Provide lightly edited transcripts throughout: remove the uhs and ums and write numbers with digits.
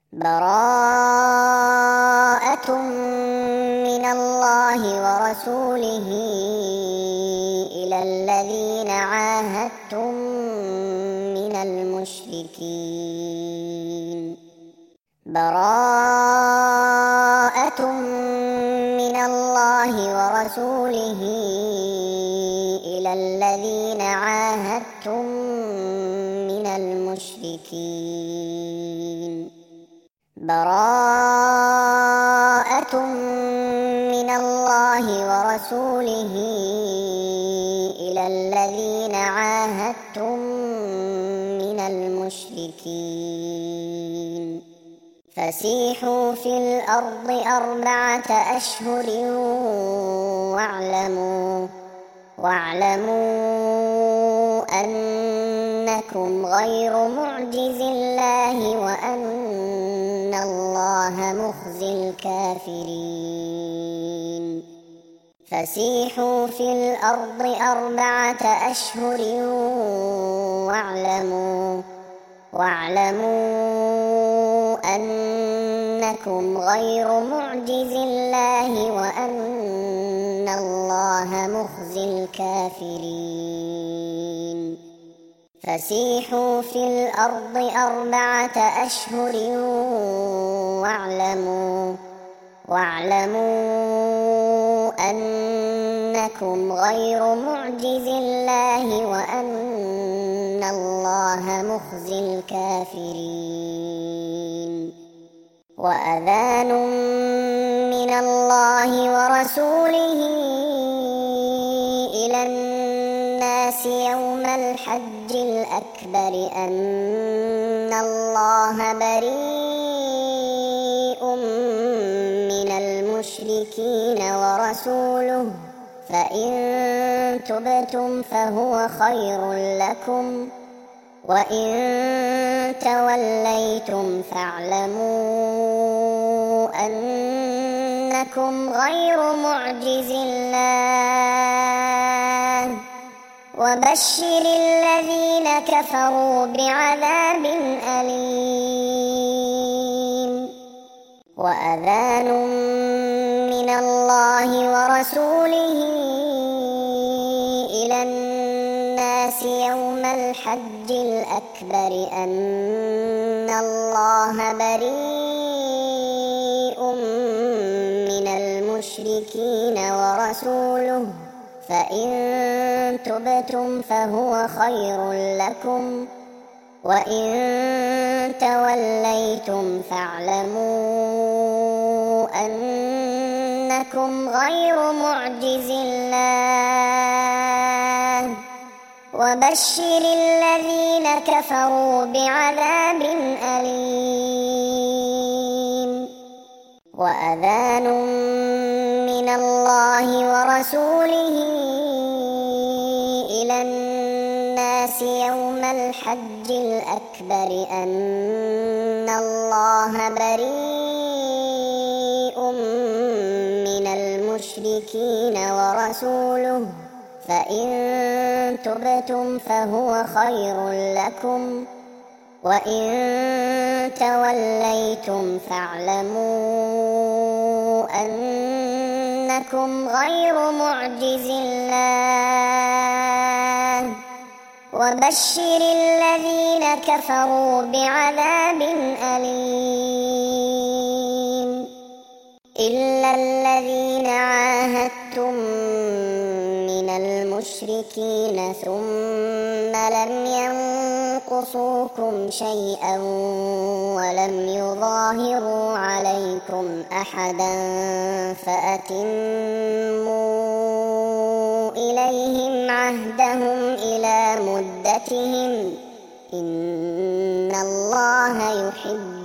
براءة من الله ورسوله إلى الذين عاهدتم من المشركين. براءة من الله ورسوله إلى الذين عاهدتم من المشركين. براءة من الله ورسوله إلى الذين عاهدتم من المشركين. فسيحوا في الأرض 4 أشهر واعلموا أنكم غير معجز الله وأن الله مخزي الكافرين. فسيحوا في الأرض 4 أشهر واعلموا أنكم غير معجز الله وأن الله مخزي الكافرين. فسيحوا في الأرض 4 أشهر واعلموا أنكم غير معجز الله وأن الله مخزي الكافرين. وأذان من الله ورسوله إلى الناس يوم الحج الأكبر أن الله بريء من المشركين ورسوله فإن تبتم فهو خير لكم وإن توليتم فاعلموا أنكم غير معجز الله وبشر الذين كفروا بعذاب أليم. وأذان من الله ورسوله إلى الناس يوم الحج الأكبر أن الله بريء من المشركين ورسوله فإن تبتم فهو خير لكم وإن توليتم فاعلموا أنكم غير معجز الله وبشر الذين كفروا بعذاب أليم. وأذان من الله ورسوله إلى الناس يوم الحج الأكبر أن الله بريء من المشركين ورسوله فإن تبتم فهو خير لكم وإن توليتم فاعلموا أنكم غير معجز الله وبشر الذين كفروا بعذاب أليم. إلا الذين عاهدتم من المشركين ثم لم ينقصوكم شيئا ولم يظاهروا عليكم أحدا فأتموا إليهم عهدهم إلى مدتهم إن الله يحب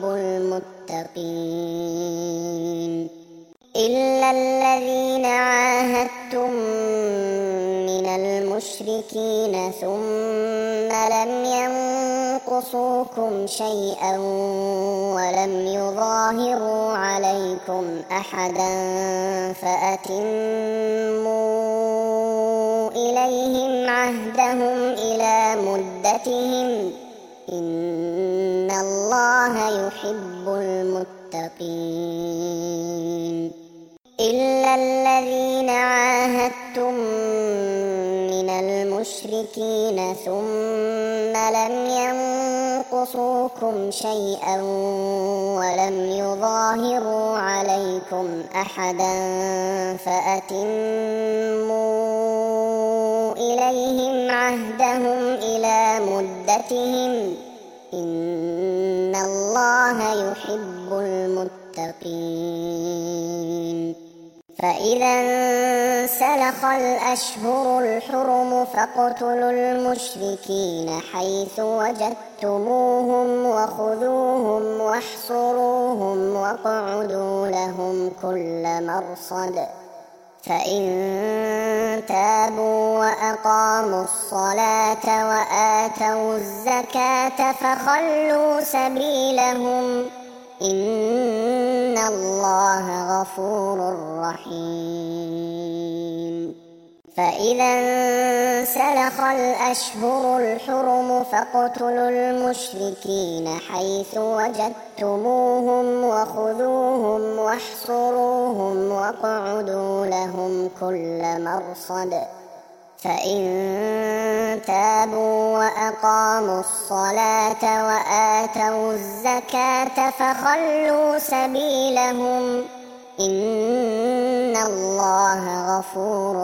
المتقين. إلا الذين عاهدتم من المشركين ثم لم ينقصوكم شيئا ولم يظاهروا عليكم أحدا فأتموا إليهم عهدهم إلى مدتهم إن الله يحب المتقين. إلا الذين عاهدتم من المشركين ثم لم ينقصوكم شيئا ولم يظاهروا عليكم أحدا فأتموا إليهم عهدهم إلى مدتهم إن الله يحب المتقين. فإذا انسلخ الأشهر الحرم فاقتلوا المشركين حيث وجدتموهم وخذوهم واحصروهم واقعدوا لهم كل مرصد. فإن تابوا وأقاموا الصلاة وآتوا الزكاة فخلوا سبيلهم إن الله غفور رحيم. فإذا انسلخ الأشهر الحرم فاقتلوا المشركين حيث وجدتموهم وخذوهم واحصروهم واقعدوا لهم كل مرصد. فإن تابوا وأقاموا الصلاة وآتوا الزكاة فخلوا سبيلهم إن الله غفور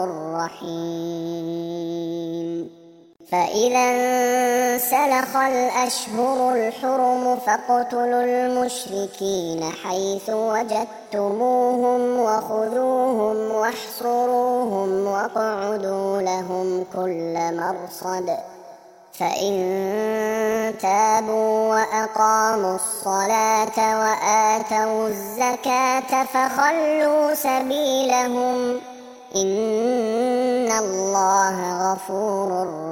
رحيم. فإذا انسلخ الأشهر الحرم فاقتلوا المشركين حيث وجدتموهم وخذوهم واحصروهم واقعدوا لهم كل مرصد. فإن تابوا وأقاموا الصلاة وآتوا الزكاة فخلوا سبيلهم إن الله غفور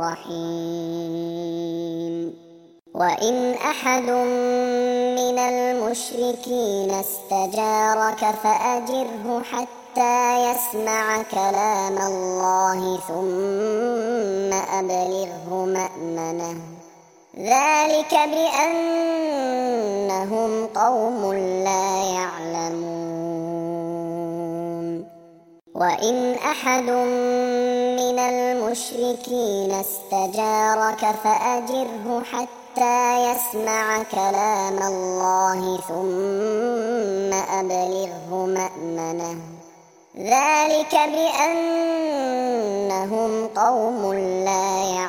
رحيم. وإن أحد من المشركين استجارك فأجره حتى يسمع كلام الله ثم أبلغه مأمنه ذلك بأنهم قوم لا يعلمون. وإن أحد من المشركين استجارك فأجره حتى يسمع كلام الله ثم أبلغه مأمنه ذلك بأنهم قوم لا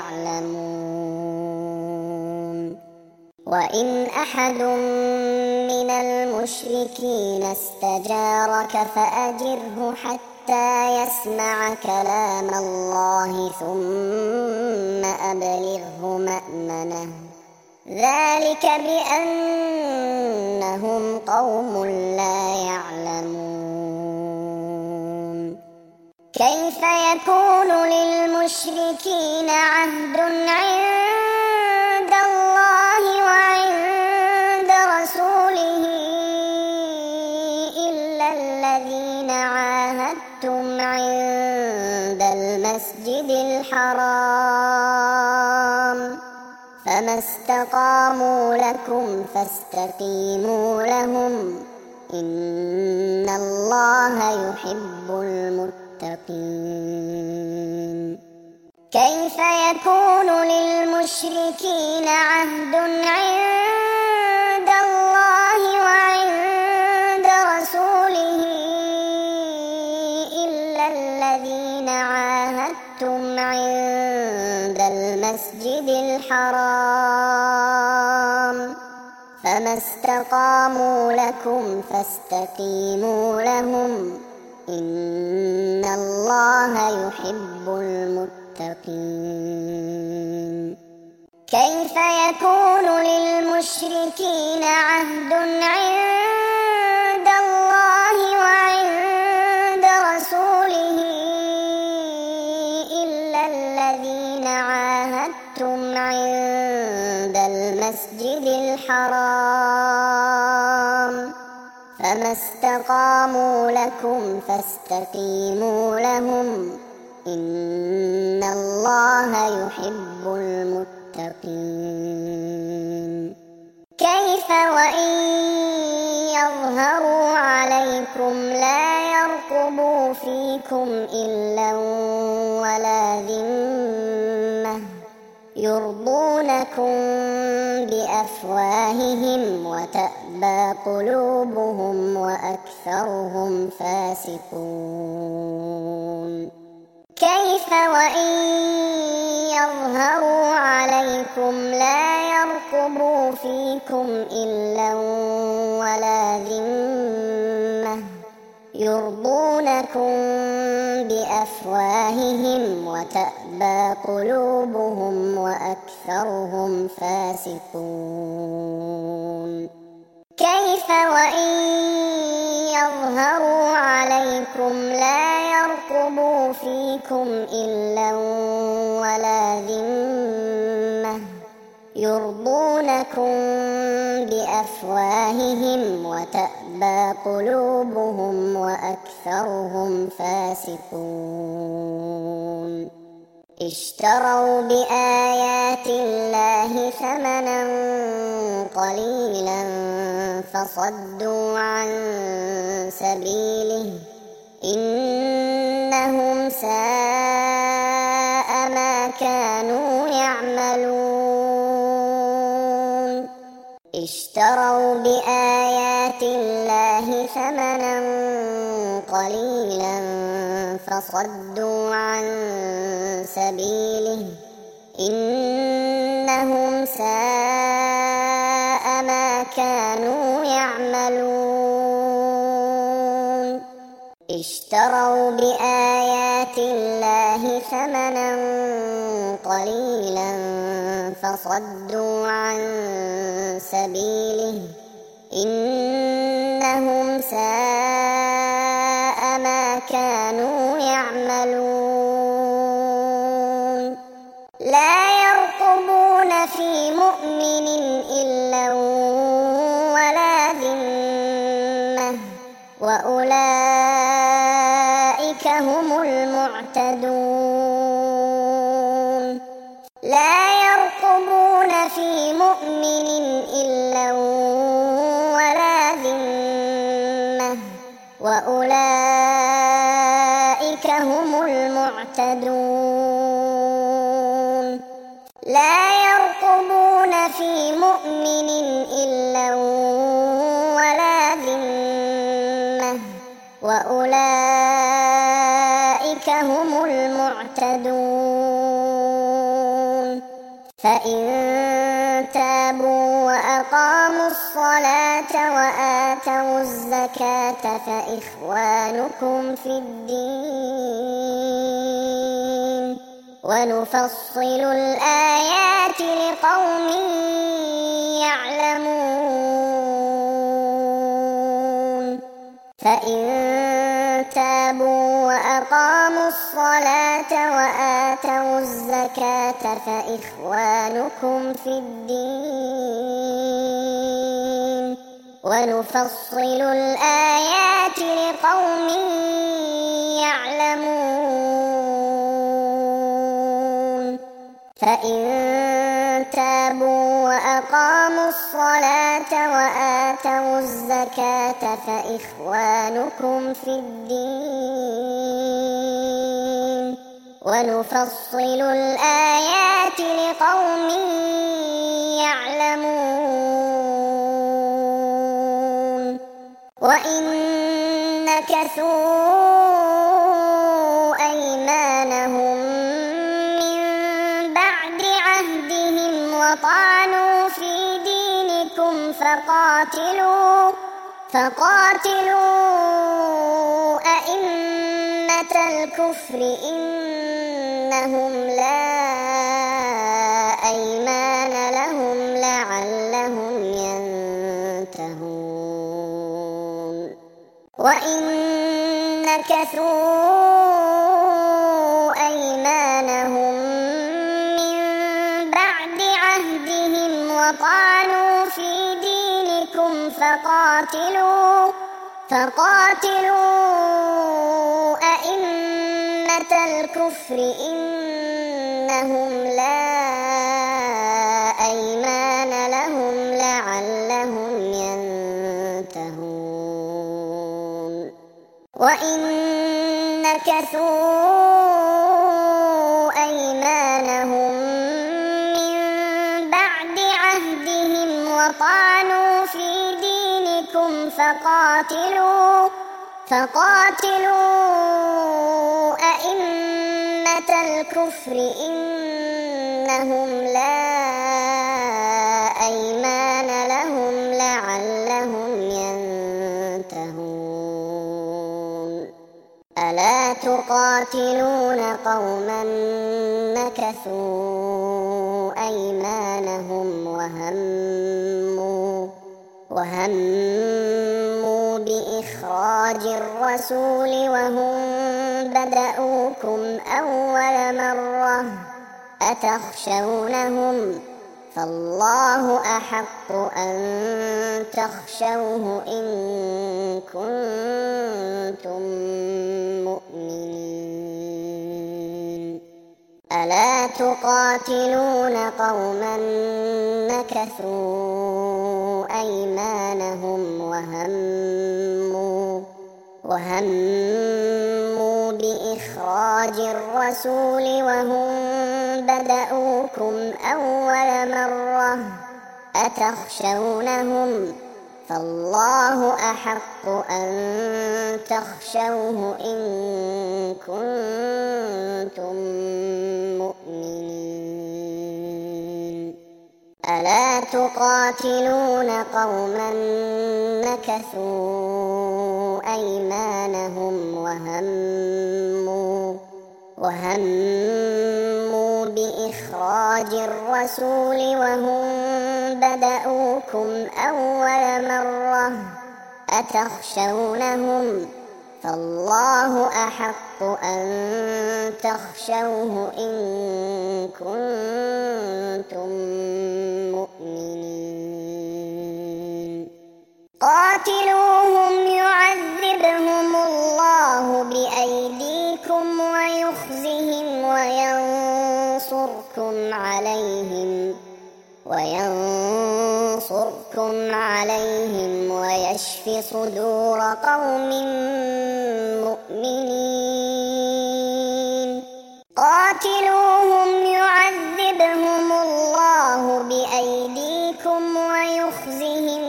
يعلمون. وإن أحد من المشركين استجارك فأجره حتى يسمع كلام الله ثم أبلغه مأمنه ذلك بأنهم قوم لا يعلمون. كيف يكون للمشركين عهد عند الله وعند رسوله إلا الذين عاهدتم عند المسجد الحرام فما استقاموا لكم فاستقيموا لهم إن الله يحب المتقين. كيف يكون للمشركين عهد عند الله وعند رسوله إلا الذين عاهدتم عند المسجد الحرام فما استقاموا لكم فاستقيموا لهم إن الله يحب المتقين. كيف يكون للمشركين عهد عند الله وعند رسوله إلا الذين عاهدتم عند المسجد الحرام فما استقاموا لكم فاستقيموا لهم إن الله يحب المتقين. وإن يظهروا عليكم لا يرقبوا فيكم إلا ولا ذمة يرضونكم بأفواههم وتأبى قلوبهم وأكثرهم فاسقون كيف وإن يظهروا عليكم لا يرقبوا فيكم إلا ولا ذمة يرضونكم بأفواههم وتأبى قلوبهم وأكثرهم فاسقون كيف وإن يظهروا عليكم لا يرقبوا فيكم إلا ولا ذمة يرضونكم بأفواههم وتأبى قلوبهم وأكثرهم فاسقون اشتروا بآيات الله ثمنا قليلا فصدوا عن سبيله إنهم ساء ما كانوا يعملون اشتروا بآيات الله ثمنا قليلا فصدوا عن سبيله إنهم ساء ما كانوا يعملون اشتروا بآيات الله ثمنا قليلا فصدوا عن سبيله إنهم ساء ما كانوا يعملون لا يرقبون في مؤمن إلا ولا ذمة وأولئك هم المعتدون لا يرقبون في مؤمن إلا ولا ذمة وأولئك هم المعتدون لا يرقبون في مؤمن إلا ولا ذمة وأولئك هم المعتدون فإن تابوا وأقاموا الصلاة وآتوا الزكاة فإخوانكم في الدين ونفصل الآيات لقوم يعلمون فإن تابوا وأقاموا الصلاة وآتوا الزكاة فإخوانكم في الدين ونفصل الآيات لقوم يعلمون فإن تابوا وأقاموا الصلاة وآتوا الزكاة فإخوانكم في الدين ونفصل الآيات لقوم يعلمون وإن نكثوا أيمانهم من بعد عهدهم وطعنوا في دينكم فقاتلوا أئمة الكفر إنهم لا أيمان لهم لعلهم ينتهون وإن نكثوا أيمانهم من بعد عهدهم وطعنوا في دينكم فقاتلوا أئمة الكفر إنهم لا أيمان لهم لعلهم وإن نكثوا أيمانهم من بعد عهدهم وطعنوا في دينكم فقاتلوا أئمة الكفر إنهم لا أيمان لهم لعلهم ينتهون ألا تقاتلون قوما نكثوا أيمانهم وهموا بإخراج الرسول وهم بدأوكم أول مرة أتخشونهم فالله أحق أن تخشوه إن كنتم مؤمنين ألا تقاتلون قوما نكثوا أيمانهم وهموا بإخراج الرسول وهم بدأوكم أول مرة أتخشونهم فالله أحق أن تخشوه إن كنتم مؤمنين ألا تقاتلون قوما نكثوا أيمانهم وهموا بإخراج الرسول وهم بدأوكم أول مرة أتخشونهم فالله أحق أن تخشوه إن كنتم مؤمنين قاتلوهم يعذبهم الله بأيديكم ويخزهم وينصركم عليهم ويشف صدور قوم مؤمنين قاتلوهم يعذبهم الله بأيديكم ويخزهم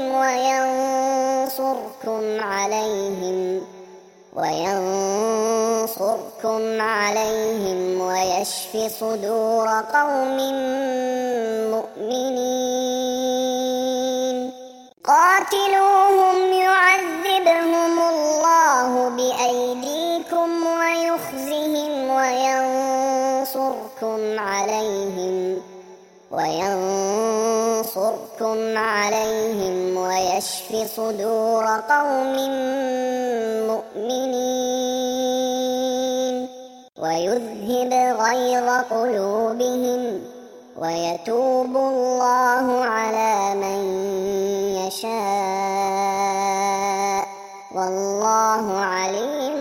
وينصركم عليهم ويشف صدور قوم مؤمنين قاتلوهم يعذبهم الله بأيديكم ويخزهم وينصركم عليهم ويشف صدور قوم مؤمنين ويذهب غيظ قلوبهم ويتوب الله على من يشاء والله عليم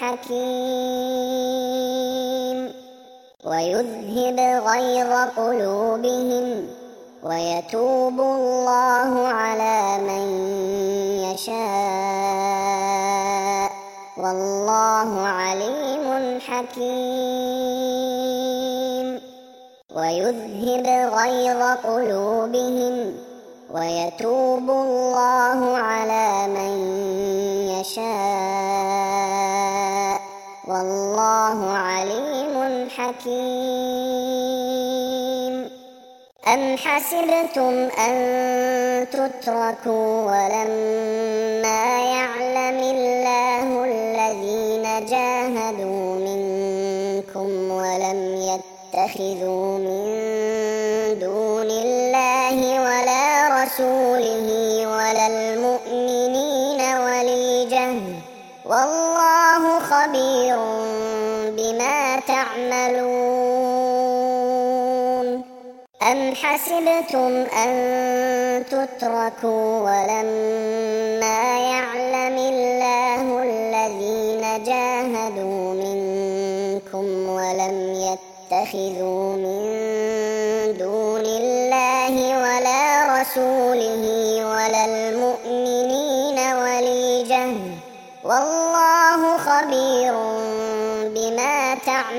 حكيم ويذهب غيظ قلوبهم ويتوب الله على من يشاء والله عليم حكيم ويذهب غيظ قلوبهم ويتوب الله على من يشاء والله عليم حكيم أم حسبتم أن تتركوا ولما يعلم الله الذين جاهدوا منكم ولم يتخذوا من دون الله ولا رسوله ولا المؤمنين وليجة والله خبير بما تعملون أم حسبتم أن تتركوا ولما يعلم الله الذين جاهدوا منكم ولم يتخذوا من دون الله ولا رسوله ولا المؤمنين وليجة والله خبير بما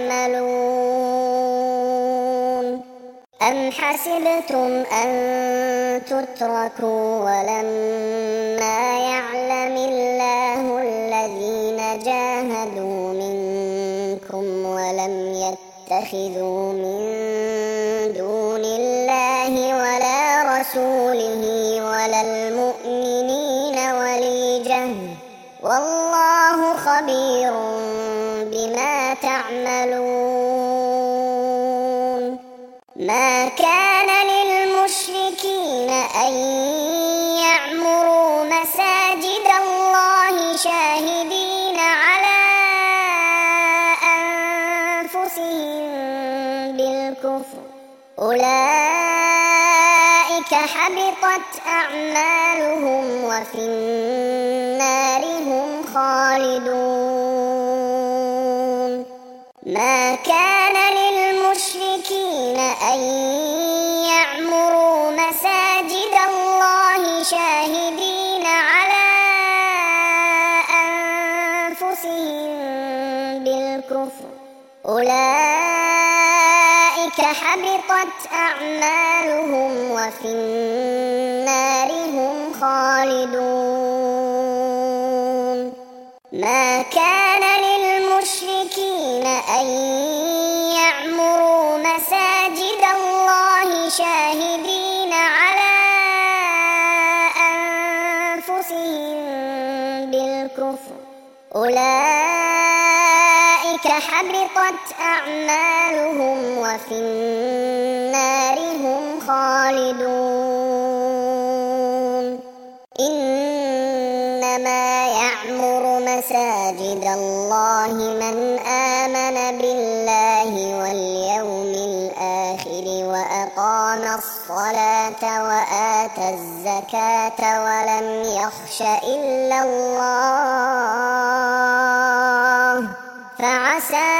تعملون أم حسبتم أن تتركوا ولما يعلم الله الذين جاهدوا منكم ولم يتخذوا من دون الله ولا رسوله ولا المؤمنين وليجة والله خبير بما تعملون ما كان للمشركين أن يعمروا مساجد الله شاهدين على أنفسهم بالكفر أولئك حبطت أعمالهم وفي النار هم خالدون ما كان للمشركين أن يعمروا مساجد الله شاهدين على أنفسهم بالكفر أولئك حبطت أعمالهم وفي النار هم خالدون ما كان للمشركين أن يعمروا مساجد الله شاهدين على أنفسهم بالكفر أولئك حبطت أعمالهم وفي النار هم خالدون إنما يعمر مساجد الله من آمن بالله واليوم الآخر وأقام الصلاة وآتى الزكاة ولم يخش إلا الله فعسى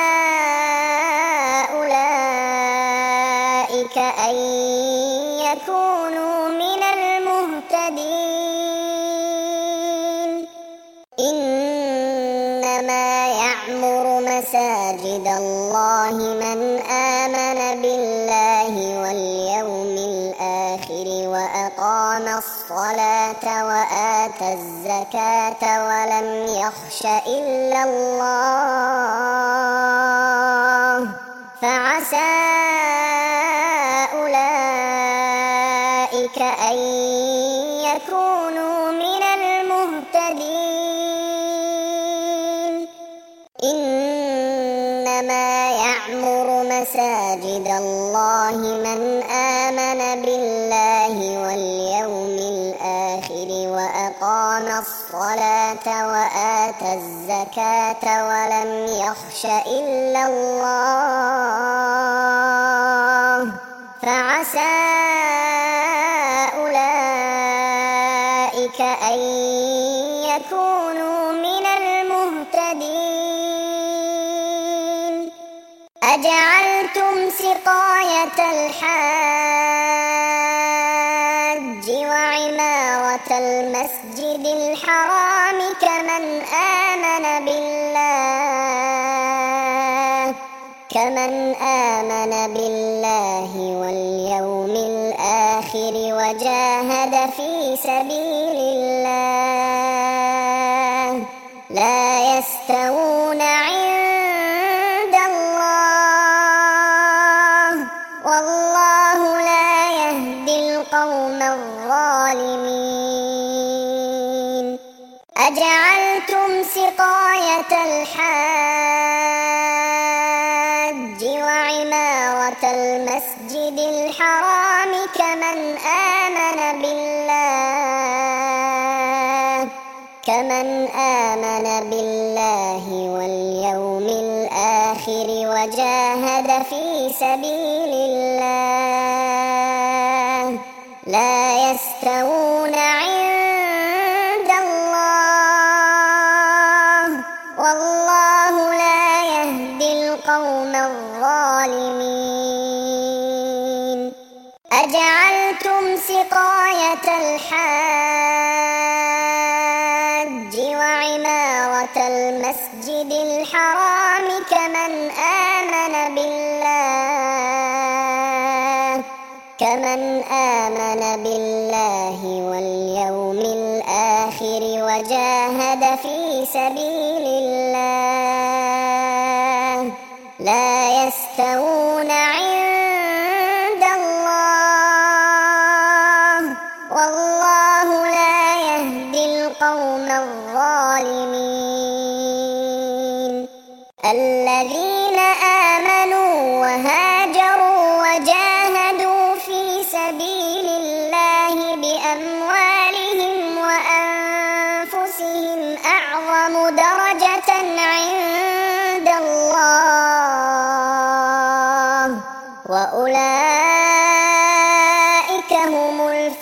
أولئك أن يكونوا من المهتدين إنما يعمر مساجد الله من آمن بالله واليوم الآخر وأقام الصلاة وآتى الزكاة ولم يخش إلا الله فعسى أولئك أن يكونوا من المهتدين إنما يعمر مساجد الله من آمن بالله واليوم الآخر وأقام الصلاة وآتى الزكاة ولم يخش إلا الله فعسى أولئك أن يكونوا من المهتدين أجعلتم سقاية الحاج وعمارة المسجد الحرام كمن آمن بالله واليوم الآخر وجاهد في سبيل الله لا يستوون عند الله والله لا يهدي القوم الظالمين أجعلتم سقاية الحاج وعمارة المسجد الحرام كمن آمن بالله واليوم الآخر وجاهد في سبيل الله لا يستوون عند الله والله لا يهدي القوم الظالمين أجعلتم سقاية الحاج وعمارة المسجد الحرام كمن آمن بالله واليوم الآخر وجاهد في سبيل الله لا يستوون عند الله والله لا يهدي القوم الظالمين. الذين آمنوا وهاجروا وجاهدوا في سبيل الله بأموالهم وأنفسهم أعظم درجة عند الله وأولئك هم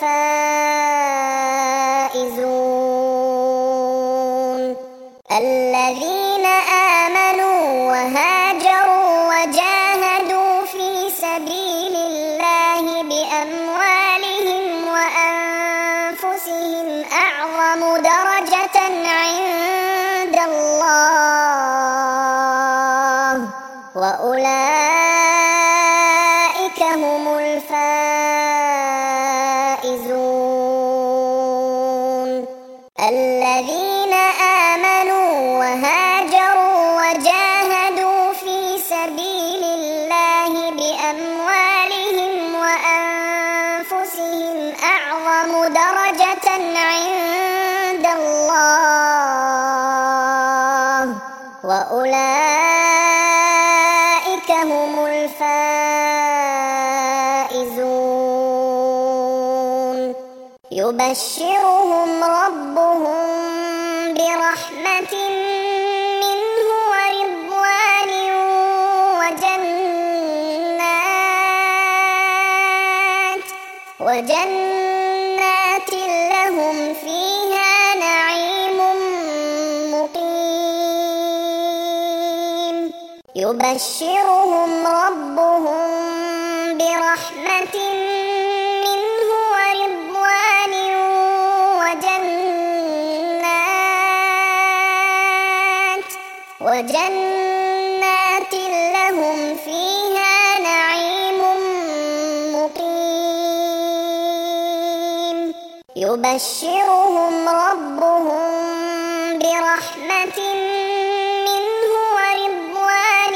الفائزون. الذين آمنوا وهاجروا وجاهدوا في سبيل الله بأموالهم وأنفسهم أعظم درجة عند الله وأولئك هم الفائزون. الذين آمنوا وهاجروا وجاهدوا في سبيل الله بأموالهم وأنفسهم أعظم درجة عند الله وأولئك هم الفائزون. يبشرهم ربهم برحمة منه ورضوان وجنات لهم فيها نعيم مقيم. يبشرهم ربهم برحمة منه ورضوان وجنات لهم فيها نعيم مقيم. يبشرهم ربهم برحمة منه ورضوان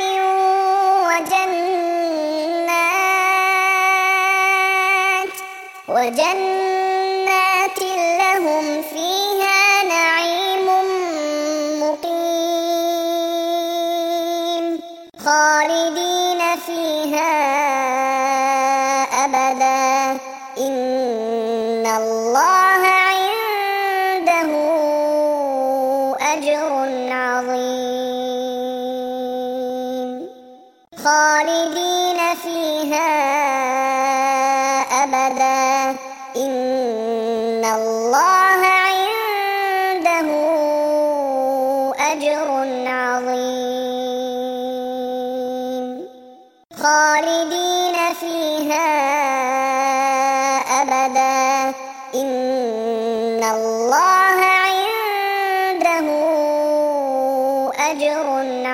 وجنات لهم فيها نعيم مقيم. خالدين فيها أبدا إن الله عنده أجر عظيم. خالدين فيها أبدا إن الله عنده أجر عظيم. خالدين فيها أبدا إن الله عنده أجر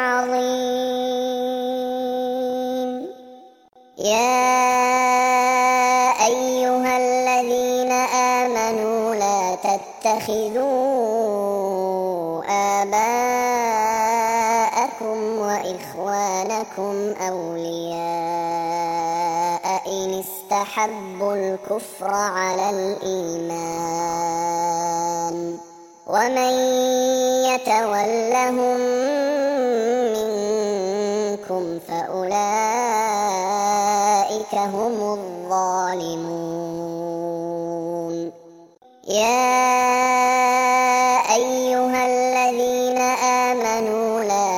عظيم. يا أيها الذين آمنوا لا تتخذوا آباءكم وإخوانكم أولياء إن استحبوا الكفر على الإيمان ومن يتولهم منكم فأولئك هم الظالمون. يا أيها الذين آمنوا لا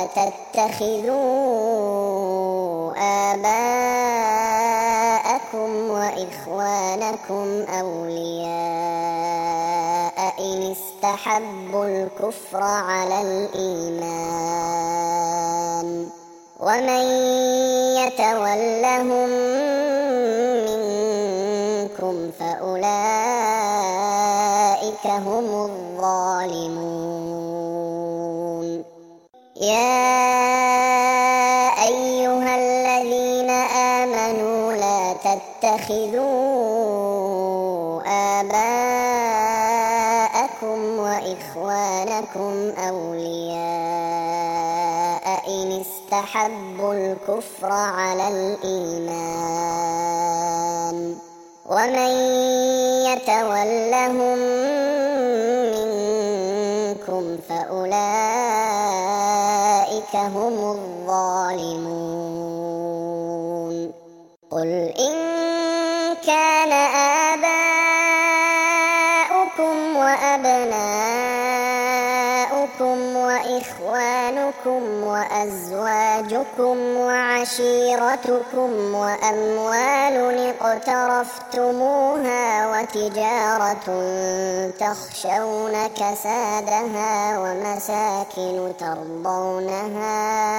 تتخذوا آباءكم وإخوانكم أولياء إن استحبوا الكفر على الإيمان ومن يتولهم منكم فأولئك هم الظالمون. يا أيها الذين آمنوا لا تتخذوا آباءكم وإخوانكم أولياء إن استحبوا الكفر على الإيمان ومن يتولهم منكم فأولئك هم الظالمون قل إن كان آباؤكم وأبناؤكم وإخوانكم وأزواجكم وعشيرتكم وأموال اقترفتموها وتجارة تخشون كسادها ومساكن ترضونها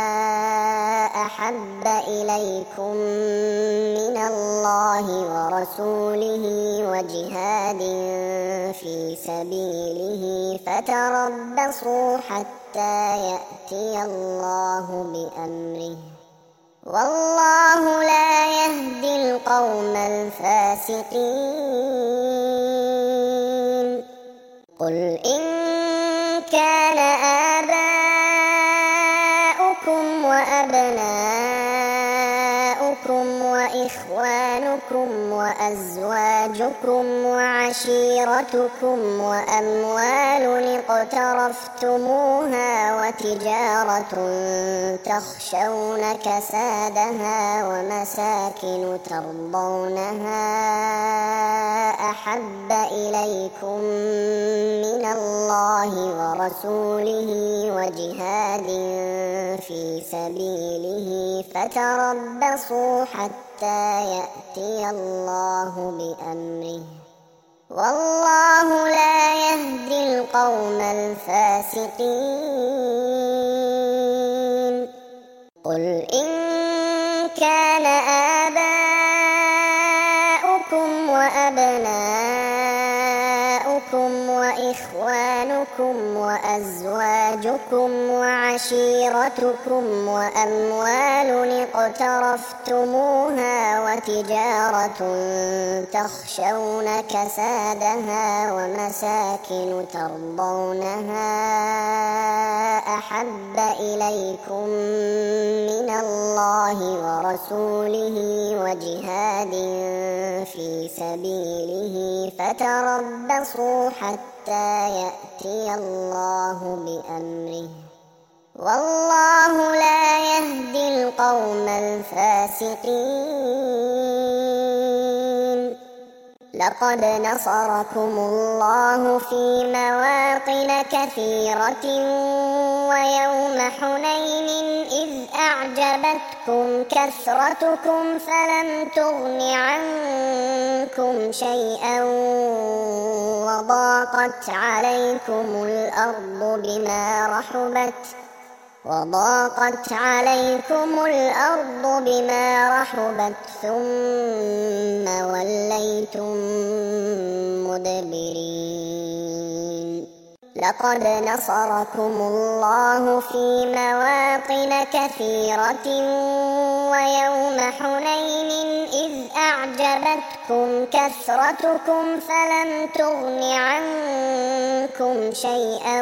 أحب إليكم من الله ورسوله وجهاد في سبيله فتربصوا حتى يأتي الله بأمره والله لا يهدي القوم الفاسقين قل إن كان آباؤكم وأبناؤكم وإخوانكم وأزواجكم وعشيرتكم وأموال اقترفتموها وتجارة تخشون كسادها ومساكن ترضونها أحب إليكم من الله ورسوله وجهاد في سبيله فتربصوا حتى يأتي الله بأمره والله لا يهدي القوم الفاسقين قل إن كان آباؤكم وأبناؤكم وإخوانكم وأزواجكم وعشيرتكم وأموال اقترفتموها وتجارة تخشون كسادها ومساكن ترضونها أحب إليكم من الله ورسوله وجهاد في سبيله فتربصوا حتى يأتي الله بأمره والله لا يهدي القوم الفاسقين لقد نصركم الله في مواطن كثيرة ويوم حنين إذ أعجبتكم كثرتكم فلم تغن عنكم شيئا وضاقت عليكم الأرض بما رحبت ثم وليتم مدبرين لقد نصركم الله في مواطن كثيرة ويوم حنين إذ أعجبتكم كثرتكم فلم تغن عنكم شيئا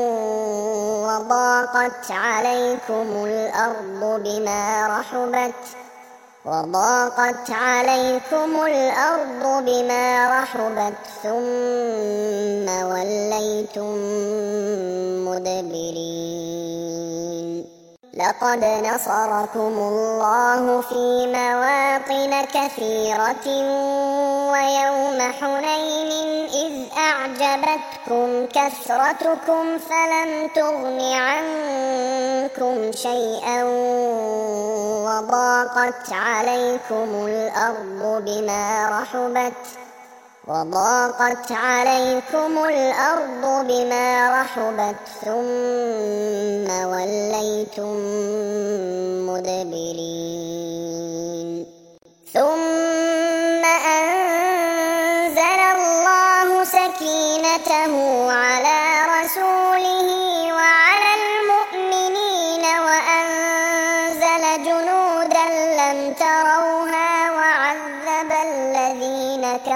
وضاقت عليكم الأرض بما رحبت ثم وليتم مدبرين لقد نصركم الله في مواطن كثيرة ويوم حنين إذ أعجبتكم كثرتكم فلم تغن عنكم شيئا وضاقت عليكم الأرض بما رحبت ثم وليتم مدبرين ثم أنزل الله سكينته على رسوله وعلى المؤمنين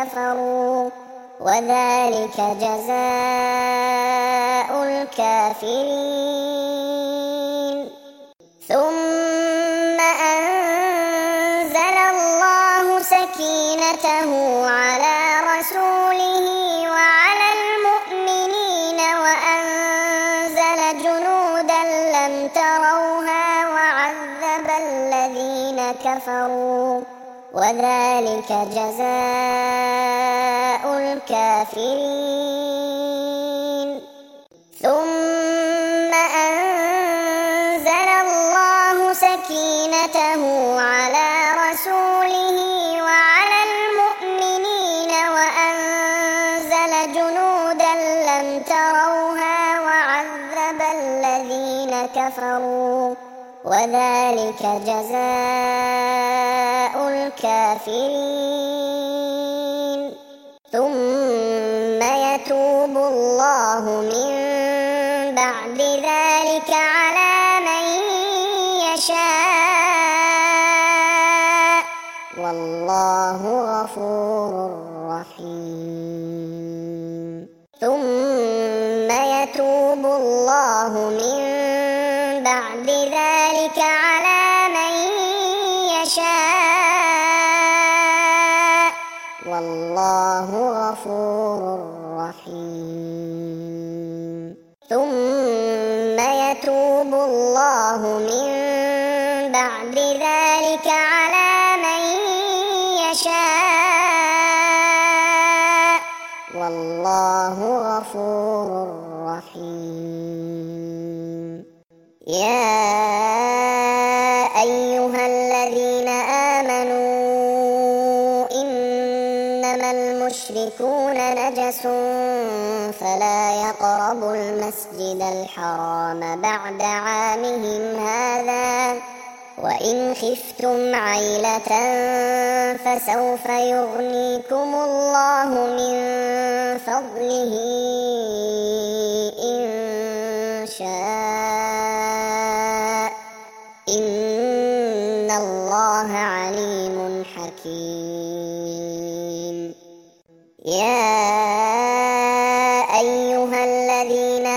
كفروا وذلك جزاء الكافرين. ثم أنزل الله سكينته على رسوله وعلى المؤمنين وأنزل جنودا لم تروها وعذب الذين كفروا وذلك جزاء الكافرين. ثم أنزل الله سكينته على رسوله وعلى المؤمنين وأنزل جنودا لم تروها وعذب الذين كفروا وذلك جزاء الكافرين. ثم يتوب الله من بعد ذلك على من يشاء والله غفور رحيم. ثم يتوب الله من بعد ذلك على من يشاء والله غفور رحيم. ثم يتوب الله من بعد ذلك على من يشاء والله غفور رحيم. يا أيها الذين آمنوا إنما المشركون نجس فلا يقربوا المسجد الحرام بعد عامهم هذا وإن خفتم عيلة فسوف يغنيكم الله من فضله إن شاء إن الله عليم حكيم. يا أيها الذين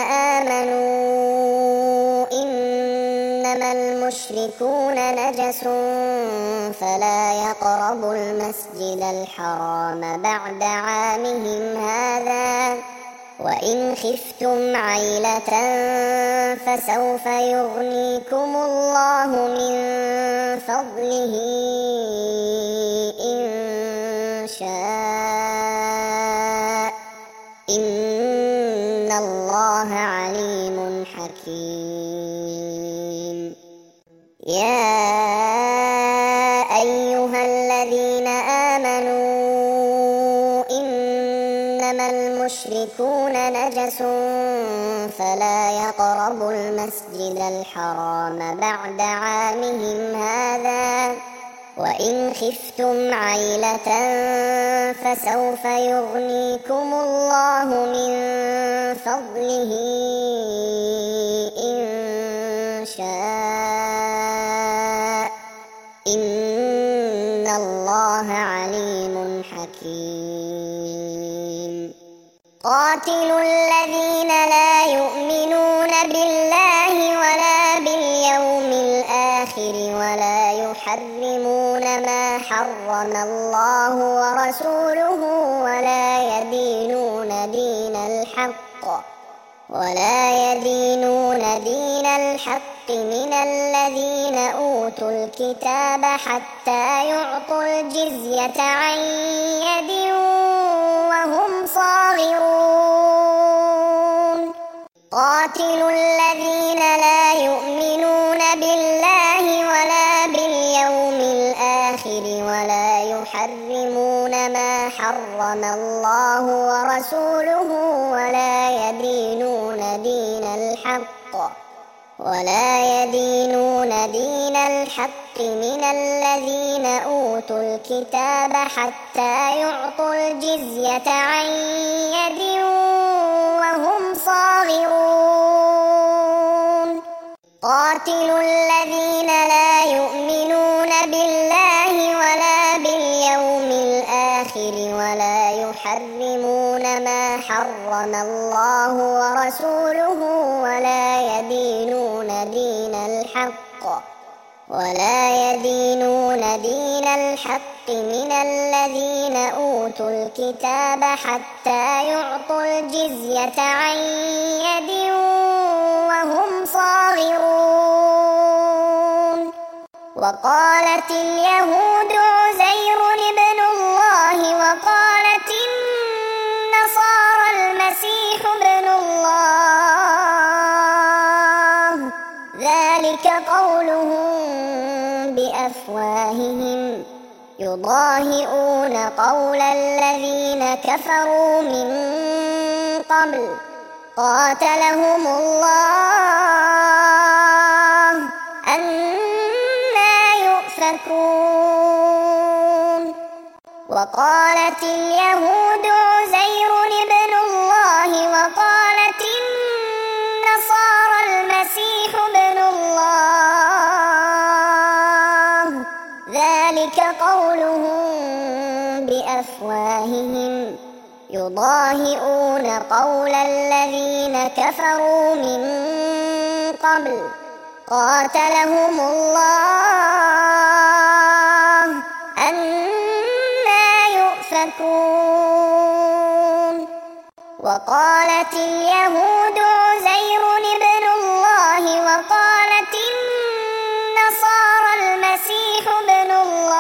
آمنوا إنما المشركون نجس فلا يقربوا المسجد الحرام بعد عامهم هذا وإن خفتم عيلة فسوف يغنيكم الله من فضله إن شاء إن الله عليم حكيم. يا أيها الذين آمنوا إنما المشركون نجس فلا يقربوا المسجد الحرام بعد عامهم هذا وإن خفتم عيلة فسوف يغنيكم الله من فضله إن شاء إن الله عليم حكيم. قاتلوا الذين لا يؤمنون بالله ولا باليوم الآخر ولا يحرمون ما حرم الله ورسوله ولا يدينون دين الحق من الذين أوتوا الكتاب حتى يعطوا الجزية عن يد وهم صاغرون. قاتلوا الذين لا يؤمنون بالله ولا باليوم الآخر ولا يحرمون ما حرم الله ورسوله ولا يدينون دين الحق من الذين أوتوا الكتاب حتى يعطوا الجزية عن يد وهم صاغرون. قاتلوا الذين لا يؤمنون بالله ولا باليوم الآخر ولا الله ورسوله ولا يدينون دين الحق من الذين أوتوا الكتاب حتى يعطوا الجزية عن يد وهم صاغرون. وقالت اليهود عزير ابن الله وقالت النصارى المسيح ابن الله، ذلك قولهم بأفواههم يضاهئون قول الذين كفروا من قبل قاتلهم الله أنى يؤفكون. وقالت اليهود عزير ابن الله وقالت النصارى المسيح ابن الله، ذلك قولهم بأفواههم يضاهئون قول الذين كفروا من قبل قاتلهم الله أنى يؤفكون. وقالت اليهود عزير ابن الله وقالت النصارى المسيح ابن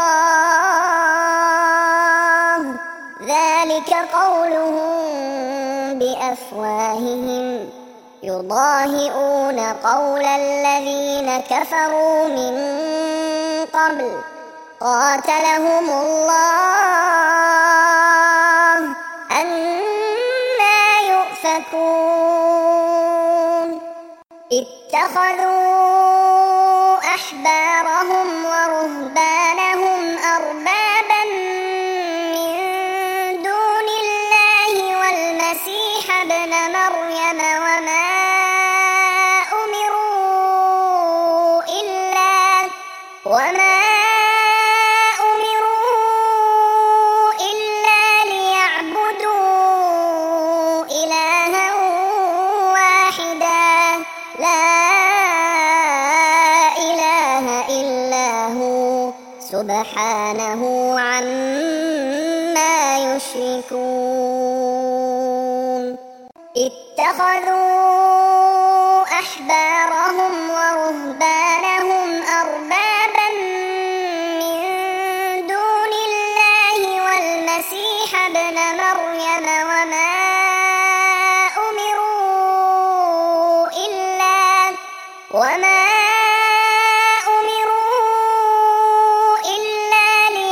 الله، ذلك قولهم بأفواههم يضاهئون قول الذين كفروا من قبل قاتلهم الله أنى يؤفكون. اتخذوا أحبارهم ورهبانهم أربابا من دون الله والمسيح ابن مريم وما أمروا إلا ليعبدوا إلها واحدا لا إله إلا هو سبحانه عما يشركون. اتخذوا أحبارهم ورهبانهم أربابا من دون الله والمسيح ابن مريم وما أمروا إلا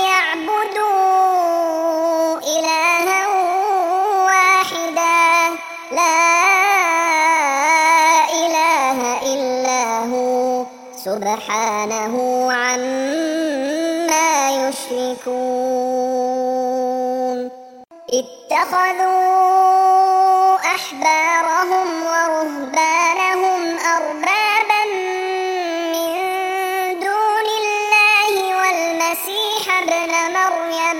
ليعبدوا إلها واحدا لا إله إلا هو سبحانه عما يشركون. اتخذوا أحبارهم ورهبانهم أربابا من دون الله والمسيح ابن مريم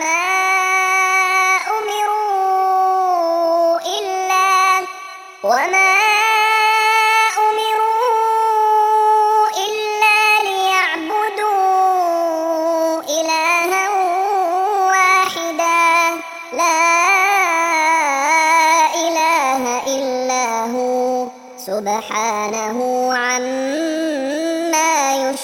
وما أمروا إلا ليعبدوا إلها واحدا لا إله إلا هو سبحانه عما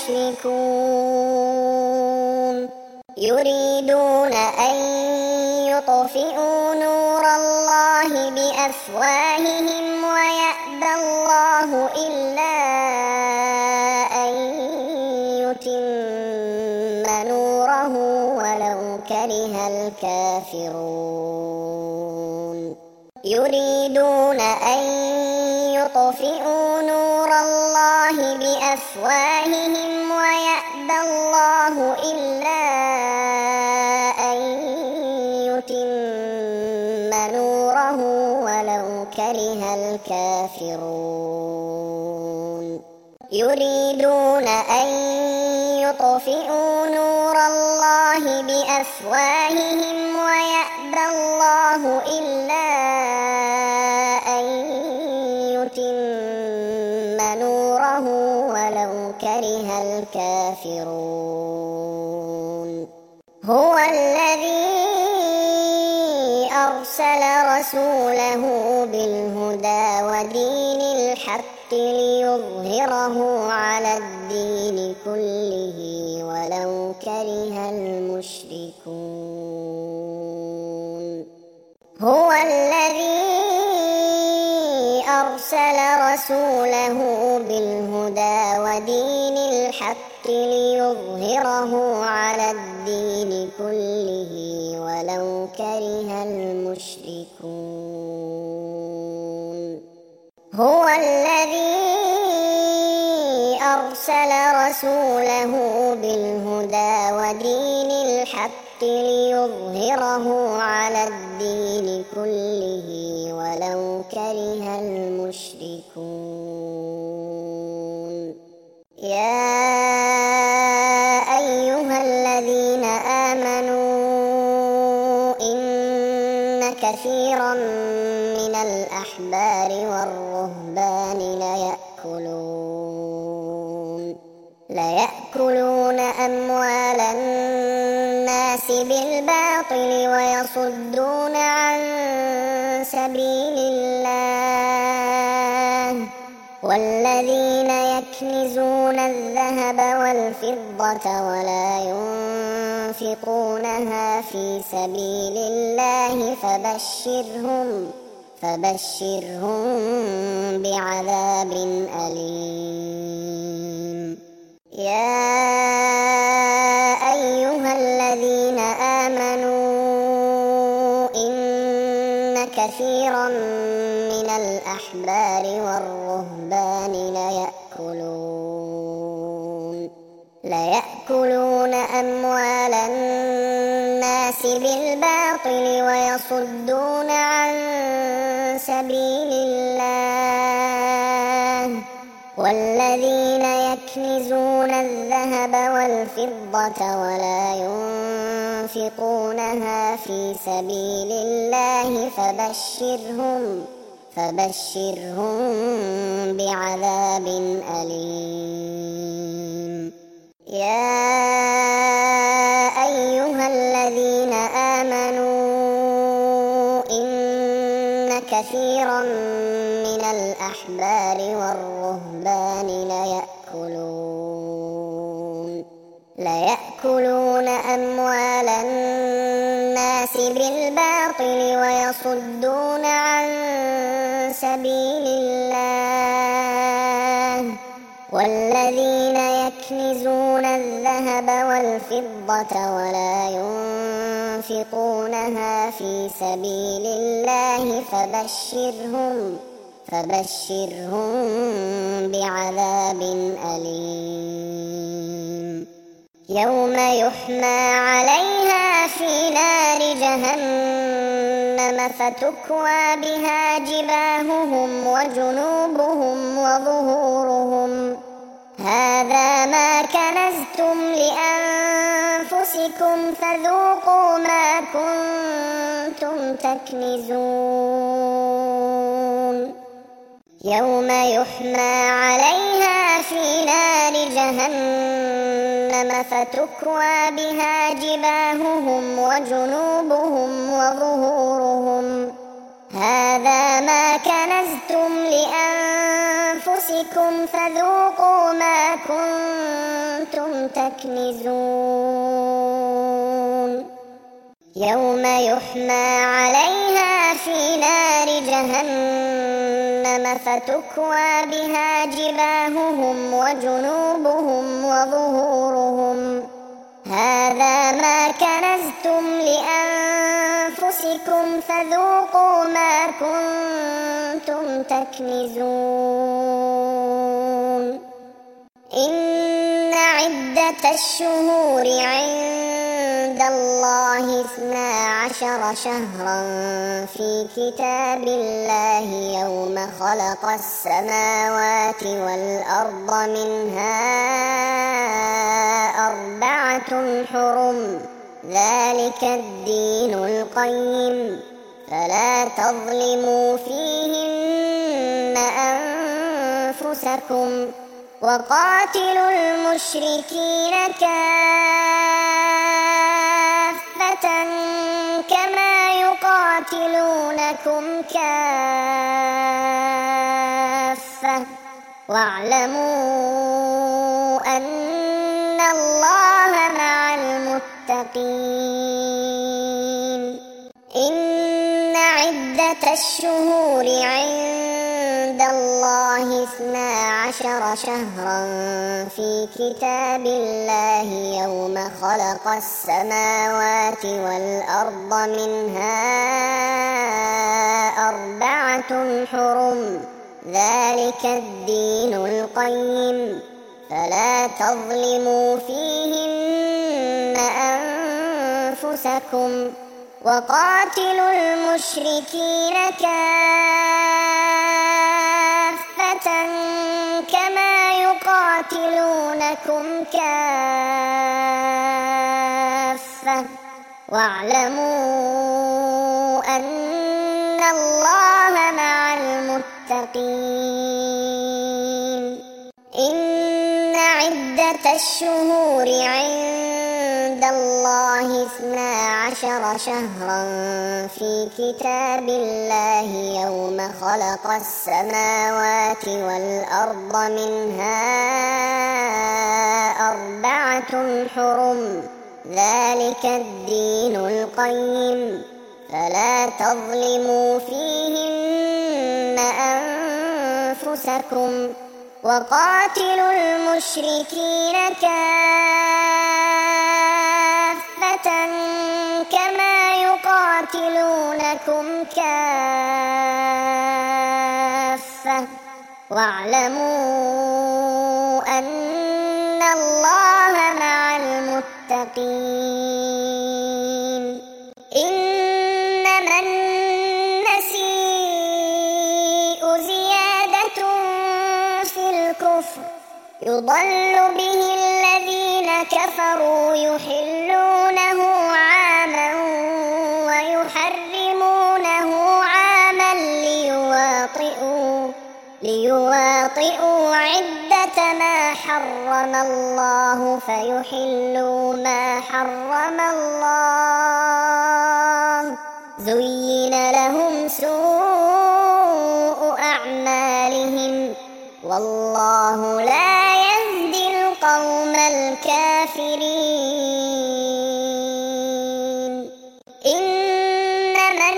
يشركون. يريدون أن يطفئوا نور الله بأفواههم ويأبى الله إلا أن يتم نوره ولو كره الكافرون. يريدون أن يطفئوا نور الله بأفواههم ويأبى الله إلا أن يتم نوره ولو كره الكافرون. يريدون أن يطفئوا نور الله بأفواههم ويأبى الله إلا ليتم نوره ولو كره الكافرون هو الذي أرسل رسوله بالهدى ودين الحق ليظهره على الدين كله ولو كره المشركون هو الذي أرسل رسوله بالهدى ودين الحق ليظهره على الدين كله ولو كره المشركون هو الذي أرسل رسوله بالهدى ودين الحق ليظهره على الدين كله ولو كره المشركون يا أيها الذين آمنوا إن كثيرا من الأحبار والرهبان ليأكلون أموال الناس بالباطل ويصدون عن سبيل الله والذين يكنزون الذهب والفضة ولا ينفقونها في سبيل الله فبشرهم بعذاب أليم يا أيها الذين آمنوا إن كثيرا من الأحبار والرهبان ليأكلون أموال الناس بالباطل ويصدون عن سبيل الله والذين يكنزون الذهب والفضة ولا ينفقونها في سبيل الله فبشرهم بعذاب أليم يا أيها الذين آمنوا إن كثيرا من الأحبار والرهبان ليأكلون أموال الناس بالباطل ويصدون عن سبيل الله والذين يكنزون الذهب والفضة ولا ينفقونها في سبيل الله فبشرهم بعذاب أليم يوم يحمى عليها في نار جهنم فتكوى بها جباههم وجنوبهم وظهورهم هذا ما كنزتم لأنفسكم فذوقوا ما كنتم تكنزون يوم يحمى عليها في نار جهنم فتكوى بها جباههم وجنوبهم وظهورهم هذا ما كنزتم لأنفسكم فذوقوا ما كنتم تكنزون يوم يحمى عليها في نار جهنم فتكوى بها جباههم وجنوبهم وظهورهم هذا ما كنزتم لأنفسكم فذوقوا ما كنتم تكنزون إن عدة الشهور عند الله 12 شهرا في كتاب الله يوم خلق السماوات والأرض منها 4 حرم ذلك الدين القيم فلا تظلموا فيهن أنفسكم وقاتلوا المشركين كافة كما يقاتلونكم كافة واعلموا أن الله مع المتقين. إن عدة الشهور عند الله 12 شهرا في كتاب الله يوم خلق السماوات والأرض منها 4 حرم ذلك الدين القيم فلا تظلموا فيهن أنفسكم وقاتلوا المشركين كافة كما يقاتلونكم كافة واعلموا أن الله مع المتقين. إن عدة الشهور عند الله 12 شهرا في كتاب الله يوم خلق السماوات والأرض منها 4 حرم ذلك الدين القيم فلا تظلموا فيهن أنفسكم وقاتلوا المشركين كافة كما يقاتلونكم كافة واعلموا أن الله مع المتقين. إنما النسيء زيادة في الكفر يضل به الذين كفروا يحلونه عاما ويحرمونه عاما ليواطئوا عدة ما حرم الله فيحلوا ما حرم الله. زين لهم سوء أعمالهم والله لا يهدي القوم الكافرين. إنما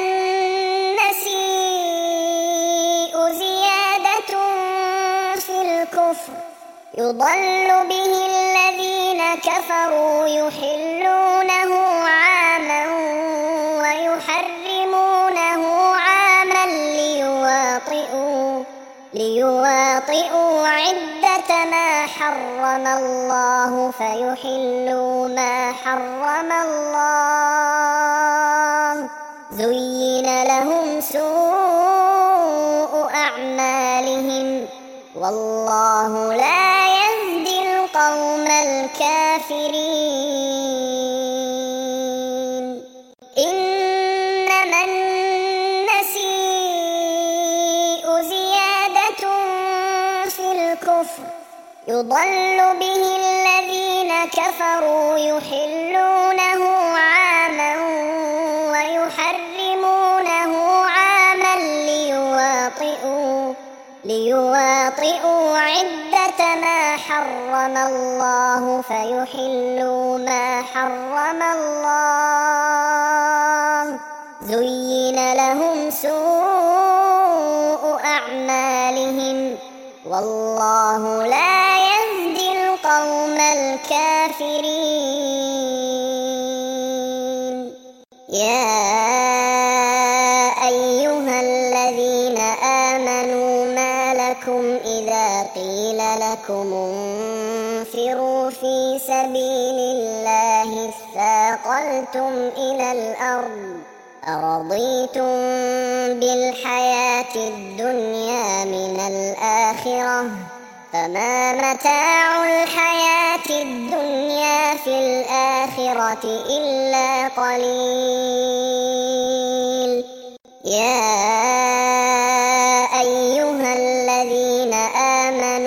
النسيء زيادة في الكفر يضل به الذين كفروا يحلونه عاما ويحرمونه عاما ليواطئوا عدة ما حرم الله فيحلوا ما حرم الله. زين لهم سوء أعمالهم والله لا يهدي القوم الكافرين. إنما النسيء زيادة في الكفر يضل به الذين كفروا يحلونه عاما ويحرمونه عاما ليواطئوا عدة ما حرم الله فيحلوا ما حرم الله. زين لهم سوء أعمالهم والله لا يهدي القوم الكافرين. يا أيها الذين آمنوا ما لكم إذا قيل لكم انفروا في سبيل الله اثاقلتم إلى الأرض أرضيتم بالحياة الدنيا من الآخرة فما متاع الحياة الدنيا في الآخرة إلا قليل. يا أيها الذين آمنوا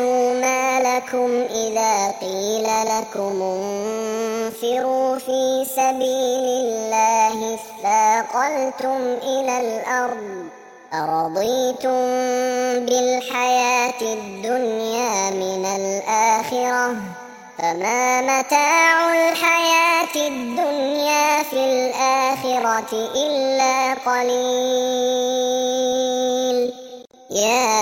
لكم إذا قيل لكم انفروا في سبيل الله اثاقلتم إلى الأرض أرضيتم بالحياة الدنيا من الآخرة فما متاع الحياة الدنيا في الآخرة إلا قليل. يا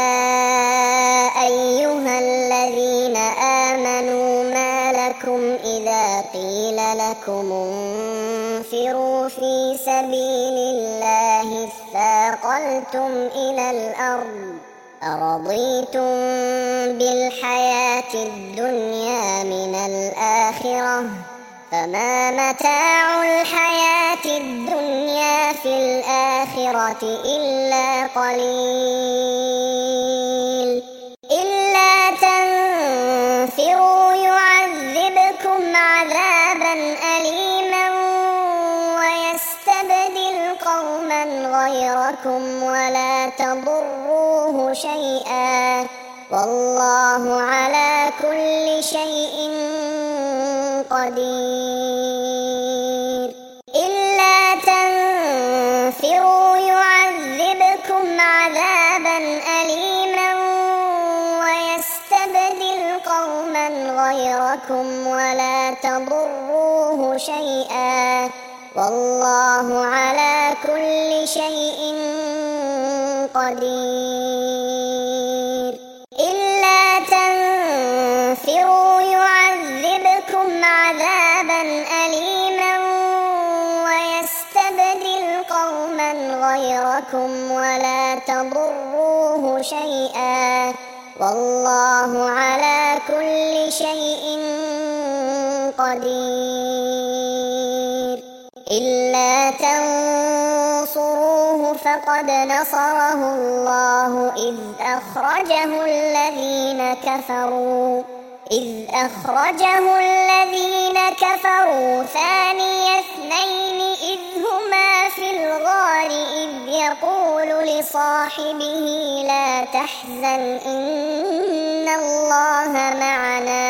أيها الذين آمنوا ما لكم إذا قيل لكم انفروا في سبيل الله اثاقلتم إلى الأرض أرضيتم بالحياة الدنيا من الآخرة فما متاع الحياة الدنيا في الآخرة إلا قليل. إلا تنفروا يعذبكم عذابا أليما ويستبدل قوما غيركم ولا تضروه شيئا والله على كل شيء قدير. إلا تنفروا يعذبكم عذابا أليما ويستبدل قوما غيركم ولا تضروه شيئا والله على كل شيء قدير. إلا تنفروا يعذبكم عذابا أليما ويستبدل قوما غيركم ولا تضروه شيئا والله على كل شيء قدير. إلا تنصروه فقد نصره الله إذ أخرجه الذين كفروا ثاني اثنين إذ هما في الغار إذ يقول لصاحبه لا تحزن إن الله معنا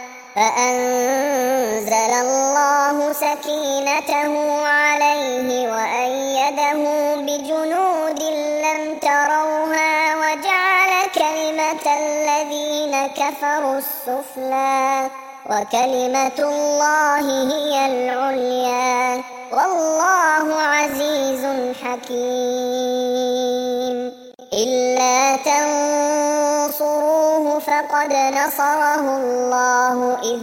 فأنزل الله سكينته عليه وأيده بجنود لم تروها وجعل كلمة الذين كفروا السفلى وكلمة الله هي العليا والله عزيز حكيم. إلا تنصروه فقد نصره الله إذ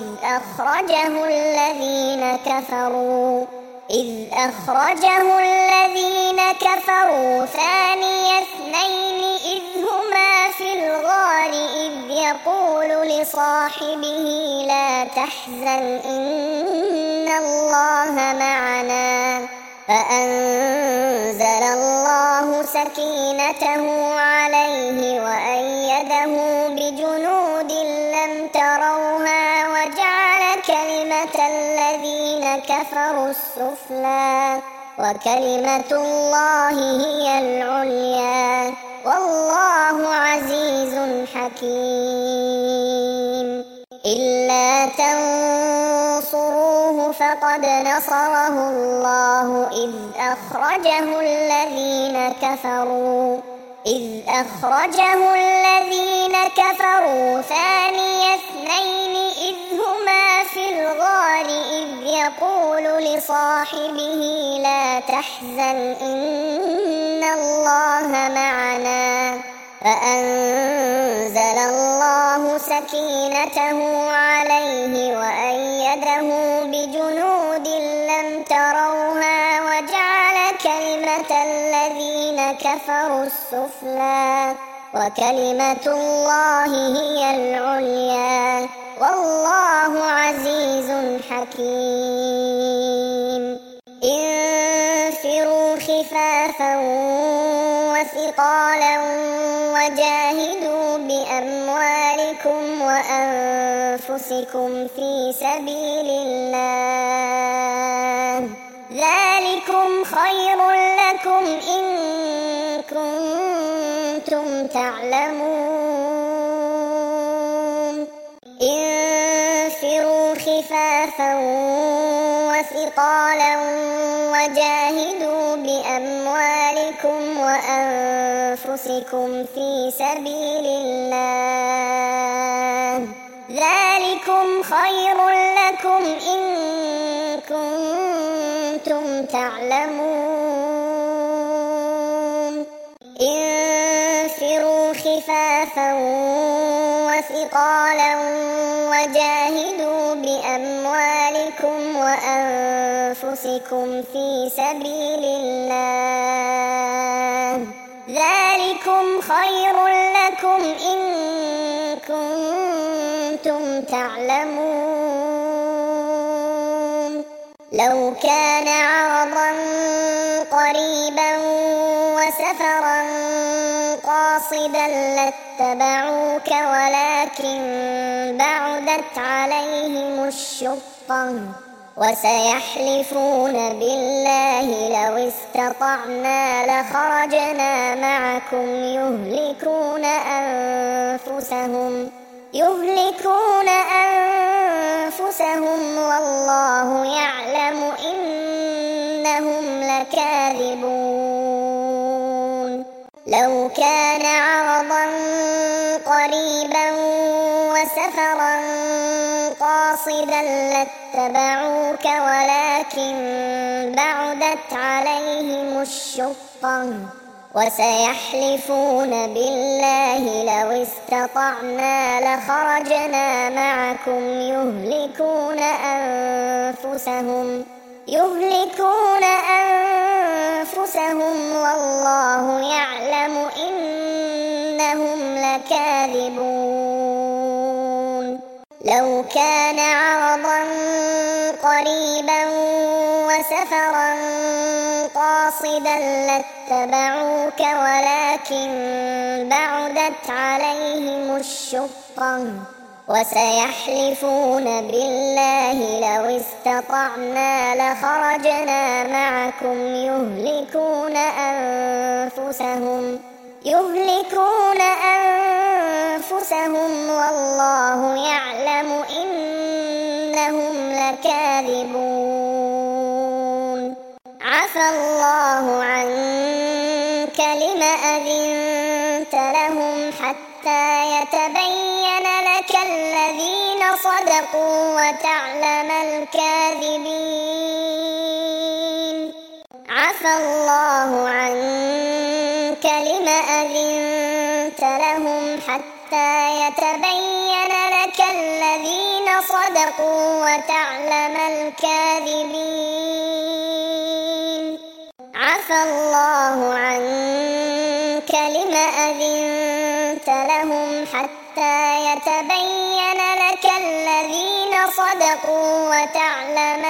أخرجه الذين كفروا ثاني اثنين إذ هما في الغار إذ يقول لصاحبه لا تحزن إن الله معنا فأنزل الله سكينته عليه وأيده بجنود لم تروها وجعل كلمة الذين كفروا السفلى وكلمة الله هي العليا والله عزيز حكيم. إلا تنصروه فقد نصره الله إذ أخرجه الذين كفروا ثاني اثنين إذ هما في الغار إذ يقول لصاحبه لا تحزن إن الله معنا فأنزل الله سكينته عليه وأيده بجنود لم تروها وجعل كلمة الذين كفروا السفلى وكلمة الله هي العليا والله عزيز حكيم. انفروا خفافا وثقالا وجاهدوا بأموالكم وأنفسكم في سبيل الله ذلكم خير لكم إن كنتم تعلمون. انفروا خفافا وثقالا وجاهدوا بأموالكم وأنفسكم في سبيل الله ذلكم خير لكم إن كنتم تعلمون انفروا خفافا وثقالا وجاهدوا بأموالكم وأنفسكم في سبيل الله ذلكم خير لكم إن كنتم تعلمون لو كان عرضا قريبا وسفرا قاصدا لاتبعوك ولكن بعدت عليهم الشقة وسيحلفون بالله لو استطعنا لخرجنا معكم يهلكون أنفسهم والله يعلم إنهم لكاذبون لو كان عرضا قريبا وسفرا قاصدا لاتبعوك ولكن بعدت عليهم الشقة وسيحلفون بالله لو استطعنا لخرجنا معكم يهلكون أنفسهم والله يعلم إنهم لكاذبون لو كان عرضا قريبا وسفرا قاصدا لاتبعوك ولكن بعدت عليهم الشقة وسيحلفون بالله لو استطعنا لخرجنا معكم يهلكون أنفسهم والله يعلم إنهم لكاذبون عفى الله عنك لم أذنت لهم حتى يتبين لك الذين صدقوا وتعلم الكاذبين عفى الله عنك لم أذنت لهم حتى يتبين لك الذين صدقوا وتعلم الكاذبين عفى الله عنك لم أذنت لهم حتى يتبين لك الذين صدقوا وتعلم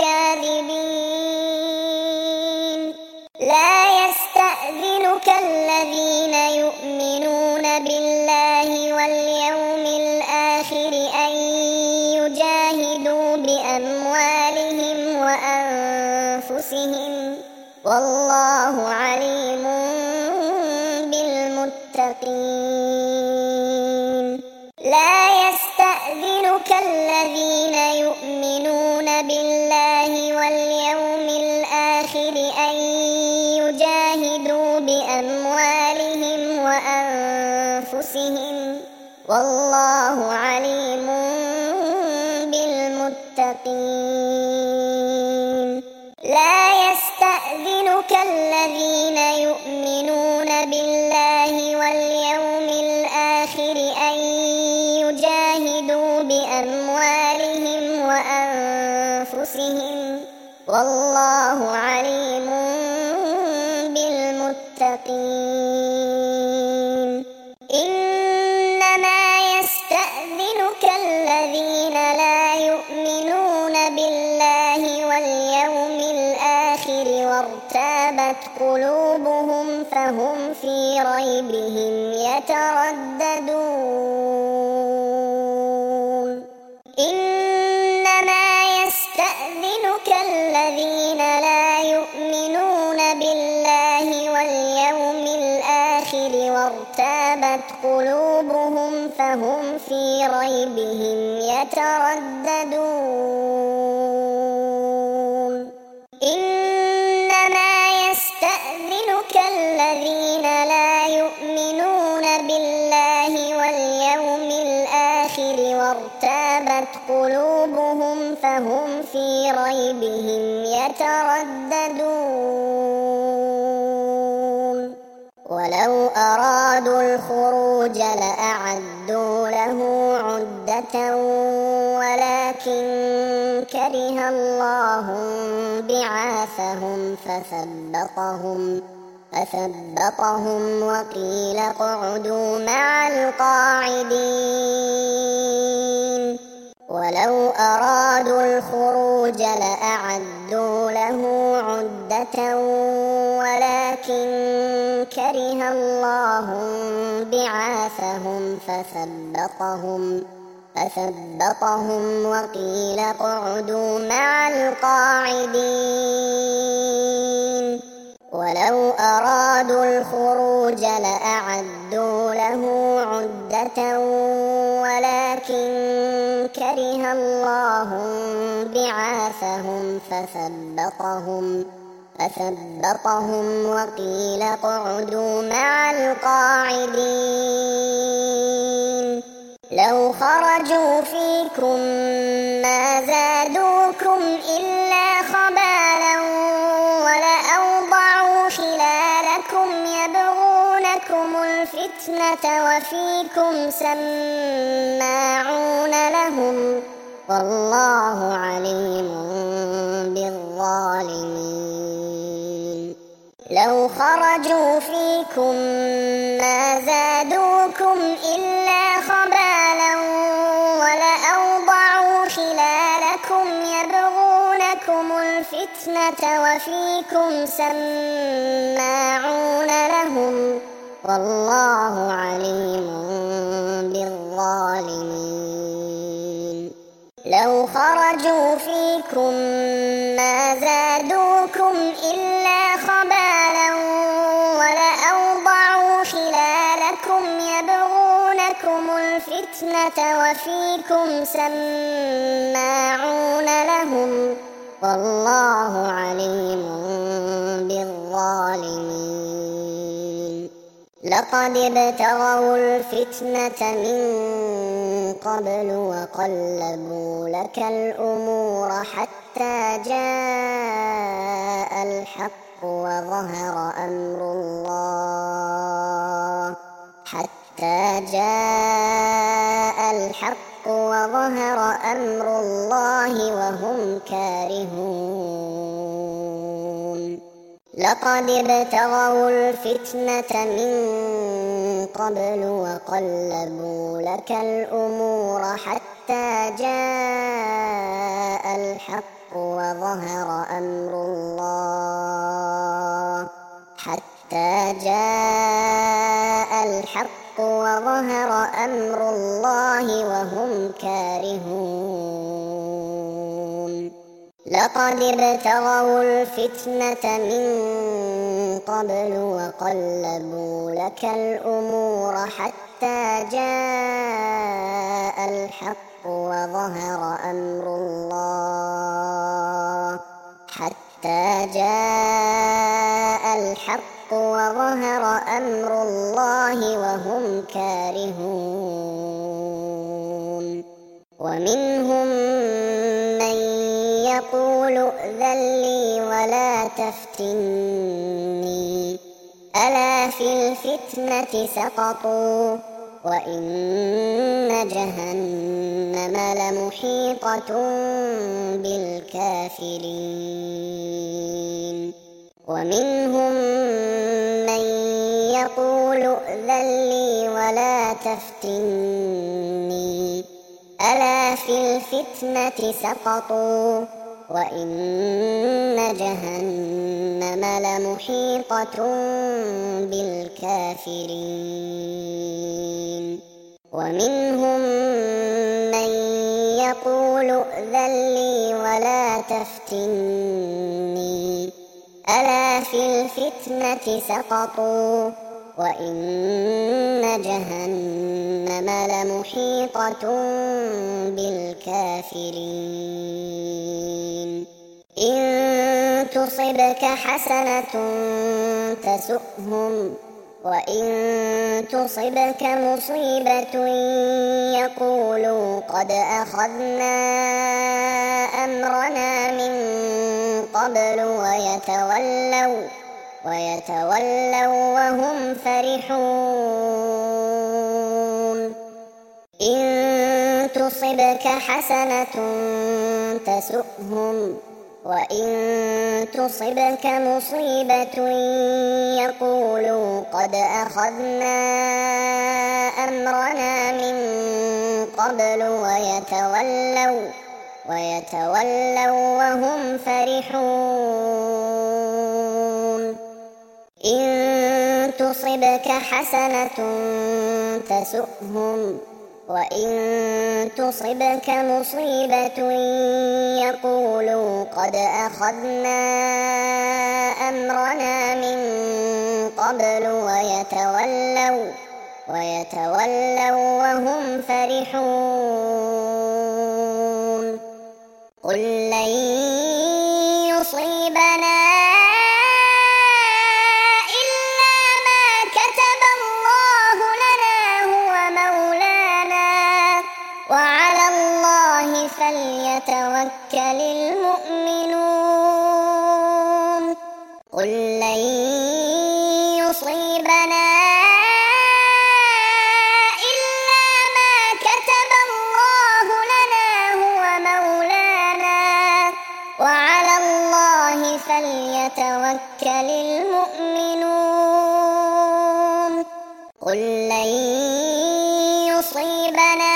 الكاذبين لا يستأذنك الذين يؤمنون بالله واليوم الآخر أن يجاهدوا بأموالهم وأنفسهم والله عليم بالمتقين لا يستأذنك الذين يؤمنون بالله واليوم الآخر أن يجاهدوا بأموالهم وأنفسهم والله عليم بالمتقين لا يستأذنك الذين يؤمنون بالله واليوم الآخر أن يجاهدوا بأموالهم وأنفسهم والله عليم بالمتقين إنما يستأذنك الذين لا يؤمنون بالله واليوم الآخر وارتابت قلوبهم فهم في ريبهم يترددون إنما يستأذنك الذين لا يؤمنون بالله واليوم الآخر وارتابت وارتابت قلوبهم فهم في ريبهم يترددون إنما يستأذنك الذين لا يؤمنون بالله واليوم الآخر وارتابت قلوبهم فهم في ريبهم يترددون ولو أرادوا الخروج لأعدوا له عدة ولكن كره الله بعاثهم فثبطهم وقيل اقعدوا مع القاعدين ولو أرادوا الخروج لأعدوا له عدة ولكن كره الله بعاثهم فثبطهم وقيل اقعدوا مع القاعدين ولو أرادوا الخروج لأعدوا له عدة ولكن كره الله بعاثهم فثبطهم وقيل اقعدوا مع القاعدين لو خرجوا فيكم ما زادوكم إلا خبالا ولأوضعوا خلالكم يبغونكم الفتنة وفيكم سماعون لهم والله عليم بالظالمين لو خرجوا فيكم ما زادوكم إلا خبالا ولأوضعوا خلالكم يبغونكم الفتنة وفيكم سماعون لهم والله عليم بالظالمين لو خرجوا فيكم ما زادوكم إلا خبالا ولأوضعوا خلالكم يبغونكم الفتنة وفيكم سماعون لهم والله عليم بالظالمين لقد ابتغوا الفتنة من قبل وقلبوا لك الأمور حتى جاء الحق وظهر أمر الله وهم كارهون لقد ابتغوا الفتنة من قبل وقلبوا لك الأمور حتى جاء الحق وظهر أمر الله وهم كارهون لقد ابتغوا الفتنة من قبل وقلبوا لك الأمور حتى جاء الحق وظهر أمر الله وهم كارهون ومنهم من يقول ائذن لي ولا تفتني ألا في الفتنة سقطوا وإن جهنم لمحيطة بالكافرين ومنهم من يقول ائذن لي ولا تفتني ألا في الفتنة سقطوا وإن جهنم لمحيطة بالكافرين ومنهم من يقول ائذن لي ولا تفتني ألا في الفتنة سقطوا وإن جهنم لمحيطة بالكافرين إن تصبك حسنة تسؤهم وإن تصبك مصيبة يقولوا قد أخذنا أمرنا من قبل ويتولوا وهم فرحون إن تصبك حسنة تسؤهم وإن تصبك مصيبة يقولوا قد أخذنا أمرنا من قبل ويتولوا وهم فرحون إن تصبك حسنة تسؤهم وإن تصبك مصيبة يقولوا قد أخذنا أمرنا من قبل ويتولوا وهم فرحون قل لن يصيبنا إلا ما كتب الله لنا هو مولانا وعلى الله فليتوكل المؤمنون قل لن يصيبنا إلا ما كتب الله لنا هو مولانا وعلى الله فليتوكل المؤمنون قل لن يصيبنا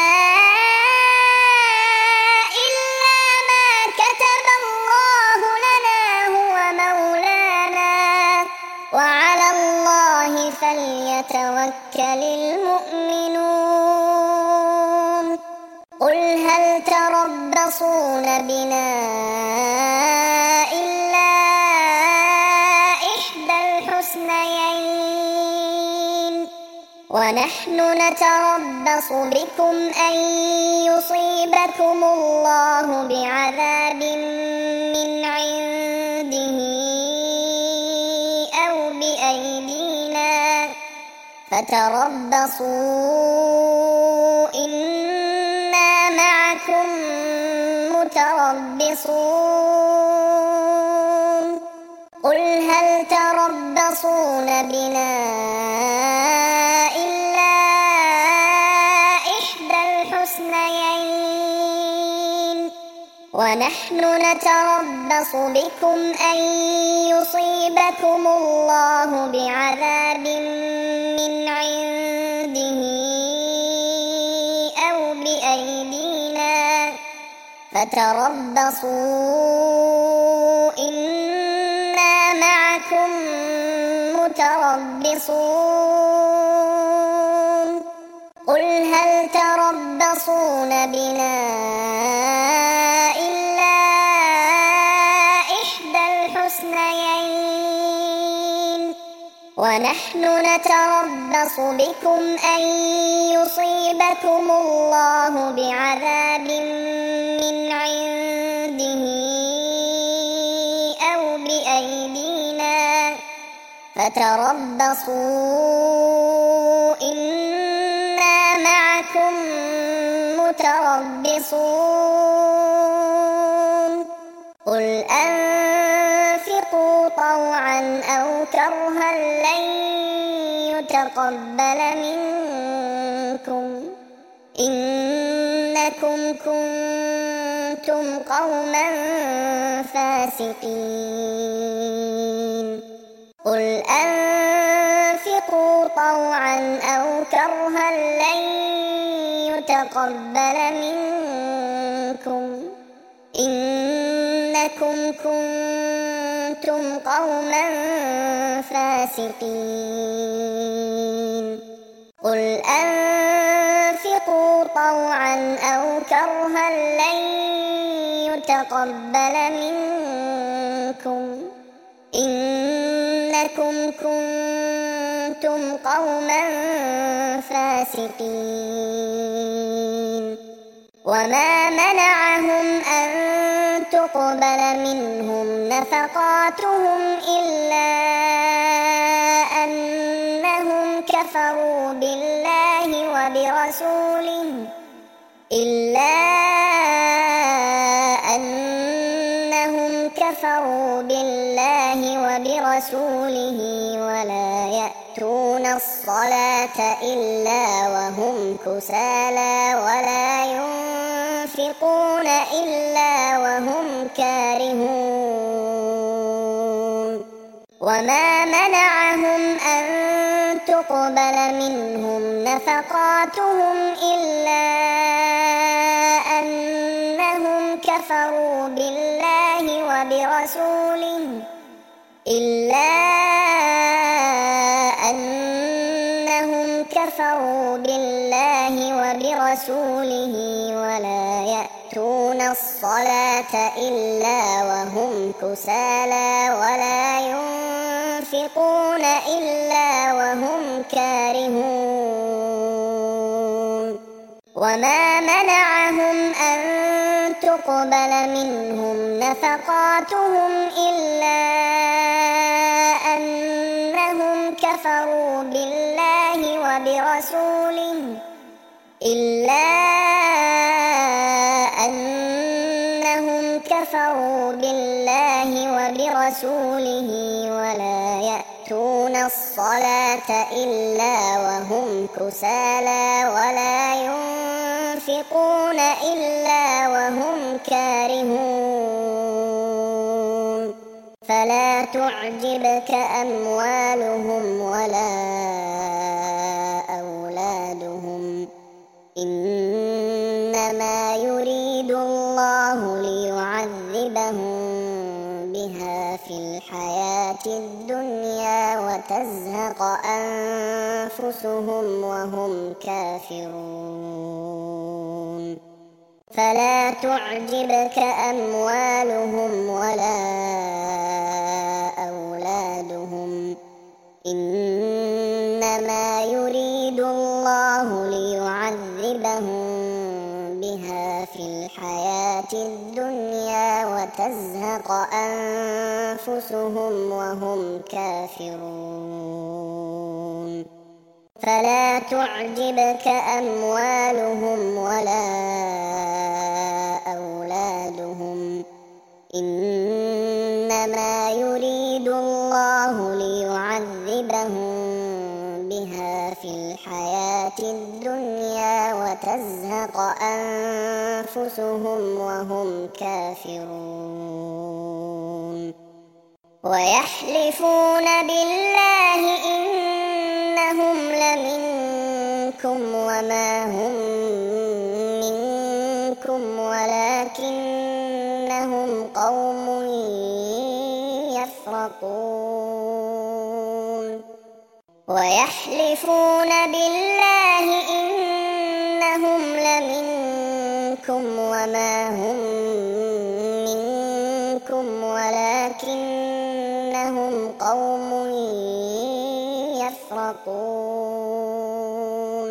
إلا ما كتب الله لنا هو مولانا وعلى الله فليتوكل المؤمنون قل هل تربصون بنا إلا إحدى الحسنيين ونحن نتربص بكم أن يصيبكم الله بعذاب من عنده أو بأيدينا فتربصوا إنا معكم متربصون قل هل تربصون بنا إلا إحدى الحسنيين ونحن نتربص بكم أن يصيبكم الله بعذاب من عنده أو بأيدينا فتربصوا إنا معكم متربصون قل هل تربصون بنا إلا إحدى الحسنيين ونحن نتربص بكم أن يصيبكم الله بعذاب من عنده أو بأيدينا فتربصوا إنا معكم متربصون قل أنفقوا طوعا أو كرها لن يتقبل منكم إنكم كنتم قوما فاسقين قل أنفقوا طوعا أو كرها لن يتقبل منكم إنكم كنتم قوما فاسقين قل أنفقوا طوعا أو كرها لن يتقبل منكم إنكم كنتم كنتم قوما فاسقين وما منعهم أن تقبل منهم نفقاتهم إلا أنهم كفروا بالله وبرسوله ولا يأتون الصلاة إلا وهم كسالى ولا ينفقون إلا وهم كارهون وما منعهم أن تقبل منهم نفقاتهم إلا أنهم كفروا بالله وبرسوله ولا يأتون الصلاة إلا وهم كسالى ولا ينفقون إلا وهم كارهون وما منعهم أن تقبل منهم نفقاتهم إلا أنهم كفروا بالله وبرسوله ولا يأتون الصلاة إلا وهم كسالى ولا ينفقون إلا وهم كارهون فلا تعجبك أموالهم ولا أولادهم إنما يريد الله ليعذبهم بها في الحياة الدنيا وتزهق أنفسهم وهم كافرون فلا تعجبك أموالهم ولا أولادهم إنما يريد الله ليعذبهم بها في الحياة الدنيا وتزهق أنفسهم وهم كافرون فلا تعجبك أموالهم ولا أولادهم إنما يريد الله ليعذبهم بها في الحياة الدنيا وتزهق أنفسهم وهم كافرون ويحلفون بالله إنهم لمنكم وما هم منكم ولكنهم قوم يفرقون ويحلفون بالله إنهم لمنكم وما هم منكم ولكنهم قوم يفرقون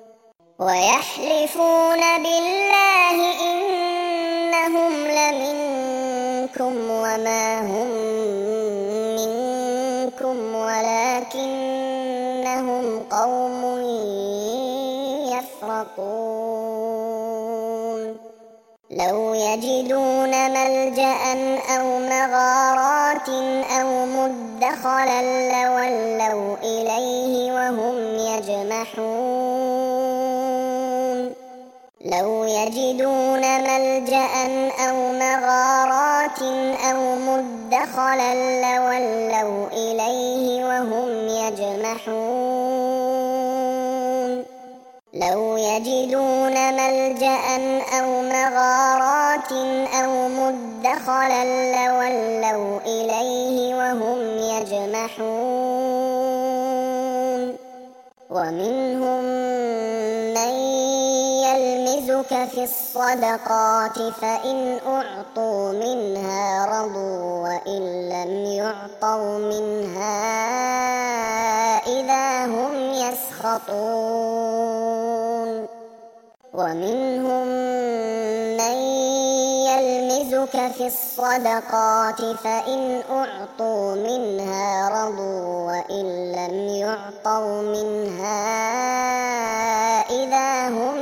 ويحلفون بالله إنهم لمنكم وما هم منكم ولكنهم قوم يفرقون لو يجدون ملجأ أو مغارات أو مدخلا لولوا إليه وهم يجمحون لو يجدون ملجأ أو مغارات أو مدخلا لولوا إليه وهم يجمحون لو يجدون ملجأ أو مغارات أو مدخلا لولوا إليه وهم يجمحون ومنهم من يلمزك يلمزك في الصدقات فإن أعطوا منها رضوا وإن لم يعطوا منها إذا هم يسخطون ومنهم من يلمزك في الصدقات فإن أعطوا منها رضوا وإن لم يعطوا منها إذا هم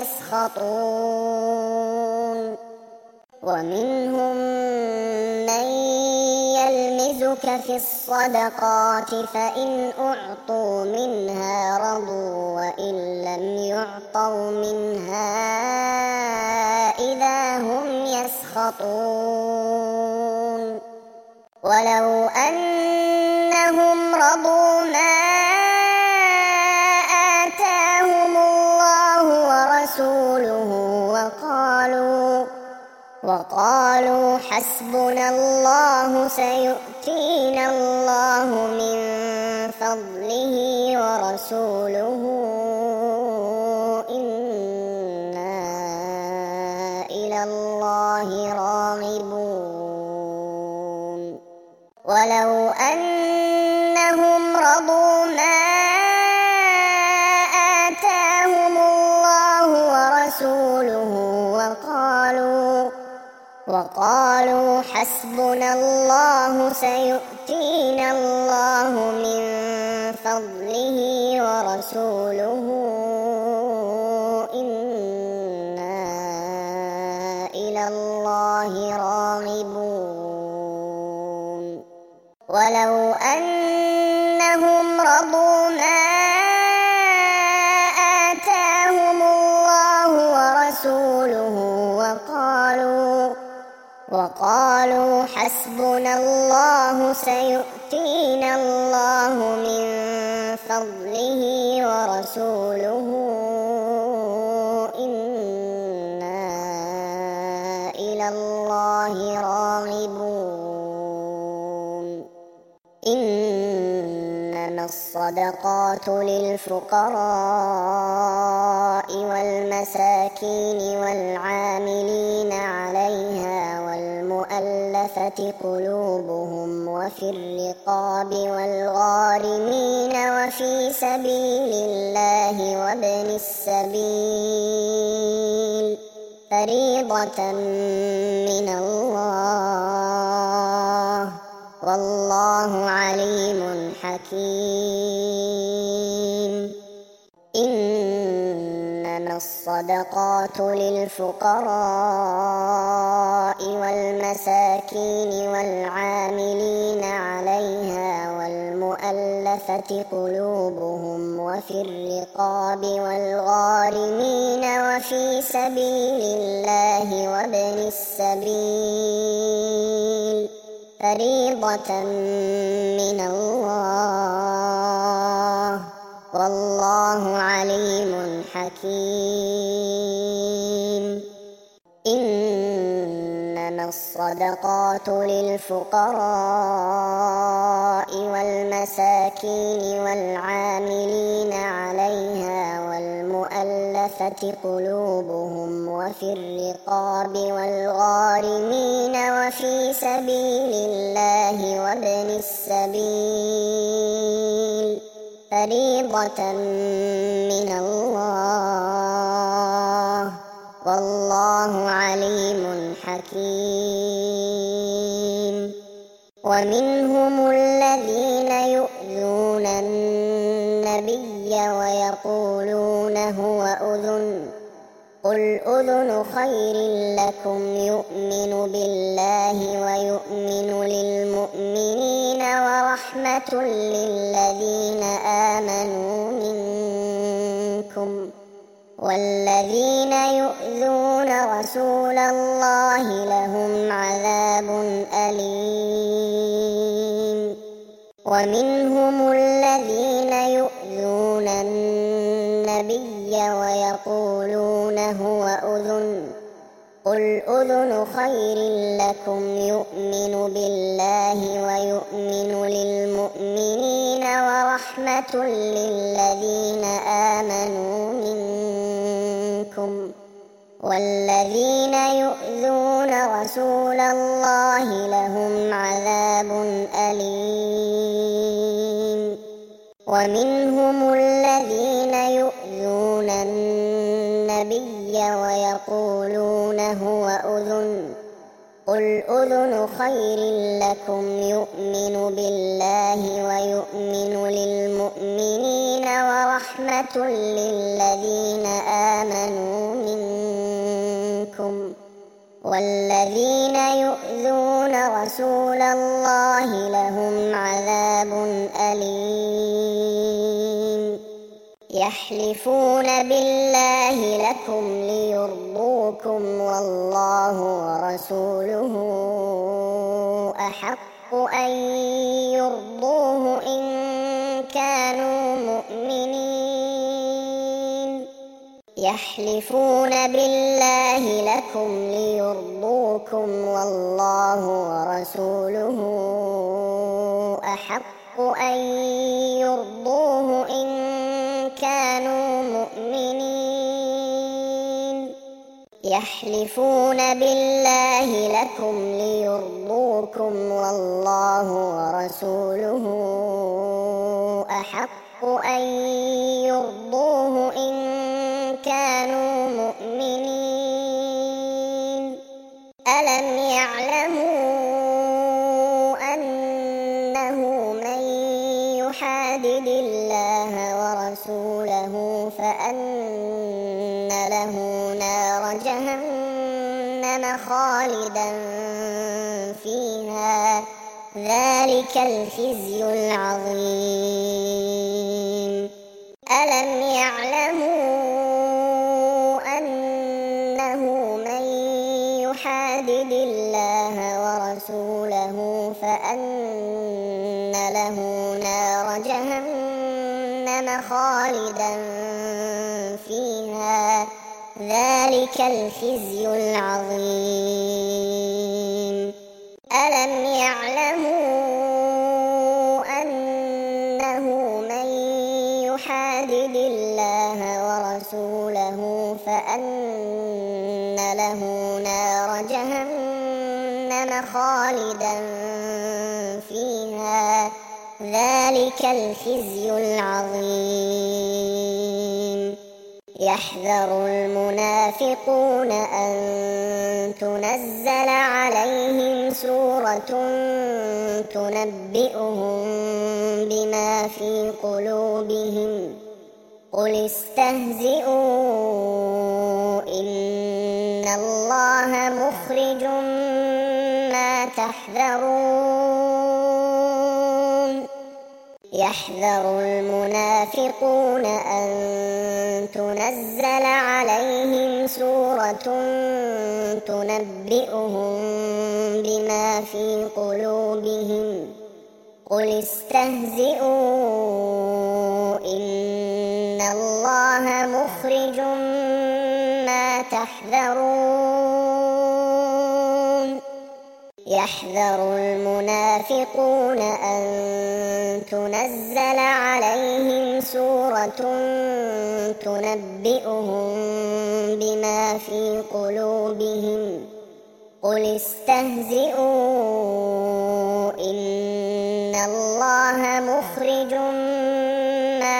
يسخطون ومنهم من يلمزك في الصدقات فإن أعطوا منها رضوا وإن لم يعطوا منها إذا هم يسخطون ولو أنهم رضوا ما آتاهم الله ورسوله وقالوا حسبنا الله سيؤتينا الله من فضله ورسوله إنا إلى الله راغبون ولو أنهم رضوا ما آتاهم الله ورسوله وقالوا حسبنا الله سيؤتينا الله من فضله ورسوله إنا إلى الله راغبون ولو أنهم رضوا ما آتاهم الله ورسوله وقالوا حسبنا الله سيؤتينا الله من فضله ورسوله إنا إلى الله راغبون إنما الصدقات للفقراء والمساكين والعاملين عليها والمؤلفة قلوبهم وفي الرقاب والغارمين وفي سبيل الله وابن السبيل فريضة من الله والله عليم حكيم إنما الصدقات للفقراء والمساكين والعاملين عليها والمؤلفة قلوبهم وفي الرقاب والغارمين وفي سبيل الله وابن السبيل فريضة من الله والله عليم حكيم إنما الصدقات للفقراء والمساكين والعاملين عليها والمؤلفة قلوبهم وفي الرقاب والغارمين وفي سبيل الله وابن السبيل فريضة من الله والله عليم حكيم ومنهم الذين يؤذون النبي ويقولون هو أذن قل أذن خير لكم يؤمن بالله ويؤمن للمؤمنين ورحمة للذين آمنوا منكم والذين يؤذون رسول الله لهم عذاب أليم ومنهم الذين يؤذون النبي ويقولون هو أذن قل أذن خير لكم يؤمن بالله ويؤمن للمؤمنين ورحمة للذين آمنوا منكم والذين يؤذون رسول الله لهم عذاب أليم. ومنهم الذين يؤذون النبي ويقولون هو أذن، قل أذن خير لكم يؤمن بالله ويؤمن للمؤمنين ورحمة للذين آمنوا منكم، والذين يؤذون رسول الله لهم عذاب أليم. يحلفون بالله لكم ليرضوكم والله ورسوله أحق أن يرضوه إن كانوا مؤمنين. يحلفون بالله لكم ليرضوكم والله ورسوله أحق أن يرضوه إن كانوا مؤمنين. يحلفون بالله لكم ليرضوكم والله ورسوله أحق أن يرضوه إن كانوا مؤمنين. ألم يعلموا أنه من يحادد الله ورسوله فأن له نار جهنم خالدا فيها، ذلك الخزي العظيم. ألم يعلموا أنه من يحادد الله ورسوله فأن له نار جهنم خالدا فيها، ذلك الخزي العظيم. ألم يعلموا أنه من يحادد الله ورسوله فأن له نار جهنم خالدا فيها، ذلك الخزي العظيم. يحذر المنافقون أن تنزل عليهم سورة تنبئهم بما في قلوبهم، قل استهزئوا إن الله مخرج ما تحذرون. يحذر المنافقون أن تنزل عليهم سورة تنبئهم بما في قلوبهم، قل استهزئوا إن الله مخرج ما تحذرون. يحذر المنافقون أن تنزل عليهم سورة تنبئهم بما في قلوبهم، قل استهزئوا إن الله مخرج ما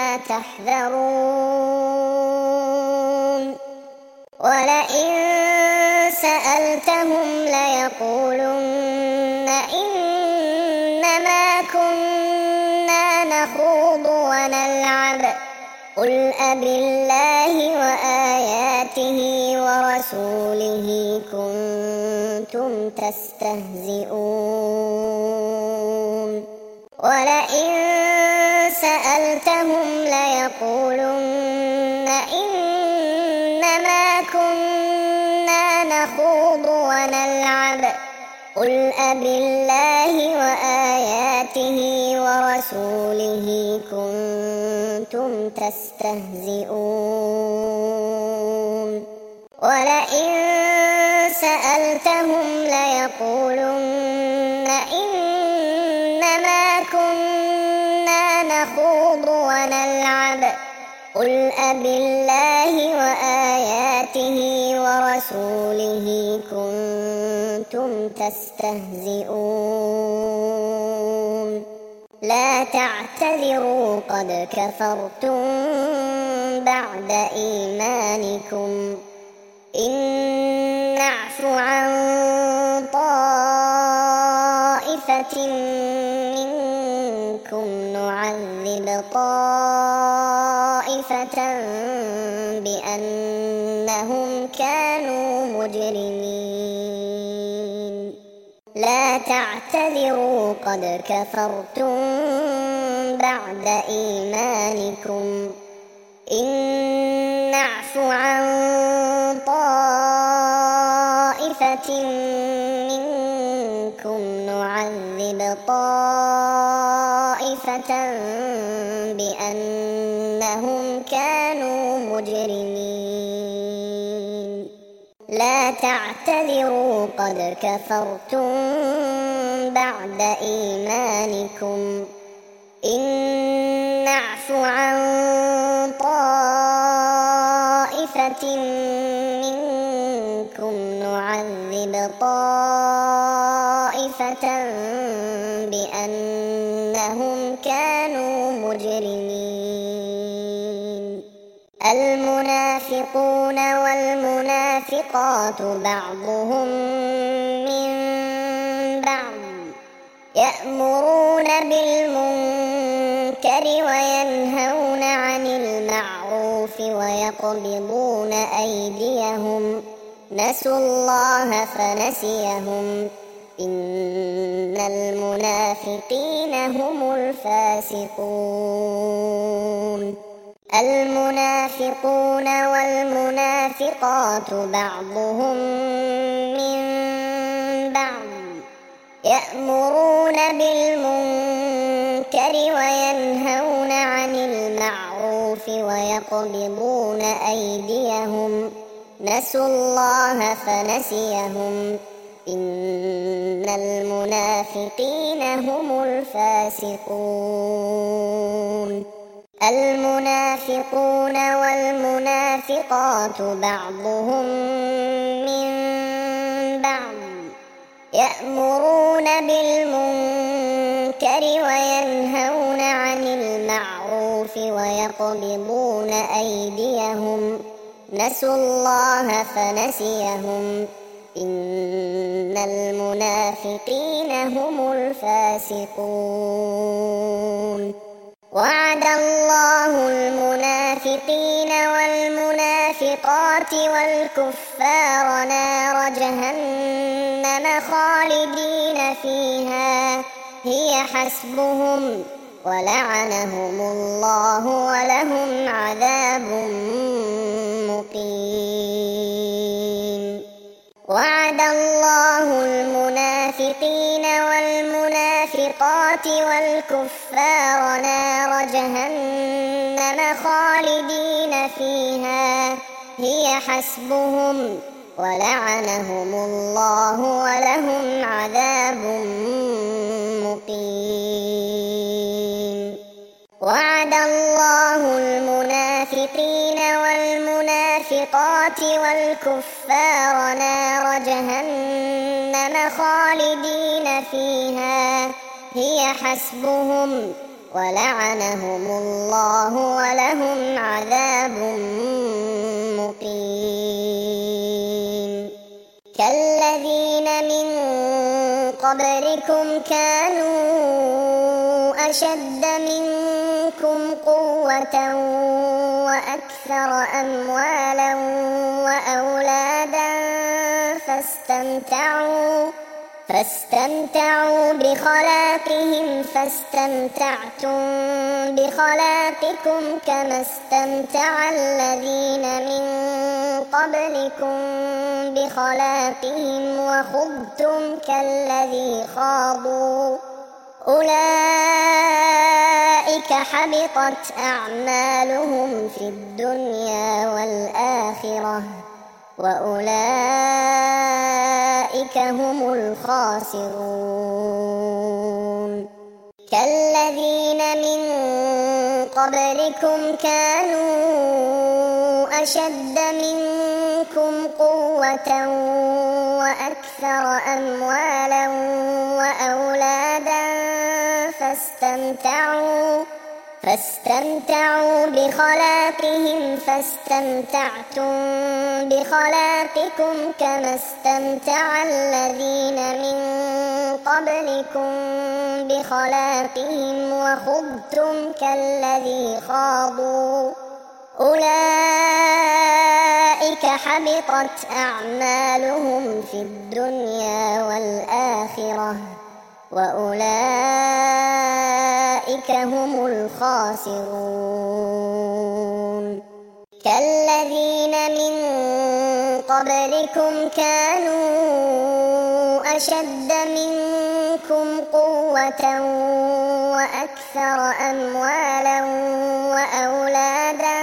تحذرون. ولئن سألتهم ليقولن إنما كنا نخوض ونلعب، قل أبالله وآياته ورسوله كنتم تستهزئون. ولئن سألتهم ليقولن إنما كنا نخوض ونلعب، قل أبالله وآياته ورسوله كنتم تستهزئون. ولئن سألتهم ليقولن إنما كنا نخوض ونلعب، قل أبالله وآياته ورسوله كنتم تستهزئون لا تعتذروا قد كفرتم بعد إيمانكم إن نعف عن طائفة منكم نعذب طائفة بأنهم كانوا مجرمين لا تعتذروا قد كفرتم بعد إيمانكم إن نعف عن طائفة منكم نعذب طائفة بأنهم كانوا مجرمين لا تعتذروا قد كفرتم بعد إيمانكم إن نعف عن طائفة منكم نعذب طائفة بأنهم كانوا مجرمين المنافقون والمنافقات بعضهم من بعض يأمرون بالمنكر وينهون عن المعروف ويقبضون أيديهم نسوا الله فنسيهم إن المنافقين هم الفاسقون المنافقون والمنافقات بعضهم من بعض يأمرون بالمنكر وينهون عن المعروف ويقبضون أيديهم نسوا الله فنسيهم إن المنافقين هم الفاسقون المنافقون والمنافقات بعضهم من بعض يأمرون بالمنكر وينهون عن المعروف ويقبضون أيديهم نسوا الله فنسيهم إن المنافقين هم الفاسقون وعد الله المنافقين والمنافقات والكفار نار جهنم خالدين فيها هي حسبهم ولعنهم الله ولهم عذاب مقيم وعد الله المنافقين والمنافقات والكفار نار جهنم خالدين فيها هي حسبهم ولعنهم الله ولهم عذاب مقيم وعد الله المنافقين والمنافقات والكفار نار جهنم خالدين فيها هي حسبهم ولعنهم الله ولهم عذاب مقيم كالذين من قبلكم كانوا أشد منكم قوة وأكثر أموالا وأولادا فاستمتعوا بخلاقهم فاستمتعتم بخلاقكم كما استمتع الذين من قبلكم بخلاقهم وخضتم كالذي خاضوا أولئك حبطت أعمالهم في الدنيا والآخرة وأولئك هم الخاسرون كالذين من قبلكم كانوا أشد منكم قوة وأكثر أموالا وأولادا فاستمتعوا بخلاقهم فاستمتعتم بخلاقكم كما استمتع الذين من قبلكم بخلاقهم وخضتم كالذي خاضوا أولئك حبطت أعمالهم في الدنيا والآخرة وأولئك هم الخاسرون كالذين من قبلكم كانوا أشد منكم قوة وأكثر أموالا وأولادا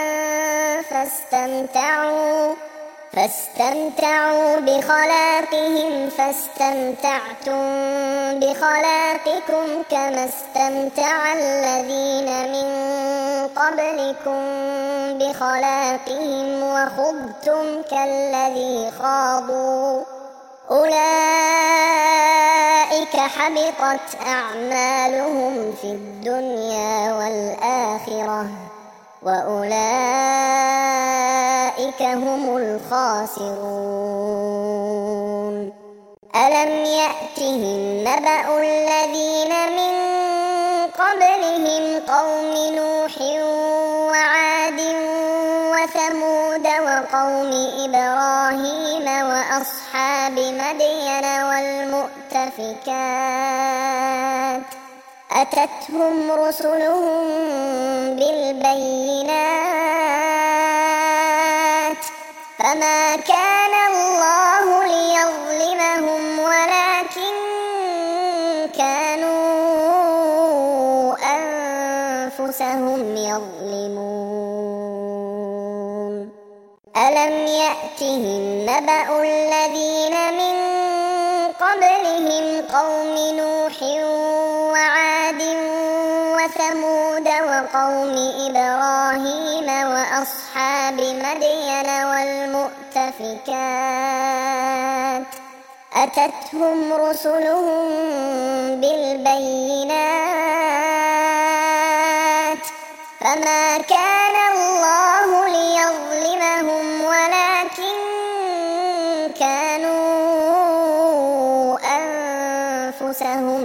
فاستمتعوا بخلاقهم فاستمتعتم بخلاقكم كما استمتع الذين من قبلكم بخلاقهم وخضتم كالذي خاضوا أولئك حبطت أعمالهم في الدنيا والآخرة وأولئك هم الخاسرون ألم يأتهم نبأ الذين من قبلهم قوم نوح وعاد وثمود وقوم إبراهيم وأصحاب مدين والمؤتفكات أتتهم رسلهم بالبينات فما كان الله ليظلمهم ولكن كانوا أنفسهم يظلمون ألم يأتهم نبأ الذين من قبلهم قوم نوح وعاد وثمود وقوم إبراهيم وأصحاب مدين والمؤتفكات أتتهم رسلهم بالبينات فما كان الله ليظلمهم ولكن كانوا أنفسهم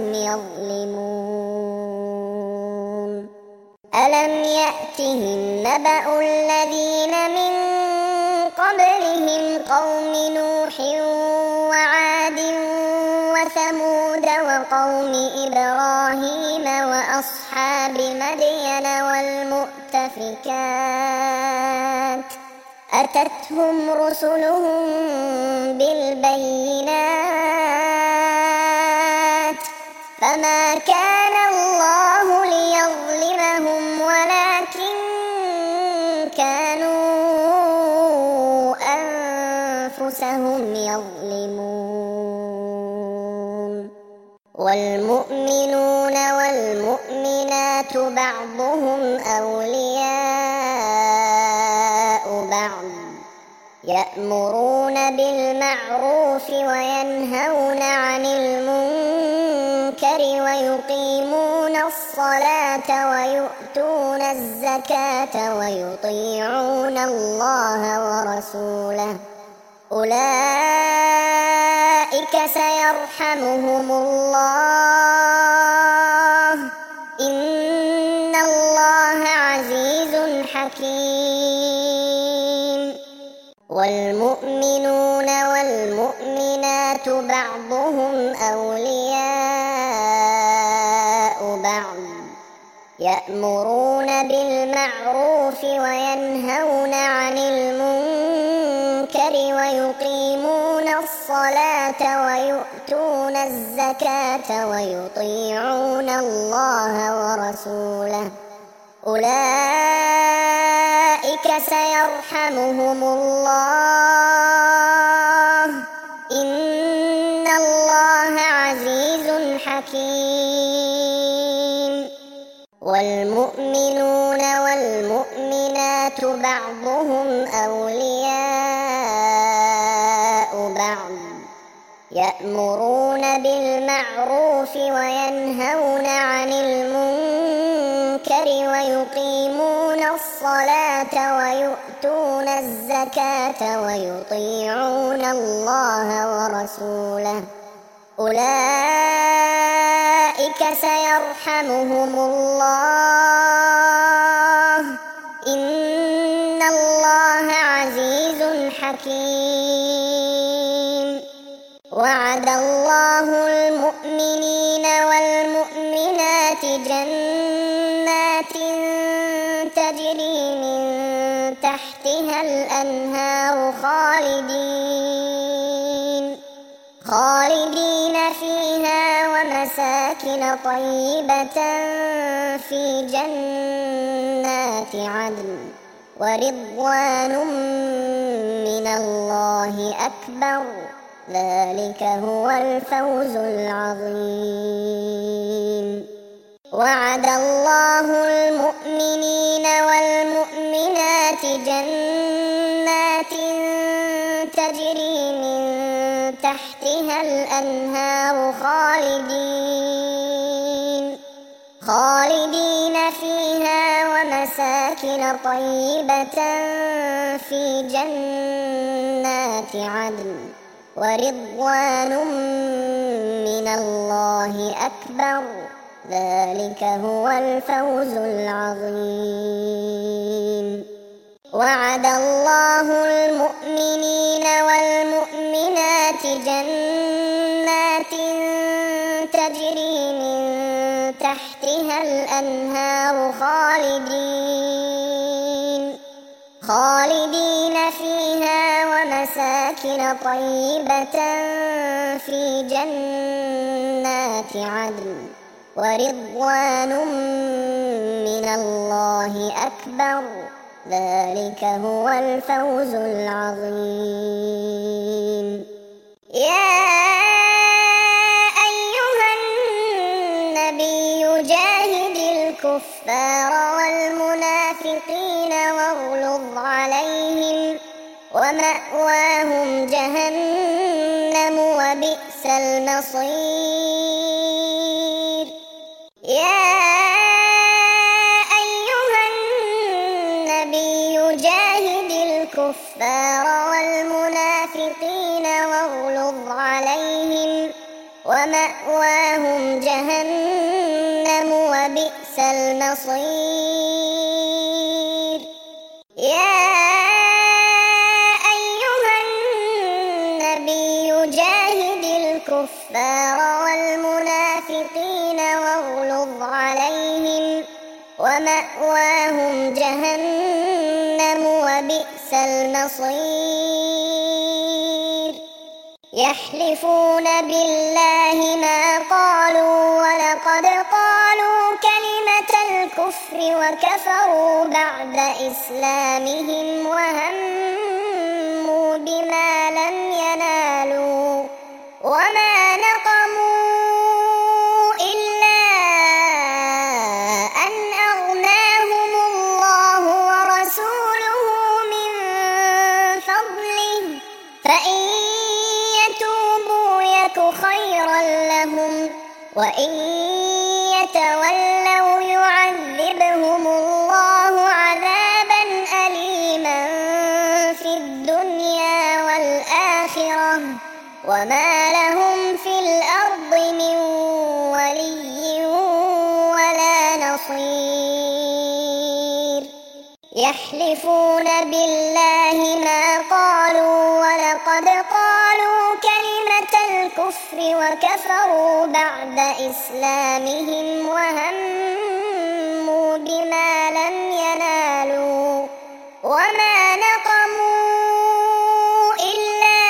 يظلمون ألم يأتهم نبأ الذين من قبلهم قوم نوح وعاد وثمود وقوم إبراهيم وأصحاب مدين والمؤتفكات أتتهم رسلهم بالبينات فما كان الله ليظلمهم ولكن كانوا أنفسهم يظلمون والمؤمنون والمؤمنات بعضهم أولياء بعض يأمرون بالمعروف وينهون عن المنكر ويقيمون الصلاة ويؤتون الزكاة ويطيعون الله ورسوله أولئك سيرحمهم الله إن الله عزيز حكيم والمؤمنون والمؤمنات بعضهم أولياء بعض يأمرون بالمعروف وينهون عن المنكر ويقيمون الصلاة ويؤتون الزكاة ويطيعون الله ورسوله أولئك سيرحمهم الله إن الله عزيز حكيم والمؤمنون يأمرون بالمعروف وينهون عن المنكر ويقيمون الصلاة ويؤتون الزكاة ويطيعون الله ورسوله أولئك سيرحمهم الله إن الله عزيز حكيم. وعد الله المؤمنين والمؤمنات جنات تجري من تحتها الأنهار خالدين فيها ومساكن طيبة في جنات عدن ورضوان من الله أكبر ذلك هو الفوز العظيم. وعد الله المؤمنين والمؤمنات جنات تجري من تحتها الأنهار خالدين فيها ومساكن طيبة في جنات عدن ورضوان من الله أكبر ذلك هو الفوز العظيم. وعد الله المؤمنين والمؤمنات جنات تجري من تحتها الأنهار خالدين فيها ومساكن طيبة في جنات عدن ورضوان من الله أكبر ذلك هو الفوز العظيم. يا أيها النبي جاهد الكفار والمنافقين واغلظ عليهم ومأواهم جهنم وبئس المصير. يا أيها النبي جاهد الكفار والمنافقين واغلظ عليهم ومأواهم جهنم وبئس المصير. يا أيها النبي جاهد الكفار والمنافقين واغلظ عليهم ومأواهم جهنم وبئس المصير. يحلفون بالله ما قالوا ولقد قالوا كلمة الكفر وكفروا بعد إسلامهم وهموا بما لم ينالوا وما نقموا إلا أن أغناهم الله ورسوله من فضله فإن يتوبوا يك خيرا لهم وإن يتولوا يعذبهم الله عذابا أليما في الدنيا والآخرة وما لهم في الأرض من ولي ولا نصير. يحلفون بالله ما قالوا ولقد قالوا كلمة الكفر وكفروا بعد إسلامهم وهموا بما لم ينالوا وما نقموا إلا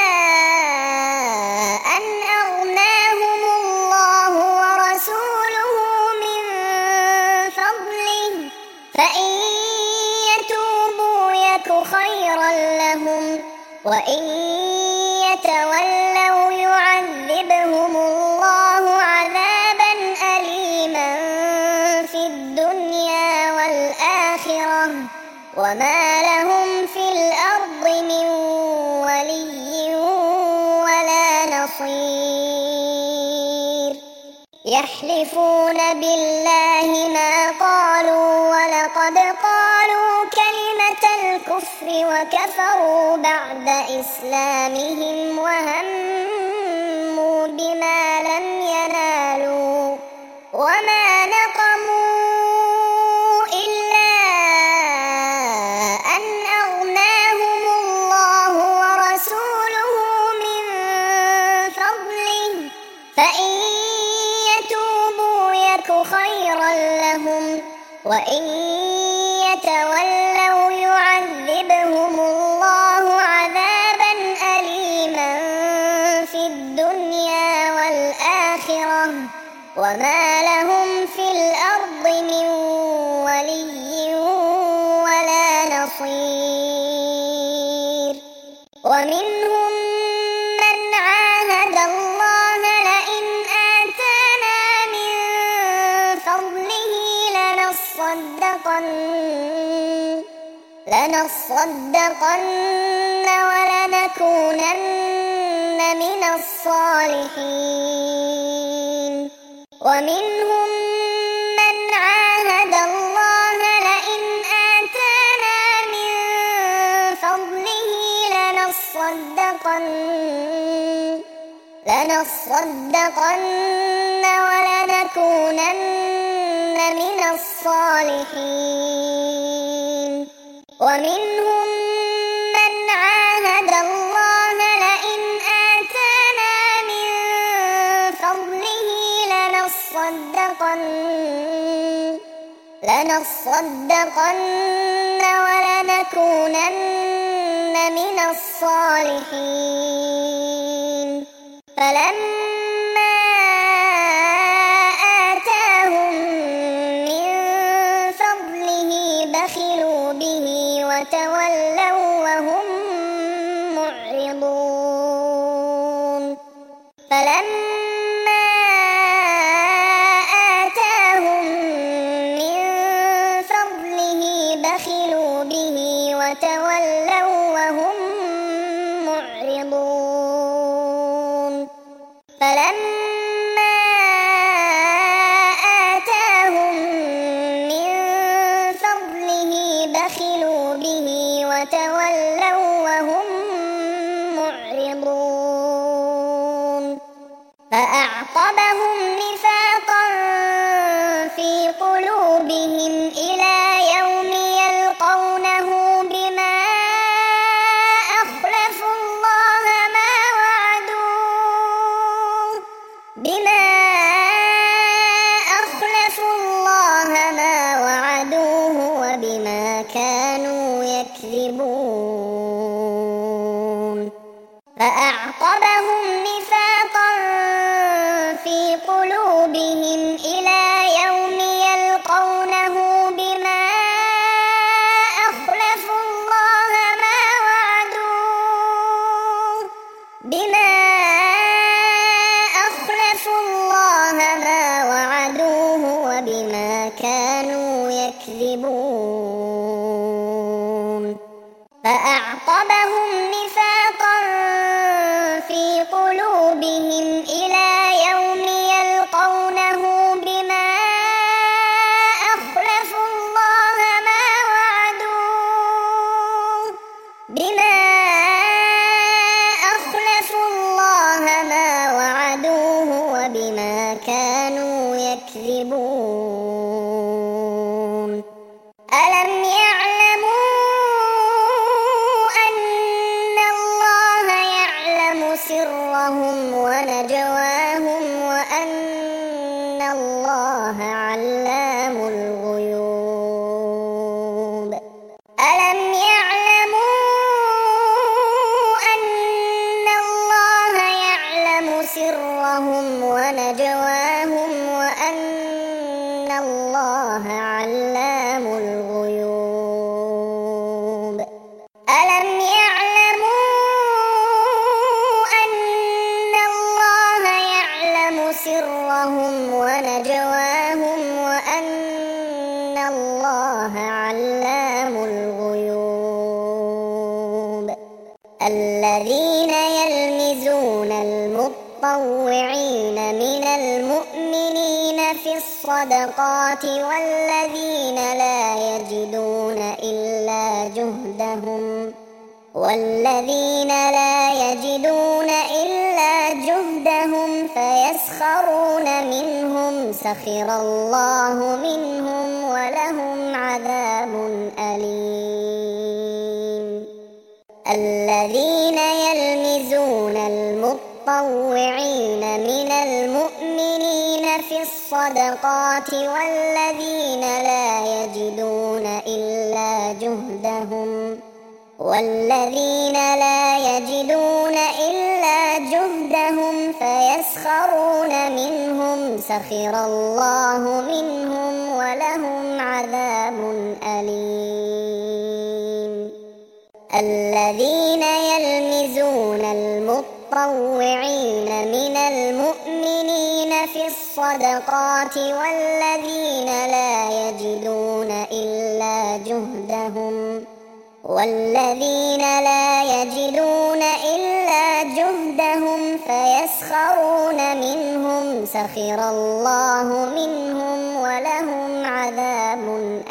أن أغناهم الله ورسوله من فضله فإن يتوبوا يك خيرا لهم وإن يتولوا يعذبهم الله عذابا أليما في الدنيا والآخرة وما لهم في الأرض من ولي ولا نصير. نصير يحلفون بالله ما قالوا ولقد قالوا كلمة الكفر وكفروا بعد إسلامهم وهموا بما لم ينالوا وما نقموا إلا أن أغناهم الله ورسوله من فضله فإن يتوبوا يك خيرا لهم وإن يتولوا يعذبهم الله عذابا أليما في الدنيا والآخرة وما لهم في الأرض من ولي ولا نصير ومنهم من عاهد الله لئن آتانا من فضله لنصدقن ولنكونن من الصالحين ومنهم من عاهد الله لئن آتانا من فضله لنصدقن ولنكونن من الصالحين ومنهم من عاهد الله لئن آتانا من فضله لنصدقن ولنكونن من الصالحين فلما آتاهم من فضله بخلوا به وتولوا وهم معرضون فلما آتاهم من فضله بخلوا به وتولوا وهم معرضون فلما آتاهم من فضله بخلوا به وتولوا وهم معرضون فأعقبهم نفاقا في قلوبهم إلى يوم يلقونه بما أخلفوا الله ما وعدوه وبما كانوا يكذبون فأعقبهم نفاقا في قلوبهم إلى يوم يلقونه بما أخلفوا الله ما وعدوه وبما كانوا يكذبون فأعقبهم نفاقا في قلوبهم إلى يوم يلقونه بما أخلفوا الله ما وعدوه وبما كانوا يكذبون ألم يعلموا أن الله يعلم سرهم ونجواهم وأن الله علام الغيوب ألم يعلموا أن الله يعلم سرهم ونجواهم وأن الله علام الغيوب ألم يعلموا أن الله يعلم سرهم ونجواهم وأن الله علام الغيوب الذين يلمزون المطلوب المتطوعين من المؤمنين في الصدقات والذين لا يجدون إلا جهدهم فيسخرون منهم سخر الله منهم ولهم عذاب أليم. الذين يلمزون المتطوعين من المؤمنين في الصدقات والذين لا يجدون إلا جهدهم فيسخرون منهم سخر الله منهم ولهم عذاب أليم. الذين يلمزون المتطوعين من المؤمنين في الصدقات والذين لا يجدون إلا جهدهم فيسخرون منهم سخر الله منهم ولهم عذاب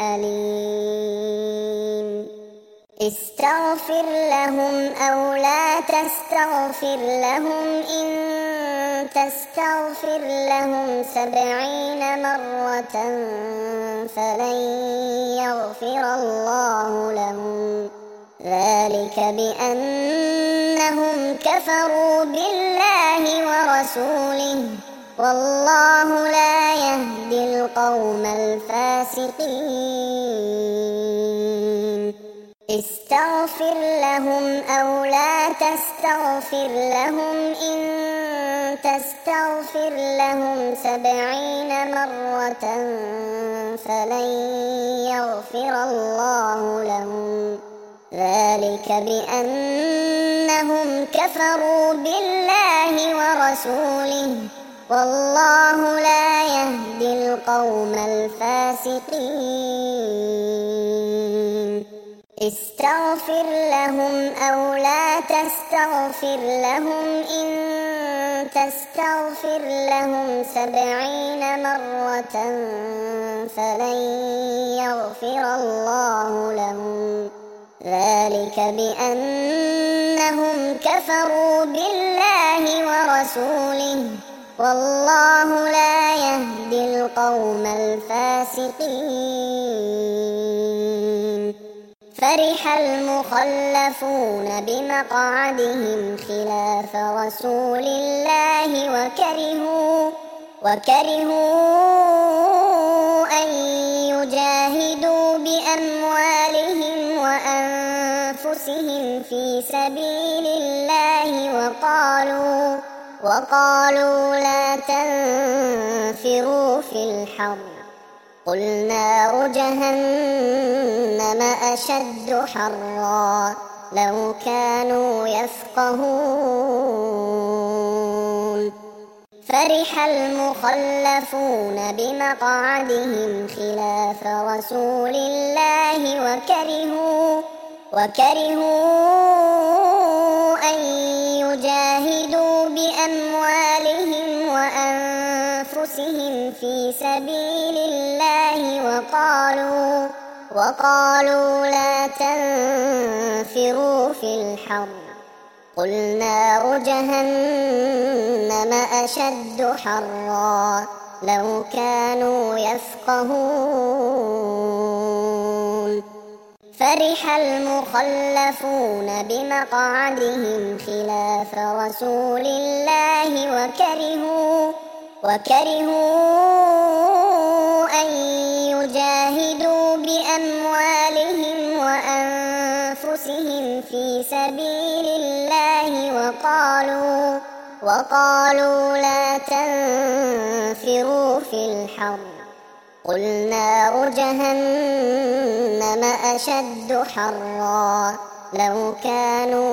أليم. استغفر لهم أو لا تستغفر لهم إن تستغفر لهم 70 مرة فلن يغفر الله لهم ذلك بأنهم كفروا بالله ورسوله والله لا يهدي القوم الفاسقين. استغفر لهم أو لا تستغفر لهم إن تستغفر لهم 70 مرة فلن يغفر الله لهم ذلك بأنهم كفروا بالله ورسوله والله لا يهدي القوم الفاسقين. استغفر لهم أو لا تستغفر لهم إن تستغفر لهم 70 مرة فلن يغفر الله لهم ذلك بأنهم كفروا بالله ورسوله والله لا يهدي القوم الفاسقين. فرح المخلفون بمقعدهم خلاف رسول الله وكرهوا أن يجاهدوا بأموالهم وأنفسهم في سبيل الله وقالوا لا تنفروا في الحر قل نار جهنم أشد حرا لو كانوا يفقهون. فرح المخلفون بمقعدهم خلاف رسول الله وكرهوا أن يجاهدوا بأموالهم وأنفسهم في سبيل الله وقالوا لا تنفروا في الحر قل نار جهنم أشد حرا لو كانوا يفقهون. فرح المخلفون بمقعدهم خلاف رسول الله وكرهوا أن يجاهدوا بأموالهم وأنفسهم في سبيل الله وقالوا لا تنفروا في الحر قل نار جهنم أشد حرا لو كانوا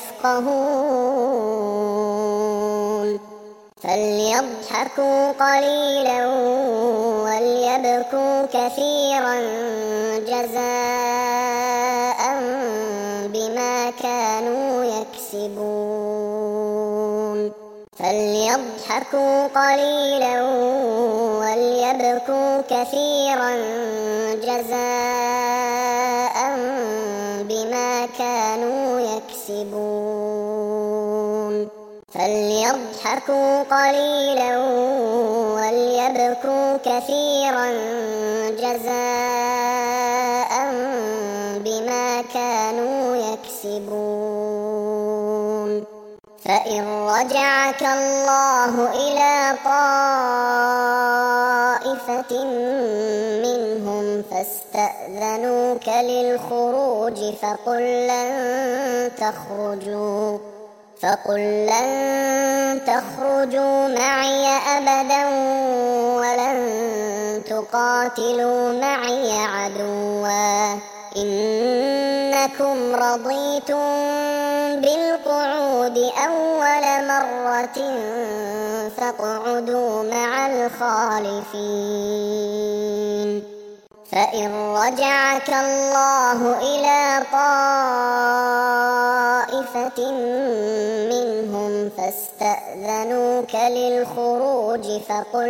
يفقهون. فليضحكوا قليلا وليبكوا كثيرا جزاء بما كانوا يكسبون. فليضحكوا قليلا وليبكوا كثيرا جزاء بما كانوا يكسبون. فليضحكوا قليلا وليبكوا كثيرا جزاء بما كانوا يكسبون. فإن رجعك الله إلى طائفة منهم فاستأذنوك للخروج فقل لن تخرجوا معي أبدا ولن تقاتلوا معي عدوا إنكم رضيتم بالقعود أول مرة فاقعدوا مع الخالفين. فإن رجعك الله إلى طائفة منهم فاستأذنوك للخروج فقل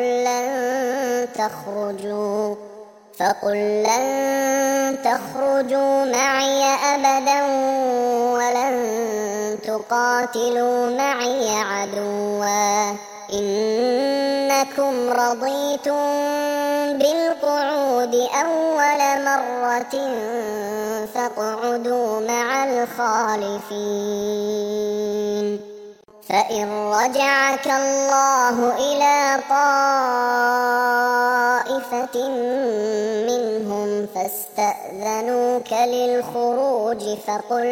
لن تخرجوا معي أبدا ولن تقاتلوا معي عدوا إنكم رضيتم بالقعود أول مرة فاقعدوا مع الخالفين. فإن رجعك الله إلى طائفة منهم فاستأذنوك للخروج فقل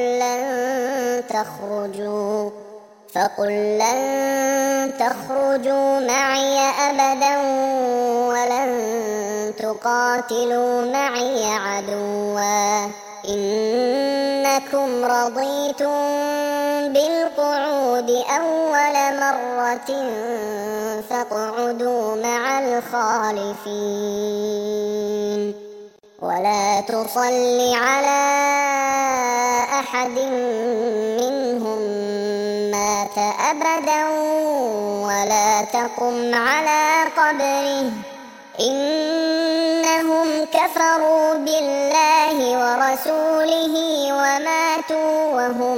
لن تخرجوا معي أبدا ولن تقاتلوا معي عدوا إنكم رضيتم بالقعود أول مرة فاقعدوا مع الخالفين. ولا تصل على أحد منهم مات أبدا ولا تقم على قبره إنهم كفروا بالله ورسوله وماتوا وهم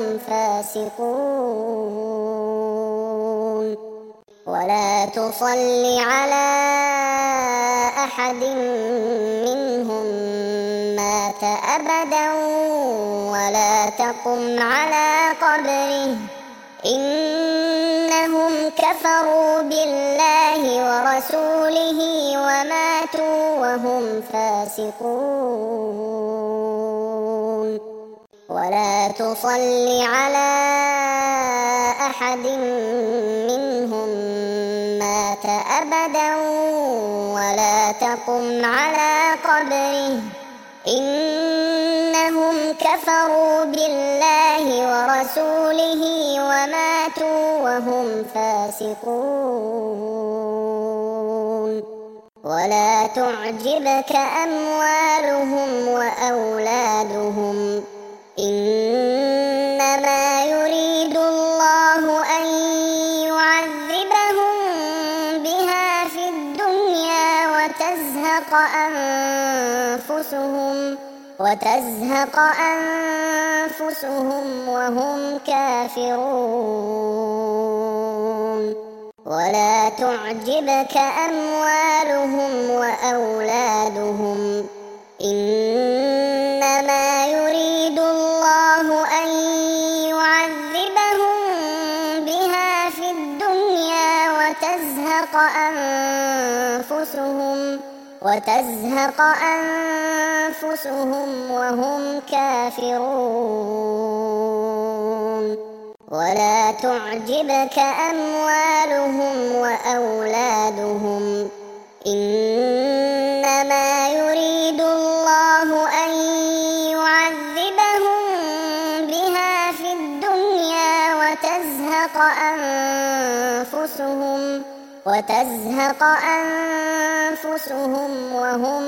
فاسقون. ولا تصل على أحد منهم مات أبدا ولا تقم على قبره إنهم كفروا بالله ورسوله وماتوا وهم فاسقون. ولا تصل على أحد منهم مات أبدا ولا تقم على قبره إنهم كفروا بالله ورسوله وماتوا وهم فاسقون. ولا تعجبك أموالهم وأولادهم إنما يريد الله أن يعذبهم بها في الدنيا وتزهق أنفسهم وهم كافرون. ولا تعجبك أموالهم وأولادهم إنما يريد الله أن يعذبهم بها في الدنيا وتزهق أنفسهم وهم كافرون. ولا تعجبك أموالهم وأولادهم إنما يريد الله أن يعذبهم بها في الدنيا وتزهق أنفسهم وهم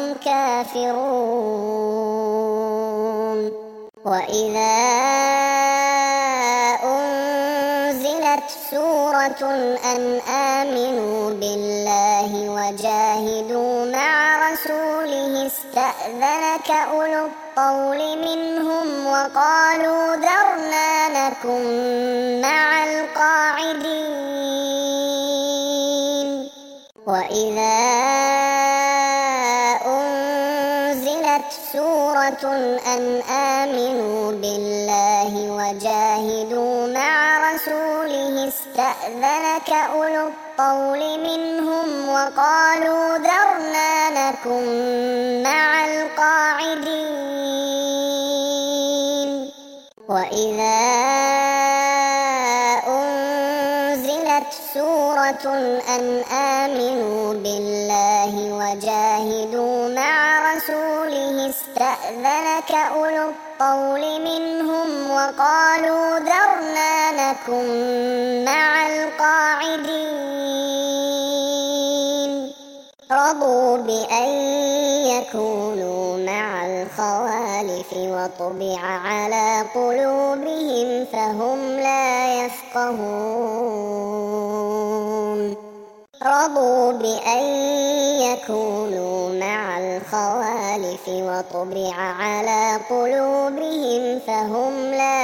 كافرون. وإذا أنزلت سورة أن آمنوا بالله وجاهدوا مع رسوله استأذنك أولو الطول منهم وقالوا ذرنا نكن مع القاعدين وإذا أنزلت سورة أن آمنوا بالله وجاهدوا مع رسوله استأذنك أولو الطول منهم وقالوا ذرنا نكن مع القاعدين وإذا أنزلت سورة أن آمنوا بالله وجاهدوا مع رسوله استأذنك أولو الطول منهم وقالوا ذرنا نكن مع القاعدين رضوا بأن يكونوا مع الخوالف وطبع على قلوبهم فهم لا يفقهون رضوا بأن يكونوا مع الخوالف وطبع على قلوبهم فهم لا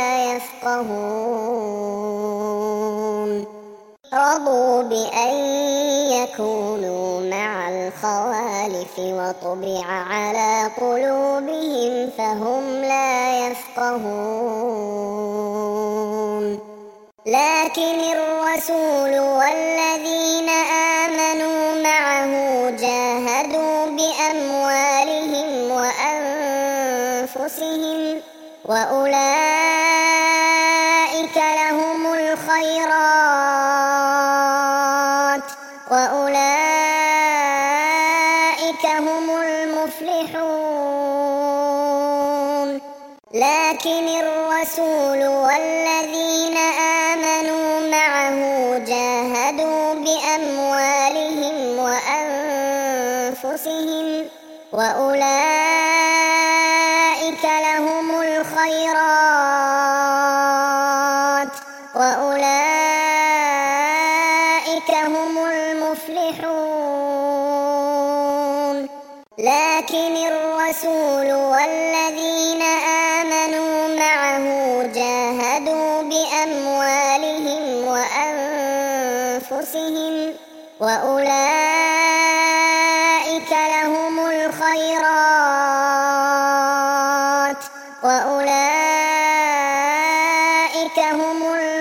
يفقهون رضوا بأن يكونوا مع الخوالف وطبع على قلوبهم فهم لا يفقهون لكن الرسول والذين آمنوا معه جاهدوا بأموالهم وأنفسهم وأولئك لهم الخيرات وأولئك هم المفلحون لكن الرسول والذين آمنوا معه جاهدوا بأموالهم وأنفسهم وأولئك لهم الخيرات وأولئك هم المفلحون لكن الرسول والذين آمنوا معه جاهدوا بأموالهم وأنفسهم وأولئك لهم الخيرات وأولئك هم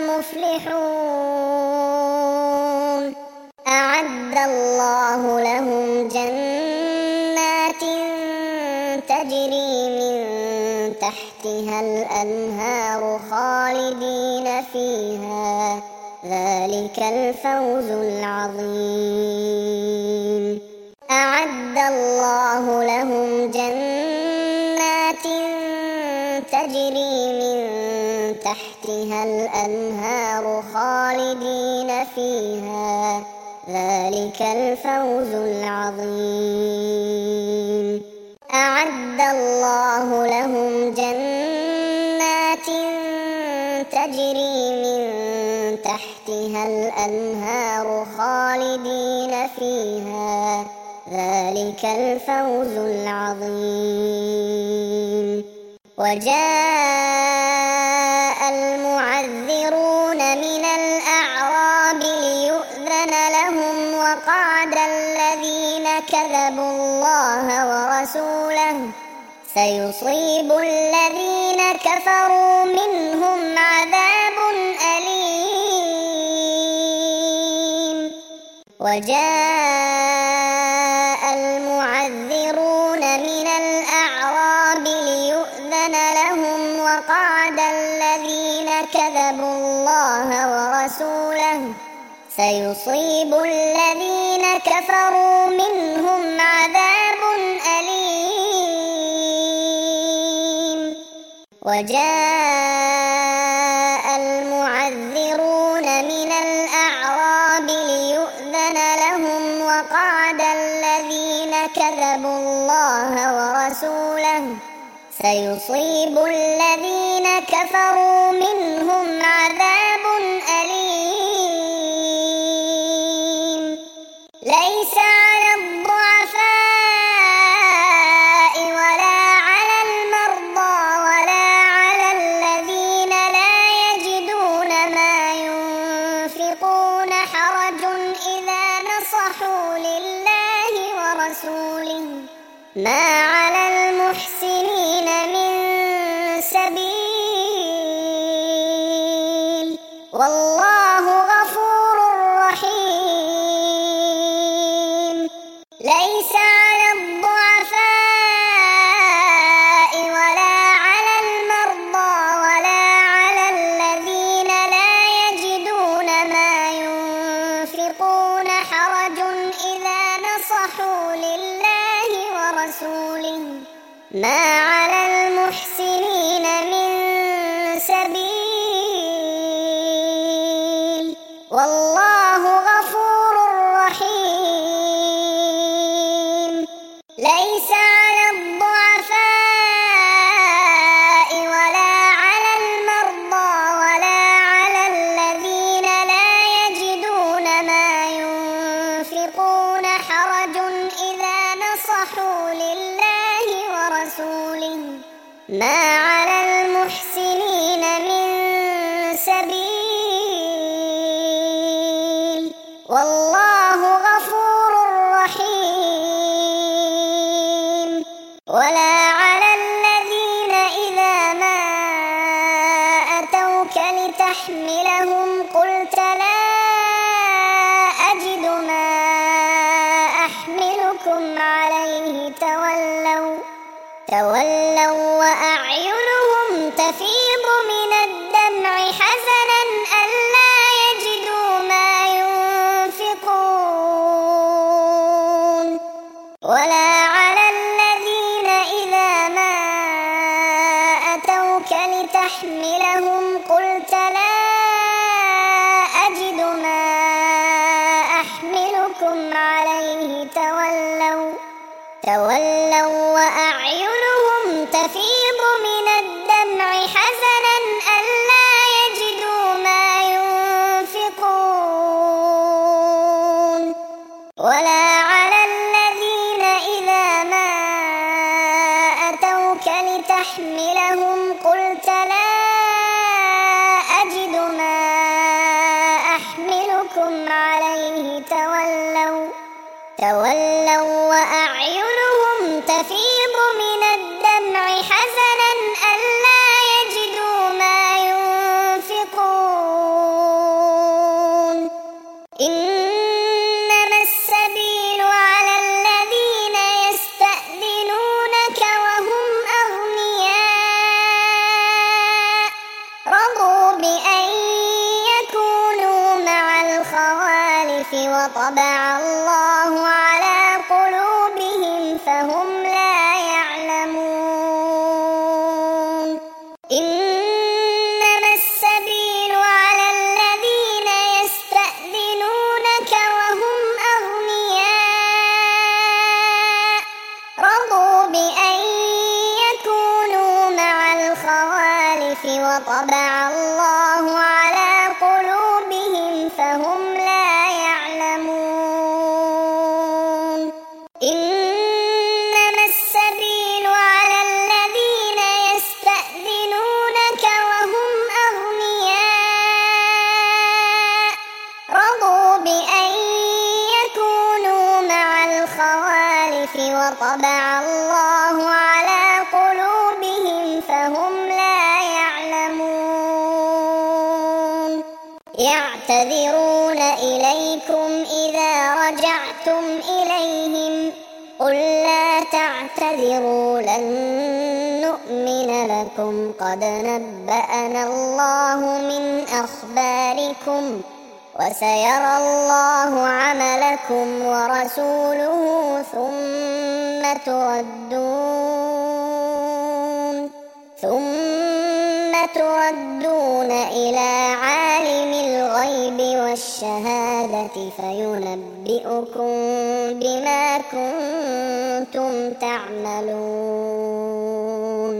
المفلحون أعد الله لهم جنات تجري من تحتها الأنهار خالدين فيها ذلك الفوز العظيم أعد الله لهم جنات تجري من تحتها الأنهار خالدين فيها ذلك الفوز العظيم أعد الله لهم جنات تجري من تحتها الأنهار خالدين فيها ذلك الفوز العظيم وجاء المعذرون من الأعراب ليؤذن لهم وقعد الذين كذبوا الله ورسوله سيصيب الذين كفروا منهم عذاب أليم وجاء المعذرون من الأعراب ليؤذن لهم وقعد الذين كذبوا الله ورسوله سيصيب الذين كفروا منهم عذاب أليم وجاء المعذرون من الأعراب ليؤذن لهم وقعد الذين كذبوا الله ورسوله سيصيب الذين كفروا منهم عذاب أليم ليس على الضعفاء ولا على المرضى ولا على الذين لا يجدون ما ينفقون حرج إذا نصحوا لله ورسوله ما على المحسنين من سبيل والله غفور رحيم. ليس على الضعفاء ولا على المرضى ولا على الذين لا يجدون ما ينفقون حرج إذا نصحوا لله ورسوله ما على المحسنين من سبيل والله غفور رحيم. ليس على الضعفاء ولا على المرضى ولا على الذين لا يجدون ما ينفقون حرج إذا نصحوا لله ورسوله ما على المحسنين من سبيل والله غفور رحيم. ولا على الذين إذا ما أتوك لتحملهم قلت لا أجد ما أحملكم عليه تولوا وأعينهم تفيض من الدمع حزنا ألا يجدوا ما ينفقون. ولا على الذين إذا ما أتوك لتحملهم قلت لا أجد ما أحملكم عليه تولوا وأعينهم تفيض من الدمع حزنا ألا يجدوا ما ينفقون. ولا على الذين إذا ما أتوك لتحملهم قلت لا أجد ما أحملكم عليه تولوا وأعينهم تفيض من الدمع حزنا ألا يجدوا ما ينفقون. إنما السبيل على الذين يستأذنونك وهم أغنياء رضوا بأن يكونوا مع الخوالف وطبع الله على قلوبهم فهم لا يعلمون. إنما السبيل على الذين يستأذنونك وهم أغنياء رضوا بأن يكونوا مع الخوالف وطبع الله على قلوبهم فهم لا يعلمون. إنما السبيل على الذين يستأذنونك وهم أغنياء رضوا بأن يكونوا مع الخوالف وطبع الله على قلوبهم فهم لا يعلمون. يعتذرون إليكم إذا رجعتم إليهم قل لا تعتذروا لن نؤمن لكم قد نبأنا الله من أخباركم وسيرى الله عملكم ورسوله ثم تردون إلى عالم الغيب والشهادة فينبئكم بما كنتم تعملون.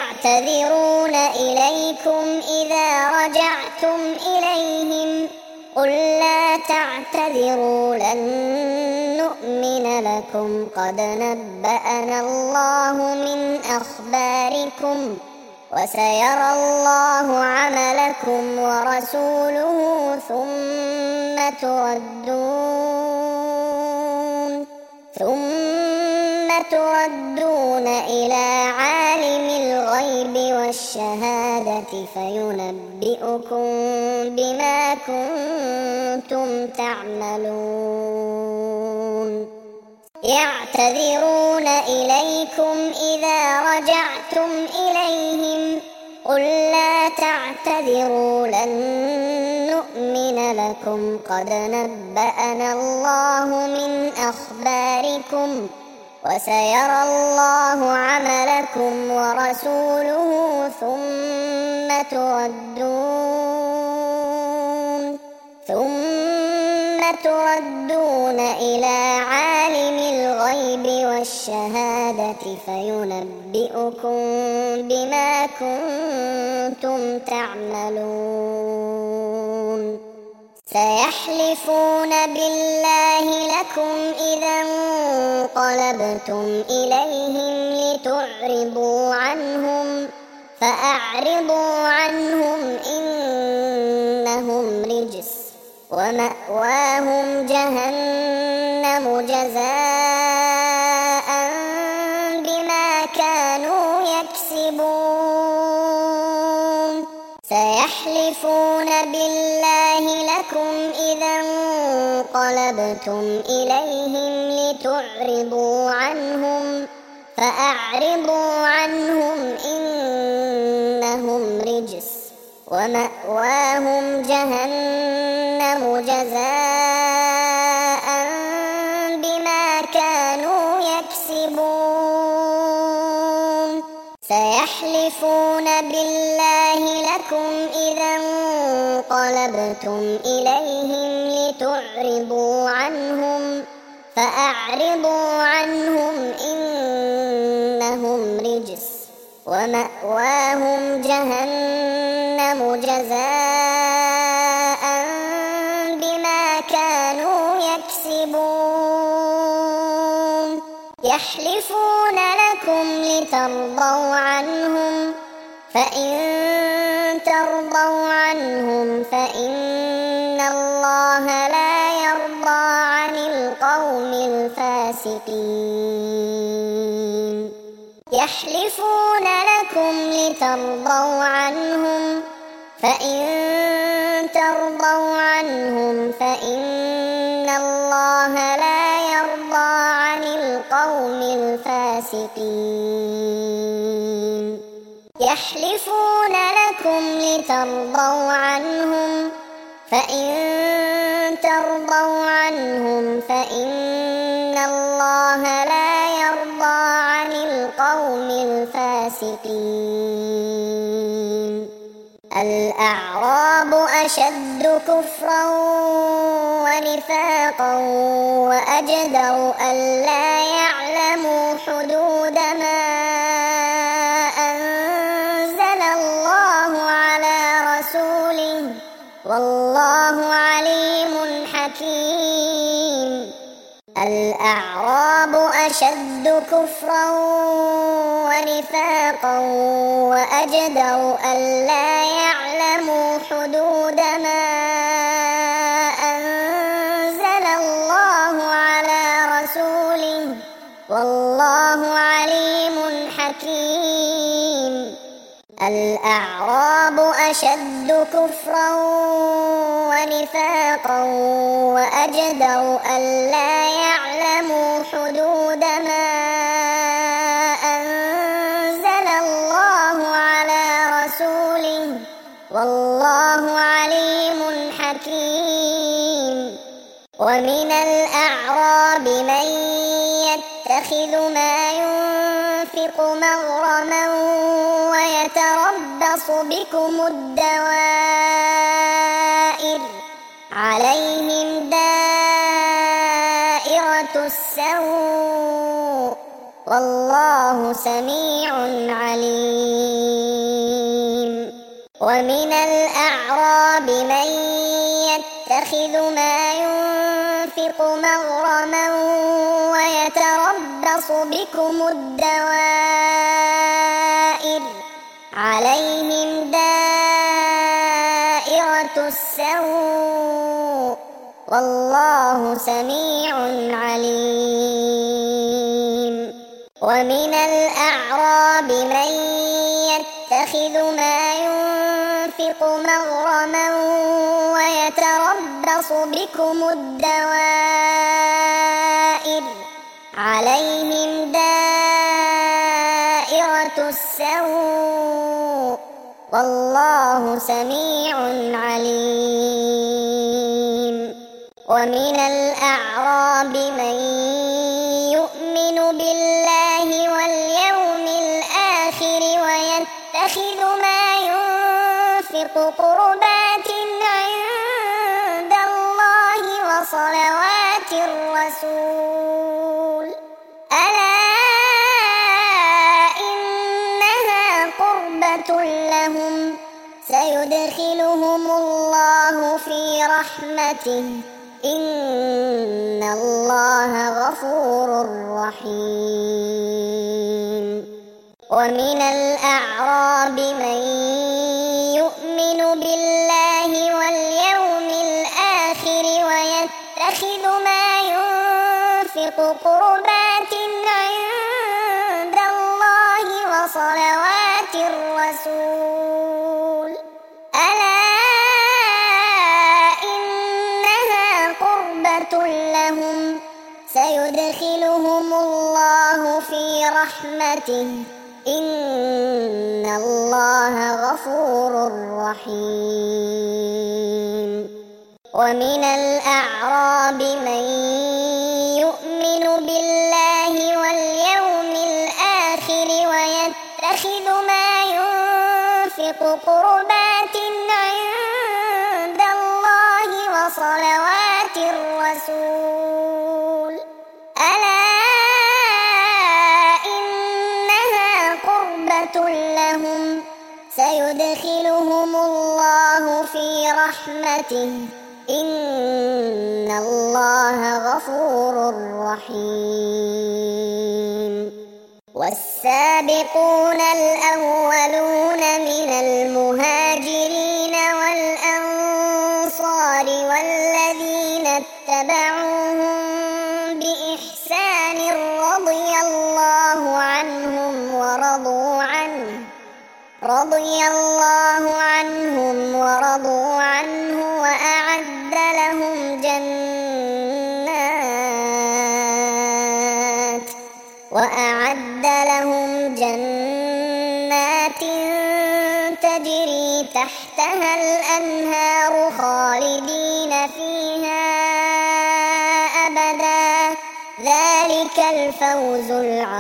يعتذرون إليكم إذا رجعتم إليهم قل لا تعتذروا لن نؤمن لكم قد نبأنا الله من أخباركم وسيرى الله عملكم ورسوله ثم تردون إلى عالم الغيب والشهادة فينبئكم بما كنتم تعملون يعتذرون إليكم إذا رجعتم إليهم قل لا تعتذروا لن نؤمن لكم قد نبأنا الله من أخباركم وسيرى الله عملكم ورسوله ثم تردون إلى عالم الغيب والشهادة فينبئكم بما كنتم تعملون سيحلفون بالله لكم إذا انقلبتم إليهم لتعرضوا عنهم فأعرضوا عنهم إنهم رجس ومأواهم جهنم جزاء بما كانوا يكسبون سيحلفون بالله لكم إذا انقلبتم إليهم لتعرضوا عنهم فأعرضوا عنهم إنهم رجس ومأواهم جهنم جزاء بما كانوا يكسبون سيحلفون بالله لكم إذا انقلبتم إليهم لتعرضوا عنهم فأعرضوا عنهم إنهم رجس ومأواهم جهنم جزاء بما كانوا يكسبون يحلفون لكم لترضوا عنهم فإن ترضوا عنهم فإن الله لا يرضى عن القوم الفاسقين يحلفون لكم لترضوا عنهم فإن ترضوا عنهم فإن الله لا يرضى عن القوم الفاسقين يحلفون لكم لترضوا عنهم فإن ترضوا عنهم فإن الله لا يرضى عن القوم الفاسقين الأعراب أشد كفرا ونفاقا وأجدر ألا يعلموا حدود ما أنزل الله على رسوله والله عليم حكيم الأعراب أشد كفرا ونفاقا وأجدر ألا يعلموا حدود ما أنزل الله على رسوله والله عليم حكيم الأعراب أشد كفرا ونفاقا وأجدر ألا يعلموا حدود ما أنزل الله على رسوله والله عليم حكيم ومن الأعراب من يتخذ ما ينفق مغرما ويتربص بكم الدوائر عليهم دائرة السوء والله سميع عليم ومن الأعراب من يتخذ يتخذ ما ينفق مغرما ويتربص بكم الدوائر عليهم دائرة السوء والله سميع عليم. ومن الأعراب من يتخذ ما ينفق مغرما ويتربص بكم الدوائر عليهم دائرة السوء والله سميع عليم. ومن الأعراب من يؤمن بالله واليوم الآخر ويتخذ ما ينفق قربات عند الله وصلوات الرسول ألا إنها قربة لهم سيدخلهم الله في رحمته إن الله غفور رحيم. ومن الأعراب من يؤمن بالله واليوم الآخر ويتخذ ما ينفق قربات عند الله وصلوات الرسول ألا إنها قربة لهم سيدخلهم الله في رحمته إن الله غفور رحيم. ومن الأعراب من يؤمن بالله واليوم الآخر ويتخذ ما ينفق قربات عند الله وصلوات الرسول ألا إنها قربة لهم سيدخلهم الله في رحمته إن الله غفور رحيم. والسابقون الأولون من المهاجرين والأنصار والذين اتبعوهم بإحسان رضي الله عنهم ورضوا عنه وأعد لهم جنات تجري تحتها الأنهار خالدين فيها أبدا ذلك الفوز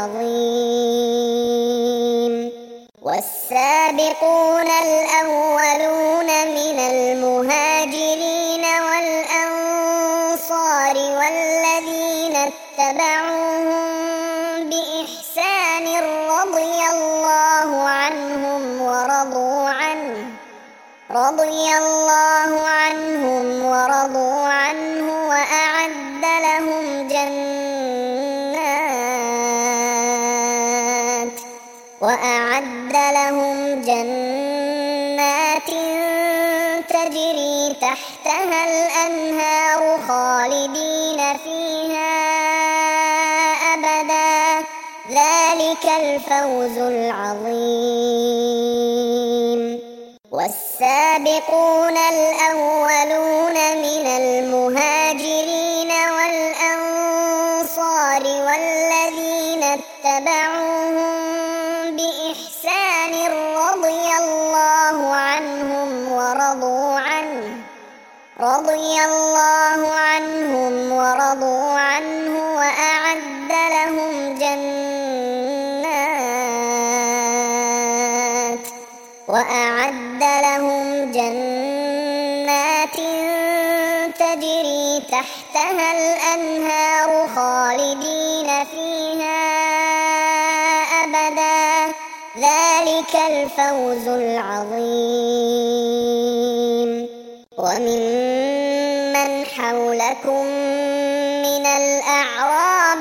العظيم. والسابقون الأولون من المهاجرين والأنصار والذين اتبعوهم بإحسان رضي الله عنهم ورضوا عنه وأعد لهم جنات تجري تحتها الأنهار خالدين فيها أبدا ذلك الفوز العظيم. والسابقون الأولون من المهاجرين والأنصار والذين اتبعوهم بإحسان رضي الله عنهم ورضوا عنه وأعد لهم جنات تجري تحتها الأنهار خالدين فيها أبدا ذلك الفوز العظيم. وممن حولكم من الأعراب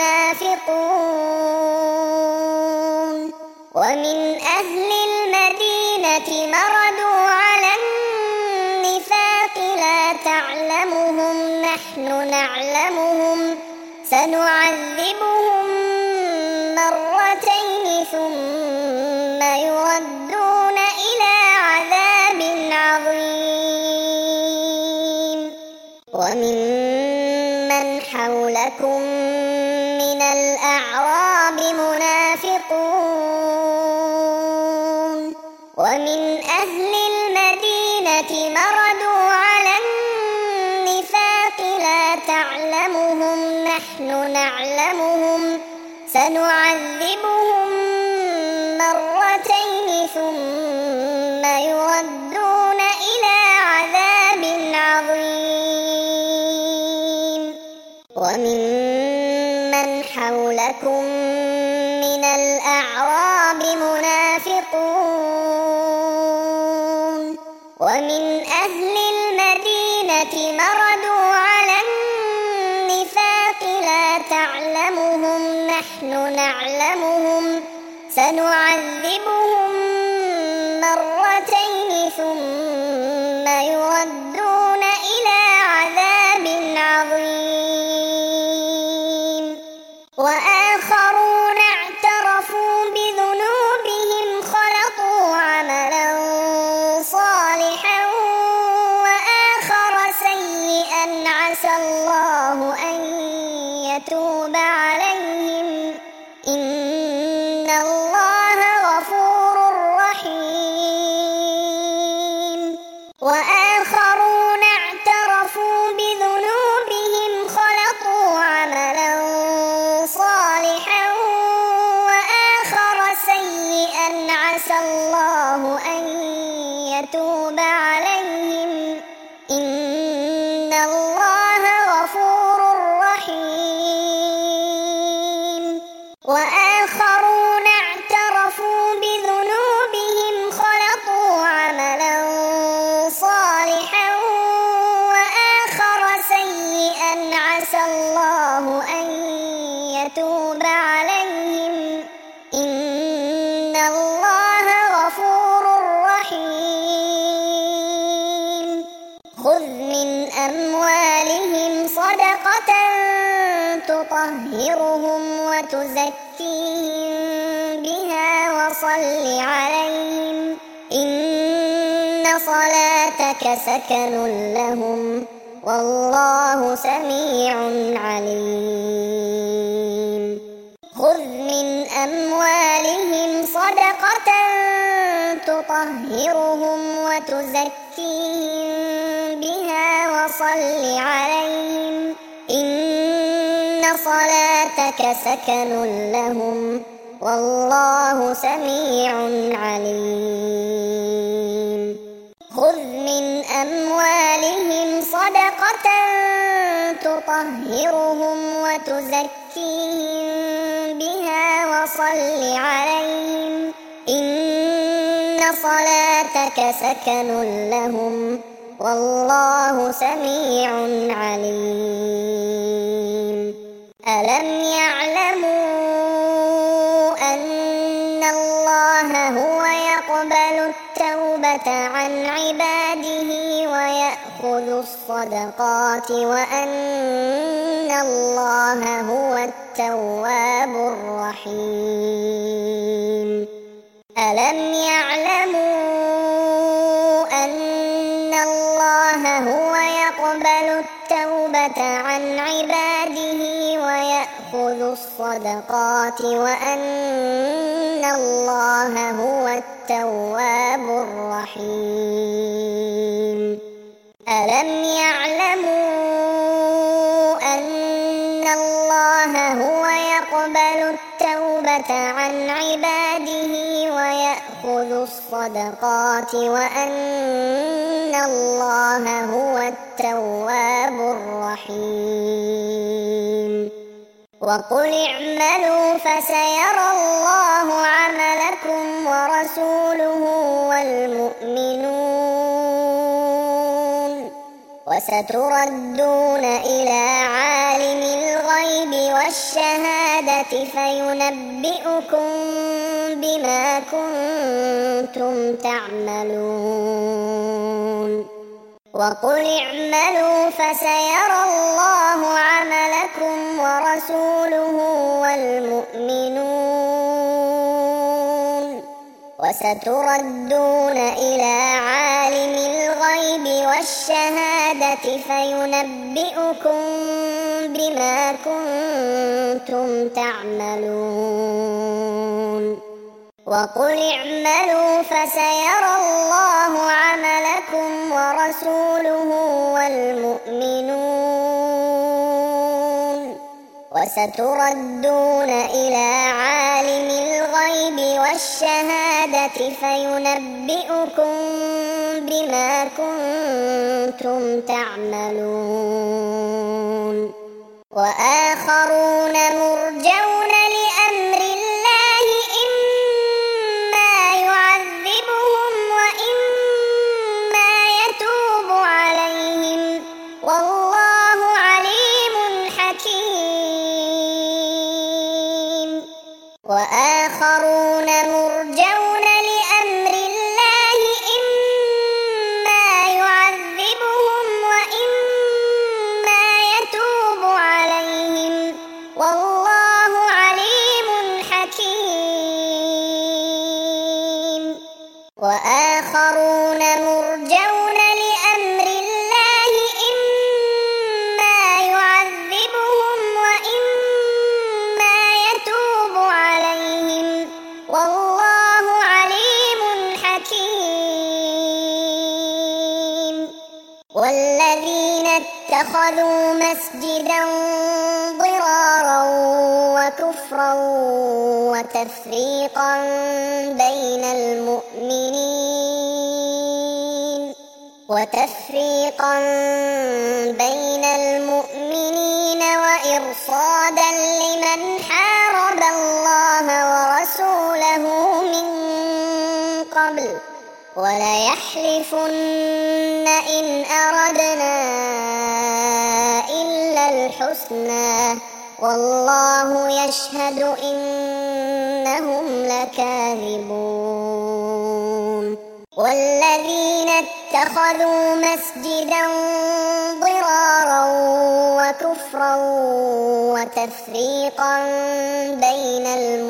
منافقون ومن أهل المدينة مردوا على النفاق لا تعلمهم نحن نعلمهم سنعذبهم مرتين ثم يردون إلى عذاب عظيم ومن حولكم من الأعراب منافقون ومن أهل المدينة مردوا على النفاق لا تعلمهم نحن نعلمهم سنعذبهم مرتين ثم يردون إلى عذاب عظيم ومن حولكم من الأعراب منافقون ومن أهل المدينة مردوا على النفاق لا تعلمهم نحن نعلمهم سنعذبهم مرتين ثم يردون إلى عذاب عظيم وآخرون اعترفوا بذنوبهم خلطوا عملا صالحا وآخر سيئا عسى الله أن يتوب عليهم إن الله غفور رحيم وآخرون اعترفوا بذنوبهم خلطوا عملا صالحا وآخر سيئا عسى الله أن يتوب عليهم إن الله غفور رحيم وآخرون اعترفوا بذنوبهم خلطوا عملا صالحا وآخر سيئا عسى الله أن يتوب عليهم إن الله غفور رحيم خذ من أموالهم صدقة تطهرهم وتزكيهم بها وصل عليهم إن صلاتك سكن لهم والله سميع عليم خذ من أموالهم صدقة تطهرهم وتزكيهم بها وصل عليهم إن صلاتك سكن لهم والله سميع عليم خذ من أموالهم صدقة تطهرهم وتزكيهم بها وصل عليهم إن صلاتك سكن لهم والله سميع عليم ألم يعلموا أن الله هو يقبل التوبة عن عباده ويأخذ الصدقات وأن الله هو التواب الرحيم ألم يعلموا أن الله هو يقبل التوبة عن عباده ويأخذ الصدقات وأن الله هو التواب الرحيم ألم يعلموا أن الله هو يقبل التوبة عن عباده ويأخذ الصدقات وأن الله هو التواب الرحيم وقل اعملوا فسيرى الله عملكم ورسوله والمؤمنون وستردون إلى عالم الغيب والشهادة فينبئكم بما كنتم تعملون وقل اعملوا فسيرى الله عملكم ورسوله والمؤمنون وستردون إلى عالم الغيب والشهادة فينبئكم بما كنتم تعملون وقل اعملوا فسيرى الله عملكم ورسوله والمؤمنون وستردون إلى عالم الغيب والشهادة فينبئكم بما كنتم تعملون وآخرون مرجون لأمر الله إما يعذبهم وإما يتوب عليهم والله عليم حكيم وآخرون مرجون لأمر الله إما يعذبهم وإما يتوب عليهم والله عليم حكيم وآخرون مرجون لأمر الله إما يعذبهم وإما يتوب عليهم والله عليم حكيم والذين اتخذوا مسجدا ضرارا وكفرا وتفريقا بين المؤمنين وإرصادا لمن حارب الله ورسوله من قبل وليحلفن إن أردنا إلا الحسنى والله يشهد إنهم لكاذبون والذين اتخذوا مسجدا ضرارا وكفرا وتفريقا بين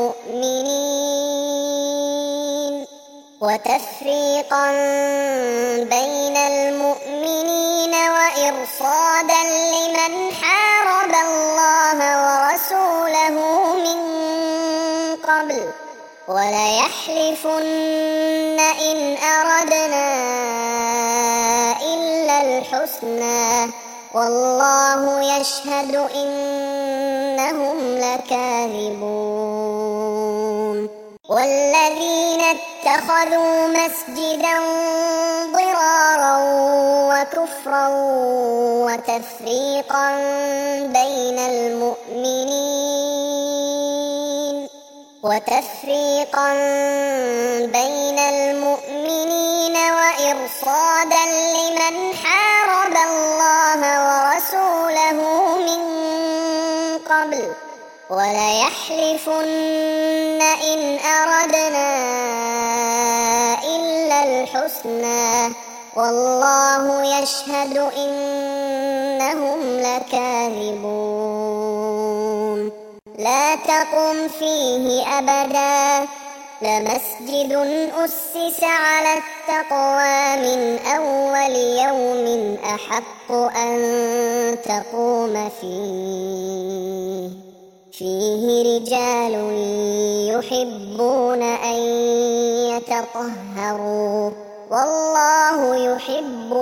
المؤمنين وإرصادا لمن حارب الله ورسوله من قبل وليحلفن إن أردنا إلا الحسنى والله يشهد إنهم لكاذبون والذين اتخذوا مسجدا ضرارا وكفرا وتفريقا بين المؤمنين وإرصادا لمن حارب الله ورسوله من قبل وليحلفن إن أردنا إلا الحسنى والله يشهد إنهم لكاذبون لا تقم فيه أبدا لمسجد أسس على التقوى من أول يوم أحق أن تقوم فيه رجال يحبون أن يتطهروا والله يحب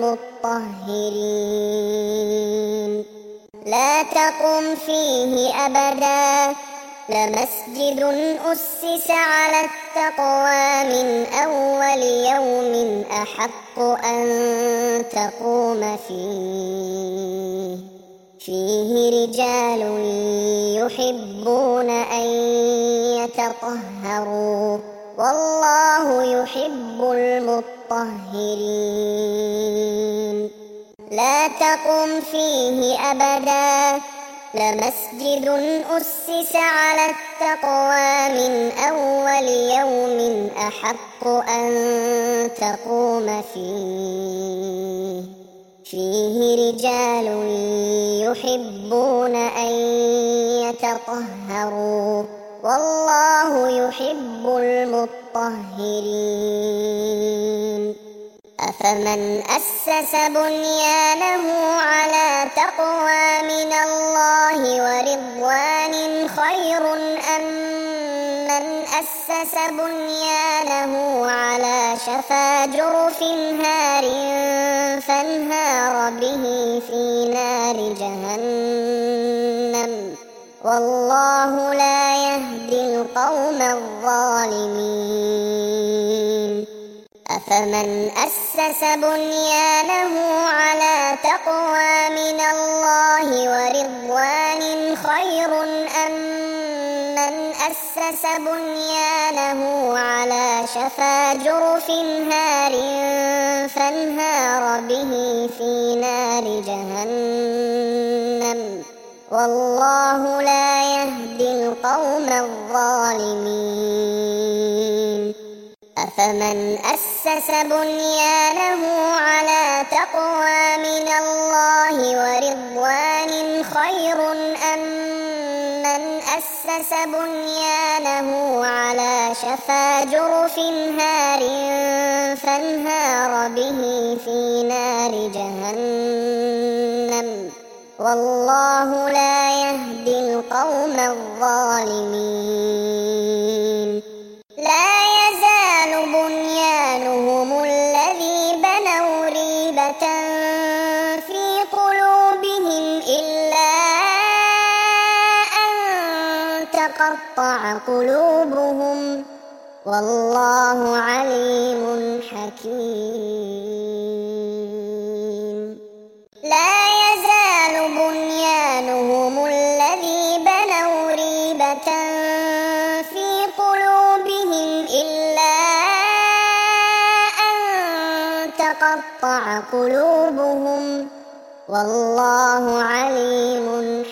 المطهرين لا تقم فيه أبدا لمسجد أسس على التقوى من أول يوم أحق أن تقوم فيه رجال يحبون أن يتطهروا والله يحب المطهرين لا لا تقم فيه أبدا لمسجد أسس على التقوى من أول يوم أحق أن تقوم فيه رجال يحبون أن يتطهروا والله يحب المطهرين أفمن أسس بنيانه على تقوى من الله ورضوان خير أم من أسس بنيانه على شفا جرف هار فانهار به في نار جهنم والله لا يهدي القوم الظالمين أفمن أسس بنيانه على تقوى من الله ورضوان خير أم من أسس بنيانه على شفا جرف هار فانهار به في نار جهنم والله لا يهدي القوم الظالمين أفمن أسس بنيانه على تقوى من الله ورضوان خير أم من أسس بنيانه على شفا جرف هار فانهار به في نار جهنم والله لا يهدي القوم الظالمين لا يزال بنيانهم الذي بنوا ريبة في قلوبهم إلا أن تقطع قلوبهم والله عليم حكيم لا يزال بنيانهم الذي بنوا ريبة في قلوبهم إلا أن تقطع قلوبهم والله عليم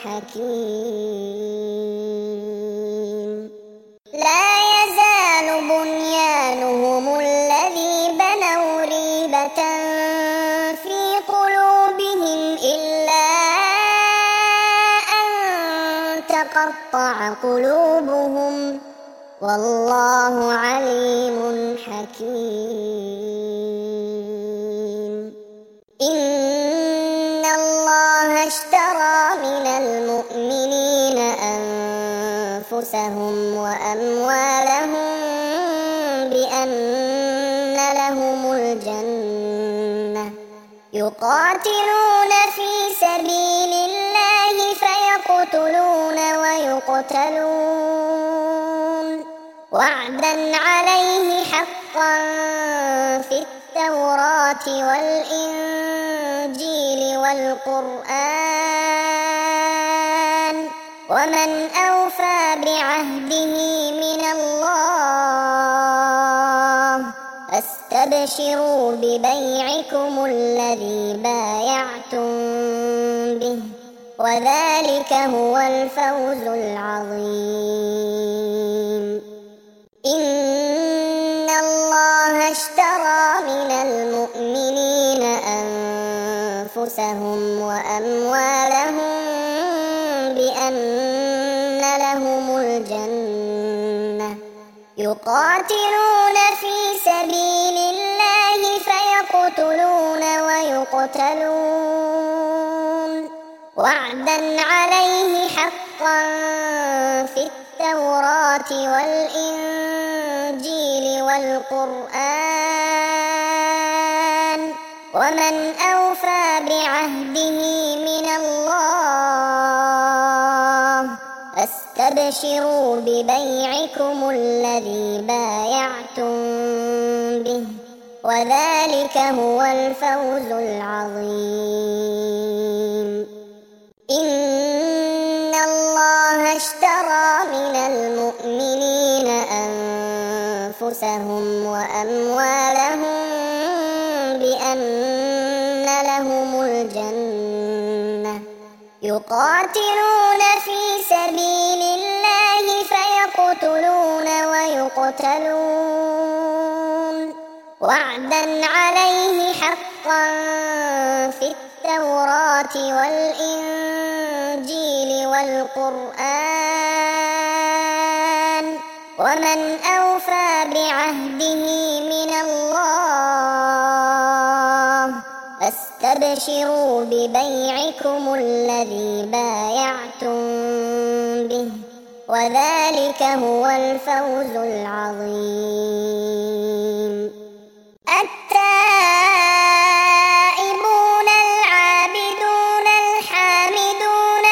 حكيم لا يزال بنيانهم الذي بنوا ريبة في قلوبهم إلا أن تقطع قلوبهم والله عليم حكيم إن الله اشترى من المؤمنين أنفسهم وأموالهم بأن لهم الجنة يقاتلون في سبيل الله فيقتلون ويقتلون وعدا عليه حقا في التوراة والإنجيل والقرآن ومن أوفى بعهده من الله فاستبشروا ببيعكم الذي بايعتم به وذلك هو الفوز العظيم إن الله اشترى من المؤمنين أنفسهم وأموالهم بأن لهم الجنة يقاتلون في سبيل الله فيقتلون ويقتلون وعدا عليه حقا في التوراة والإنجيل والقرآن ومن أوفى بعهده من الله فاستبشروا ببيعكم الذي بايعتم به وذلك هو الفوز العظيم إن الله اشترى من المؤمنين أنفسهم وأموالهم بأن لهم الجنة يقاتلون في سبيل الله فيقتلون ويقتلون وعدا عليه حقا في التوراة والإنجيل والقرآن ومن أوفى بعهده من الله فاستبشروا ببيعكم الذي بايعتم به وذلك هو الفوز العظيم. التائبون العابدون الحامدون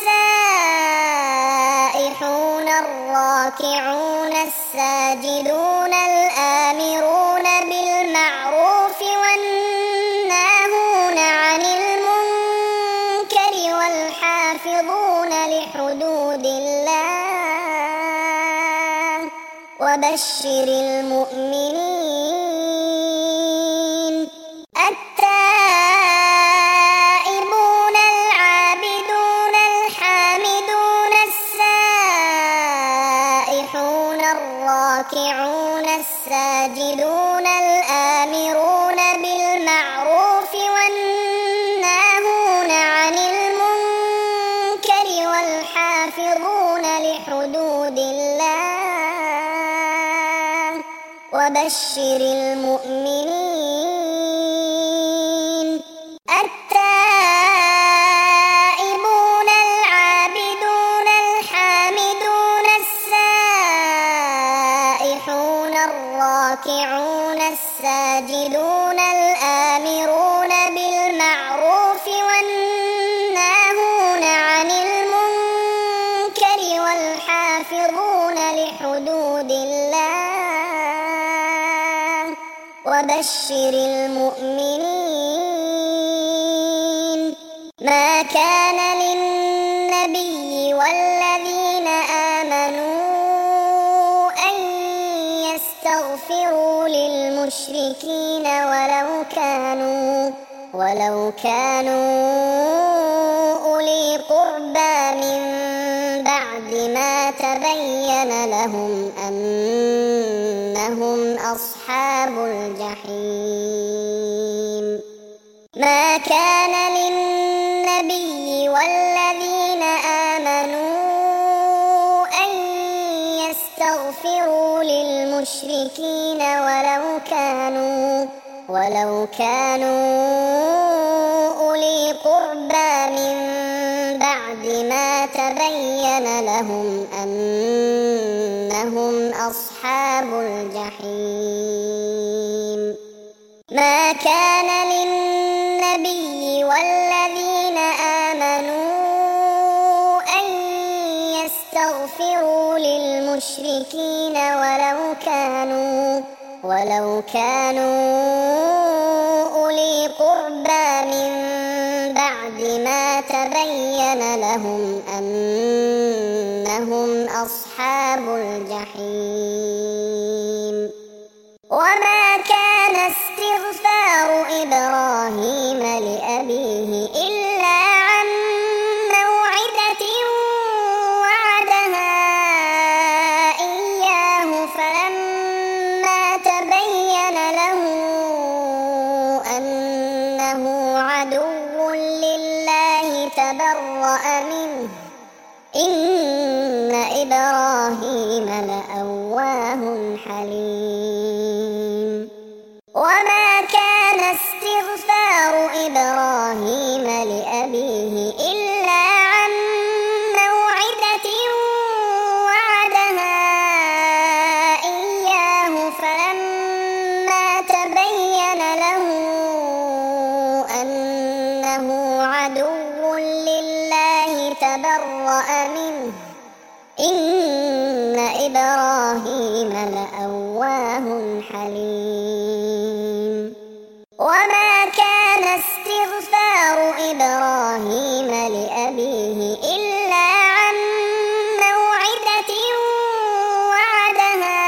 السائحون الراكعون الساجدون الآمرون بالمعروف والناهون عن المنكر والحافظون لحدود الله وبشر المؤمنين. التائبون العابدون الحامدون السائحون الراكعون الساجدون الآمرون بالمعروف والناهون عن المنكر والحافظون لحدود الله وبشر المؤمنين. التائبون العابدون الحامدون السائحون الراكعون الساجدون الآمرون بالمعروف والناهون عن المنكر والحافظون لحدود الله وبشر المؤمنين. ما كان للنبي والذين آمنوا أن يستغفروا للمشركين ولو كانوا أولي قربى من بعد ما تبين لهم أنهم أصحاب الجحيم. ما كان للنبي والذين آمنوا أن يستغفروا للمشركين ولو كانوا أولي قربى من بعد ما تبين لهم أنهم أصحاب الجحيم. ما كان للنبي والذين آمنوا أن يستغفروا للمشركين ولو كانوا أولي قربى من بعد ما تبين لهم أنهم أصحاب الجحيم. وما كان استغفار إبراهيم لأبيه إلا عن موعدة وعدها إياه فلما تبين له أنه عدو لله تبرأ منه إن إبراهيم لأواه حليم. وما كان استغفار إبراهيم لأبيه إلا عن موعدة وعدها إياه فلما تبين له أنه عدو لله تبرأ منه إن إبراهيم لأواه حليم. وما كان استغفار إبراهيم لأبيه إلا عن موعدة وعدها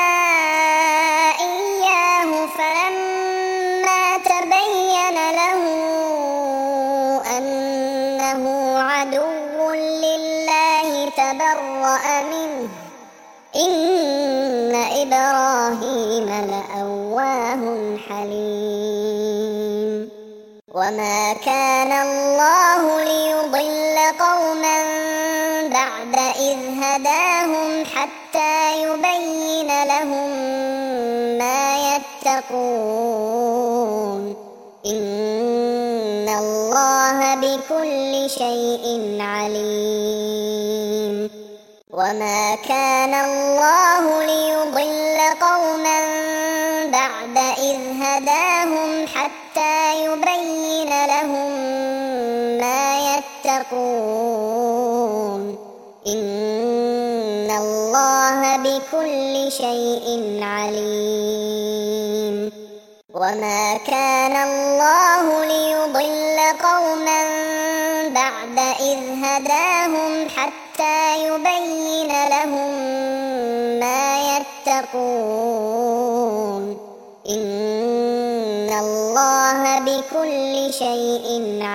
إياه فلما تبين له أنه عدو تبرأ منه إن إبراهيم لأواه حليم وما كان الله ليضل قوما بعد إذ هداهم حتى يبين لهم ما يتقون إن الله بكل شيء عليم وما كان الله ليضل قوما بعد إذ هداهم حتى يبين لهم ما يتقون إن الله بكل شيء عليم وما كان الله ليضل قوما بعد إذ هداهم حتى يبين لهم ما يتقون إن الله بكل شيء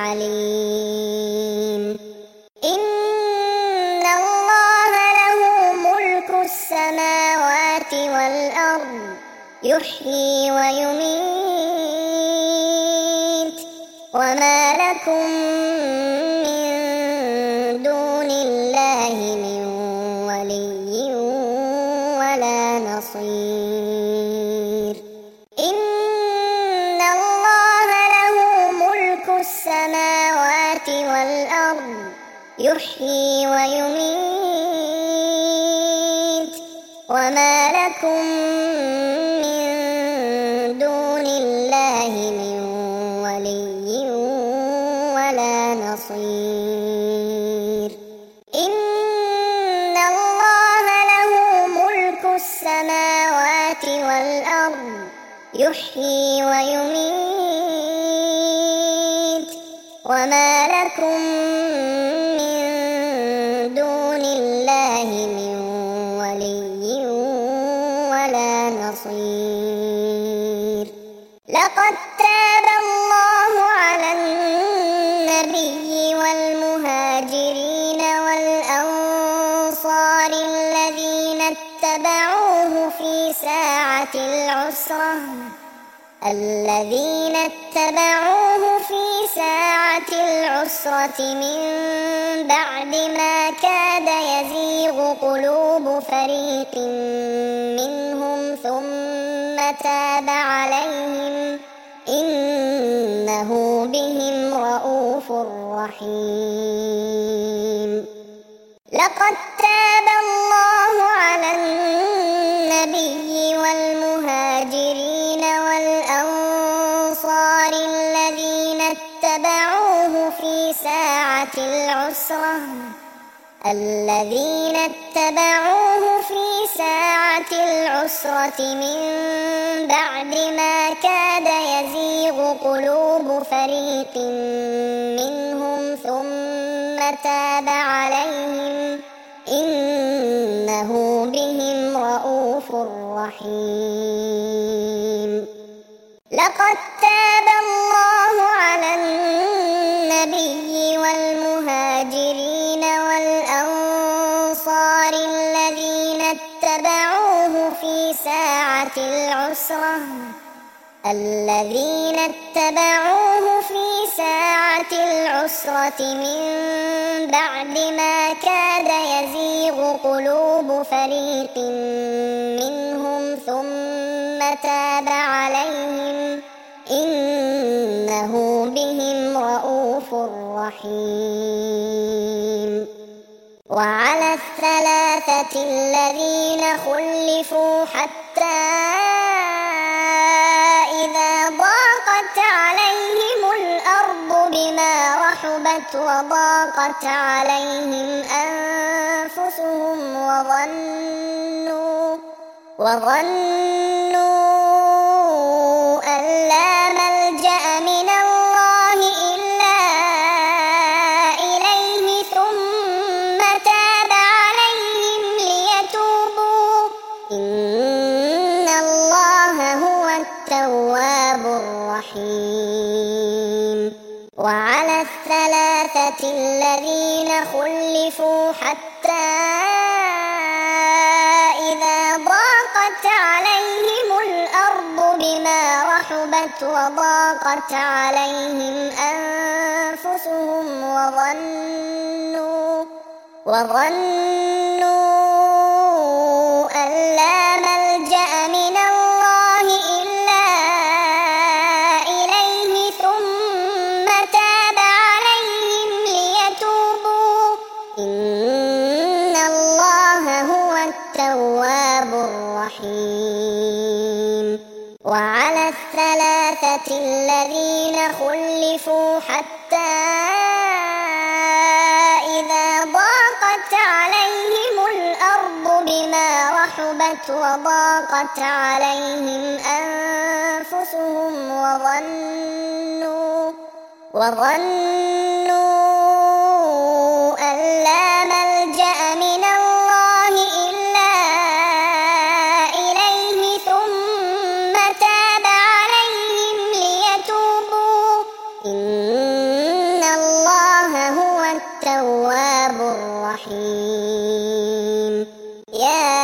عليم إن الله له ملك السماوات والأرض يحيي ويميت وما لكم من دون الله من ولي ولا نصير إن الله له ملك السماوات والأرض يحيي ويميت وما لكم من دون الله من ولي ولا نصير إن الله له ملك السماوات والأرض يحيي ويميت وما لكم من دون الله من ولي ولا نصير لقد تاب الله على النبي والمهاجرين والأنصار الذين اتبعوه في ساعة العسرة من بعد ما كاد يزيغ قلوب فريق منهم ثم تاب عليهم إنه بهم رءوف رحيم لقد تاب الله على النبي والمهاجرين والأنصار الذين اتبعوه في ساعة العسرة من بعد ما كاد يزيغ قلوب فريق منهم ثم تاب عليهم إنه بهم رءوف رحيم لقد تاب الله على النبي والمهاجرين والأنصار الذين اتبعوه في ساعة العسرة من بعد ما كاد يزيغ قلوب فريق منهم ثم تاب عليهم إنه بهم رءوف رحيم وعلى الثلاثة الذين خلفوا حتى إذا ضاقت عليهم الأرض بما رحبت وضاقت عليهم أنفسهم وظنوا أن لا ملجأ من الله إلا إليه ثم تاب عليهم ليتوبوا إن الله هو التواب الرحيم وعلى الثلاثة الذين خلفوا حتى إذا ضاقت عليهم الأرض بما رحبت وضاقت عليهم أنفسهم وظنوا أن لا ملجأ من الله إلا إليه ثم تاب عليهم ليتوبوا إن الله هو التواب الرحيم. وعلى الثلاثة الذين خلفوا حتى إذا ضاقت عليهم الأرض بما رحبت وضاقت عليهم أنفسهم وظنوا أن لا ملجأ من الله إلا إليه ثم تاب عليهم ليتوبوا إن الله هو التواب الرحيم. يا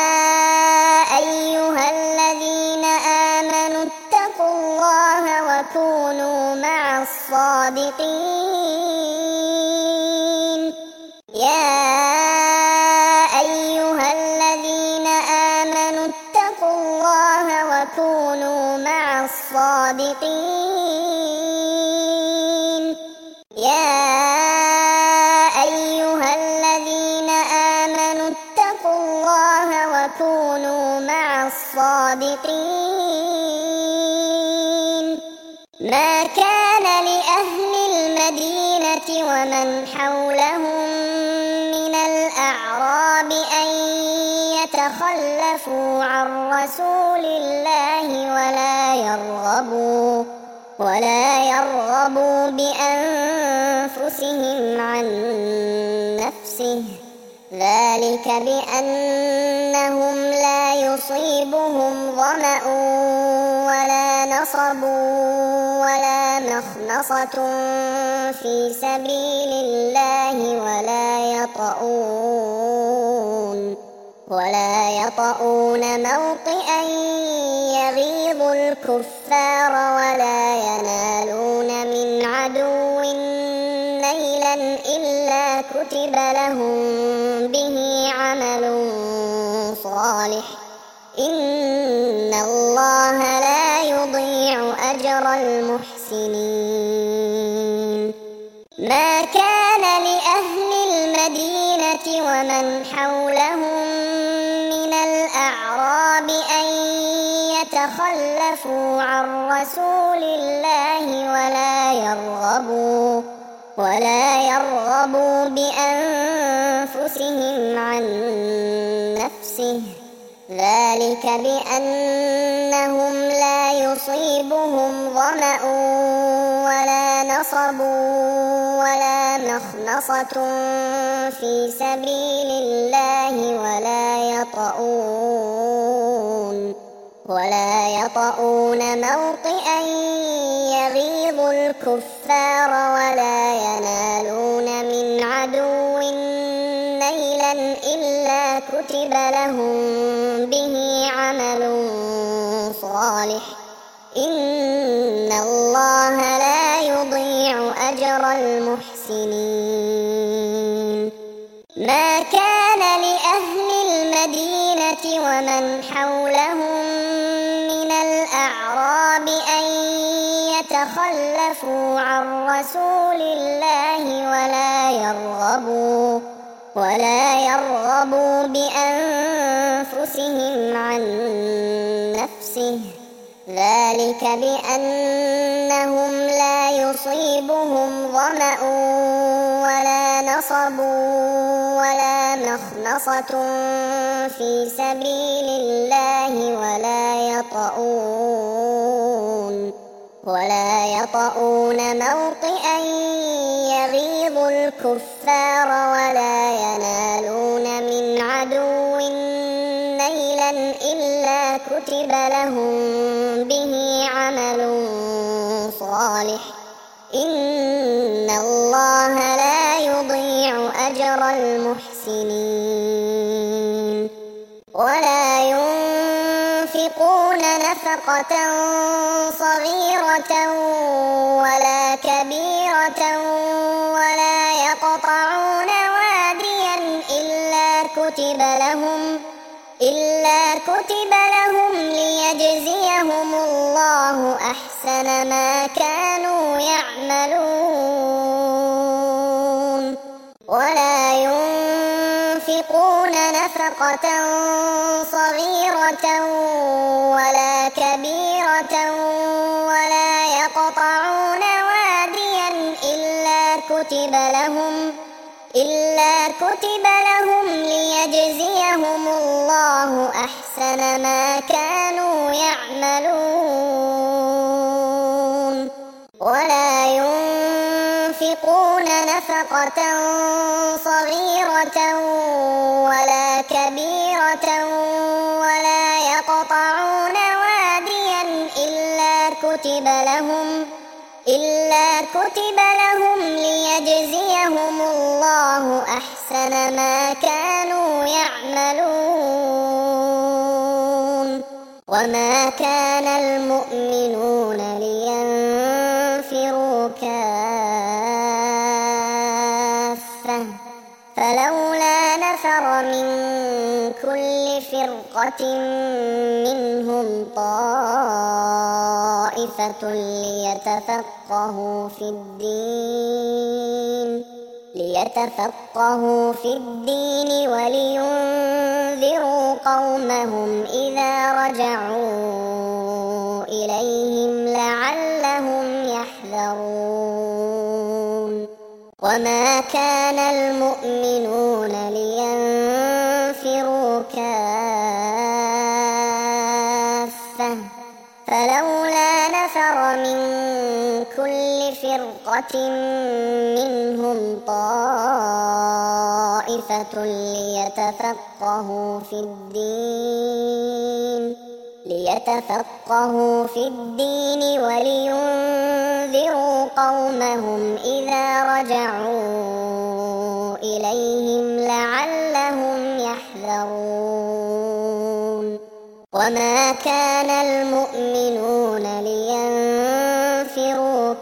أيها الذين آمنوا اتقوا الله وكونوا مع الصادقين. يا أيها الذين آمنوا اتقوا الله وكونوا مع الصادقين. يا أيها الذين آمنوا اتقوا الله وكونوا مع الصادقين. ما كان لأهل المدينة ومن حولهم من الأعراب أن يتخلفوا عن رسول الله ولا يرغبوا بأنفسهم عن نفسه، ذلك بأنهم لا يصيبهم ظمأ ولا نصب ولا مخمصة في سبيل الله ولا يطؤون موطئا يغيظ الكفار ولا ينالون من عدو نيلا إلا كتب لهم به عمل صالح إن الله لا يضيع أجر المحسنين. ما كان لأهل المدينة ومن حولهم من الأعراب أن يتخلفوا عن رسول الله ولا يرغبوا بأنفسهم عن نفسه، ذلك بأنهم لا يصيبهم ظمأ ولا نصب ولا مخمصة في سبيل الله ولا يطؤون موطئا يغيظ الكفار ولا ينالون من عدو نيلا إلا كتب لهم به عمل صالح إن الله لا يضيع أجر المحسنين. ما كان لأهل المدينة ومن حولهم من الأعراب أن يتخلفوا عن رسول الله ولا يرغبوا بأنفسهم عن نفسه، ذلك بأنهم لا يصيبهم ظمأ ولا نصب ولا مخمصة في سبيل الله ولا يطؤون موطئا يغيظ الكفار ولا ينالون من عدو نيلا إلا كتب لهم به عمل صالح إن الله لا يضيع أجر المحسنين ولا ينفقون نفقة صغيرة ولا كبيرة ولا يقطعون واديا إلا كتب لهم ليجزيهم الله أحسن ما كانوا يعملون ولا ينفقون نفقة صغيرة ولا كبيرة ولا يقطعون واديا إلا كتب لهم ليجزيهم الله أحسن ما كانوا يعملون ولا ينفقون نفقة صغيرة ولا كبيرة ولا يقطعون واديا إلا كتب لهم ليجزيهم الله أحسن ما كانوا يعملون وما كان المؤمنون لينفروا كافة فلولا نفر من كل فرقة منهم طائفة ليتفقهوا في الدين ولينذروا قومهم إذا رجعوا إليهم لعلهم يحذرون وما كان المؤمنون لينفروا كافة فلولا نفر من كل فرقة منهم طائفة ليتفقهوا في الدين ولينذروا قومهم إذا رجعوا إليهم لعلهم يحذرون وما كان المؤمنون لينفروا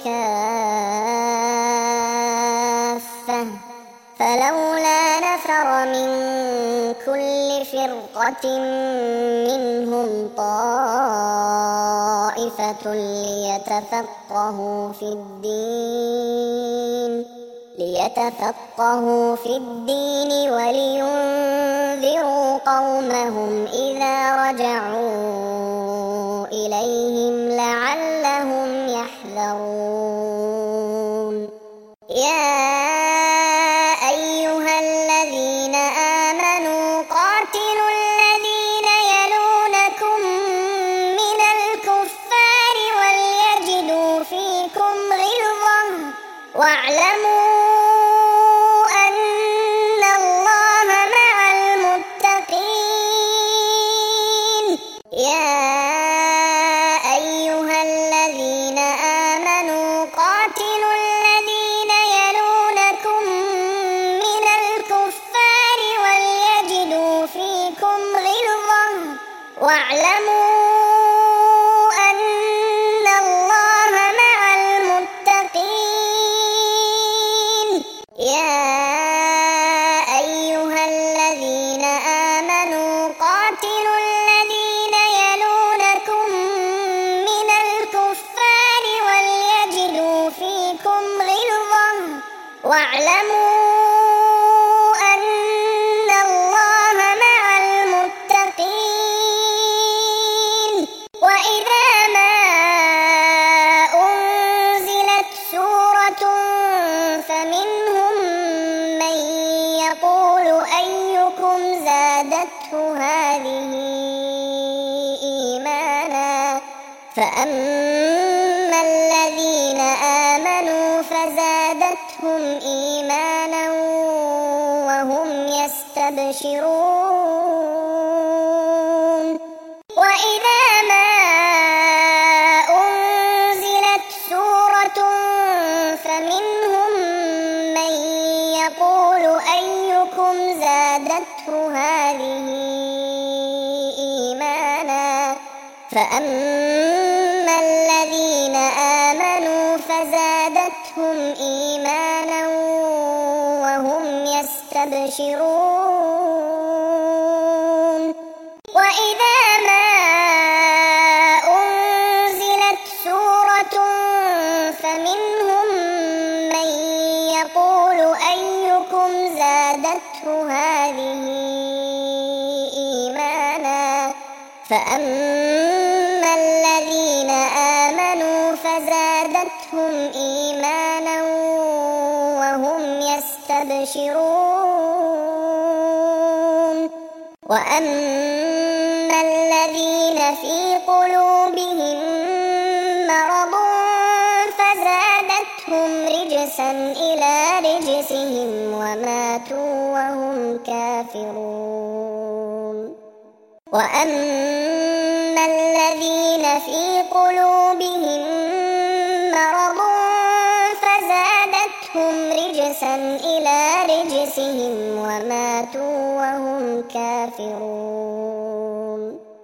كافة فلولا نفر من كل فرقة منهم طائفة ليتفقهوا في الدين ولينذروا قومهم إذا رجعوا إليهم لعلهم يحذرون يا أيها الذين آمنوا قاتلوا الذين يلونكم من الكفار وليجدوا فيكم غلظة واعلموا أن الله مع المتقين يا أيها الذين آمنوا قاتلوا الذين يلونكم من الكفار وليجدوا فيكم غلظة واعلموا أن الله مع المتقين يا أيها الذين آمنوا قاتلوا الذين يلونكم من الكفار وليجدوا فيكم غلظة واعلموا أن الله مع المتقين وإذا ما أنزلت سورة فمنهم من يقول أيكم زادته هذه إيمانا فأما الذين آمنوا فزادتهم إيمانا وهم يستبشرون وإذا ما أنزلت سورة فمنهم من يقول أيكم أيكم زادته هذه إيمانا فأما الذين آمنوا فزادتهم إيمانا وهم يستبشرون وإذا ما أنزلت سورة فمنهم من يقول أيكم زادته هذه إيمانا فأما الذين آمنوا فزادتهم إيمانا وهم يستبشرون وأما الذين في قلوبهم مرض فزادتهم رجسا إلى رجسهم وماتوا وهم كافرون وأما الذين في قلوبهم مرض فزادتهم رجسا إلى رجسهم وماتوا وهم كافرون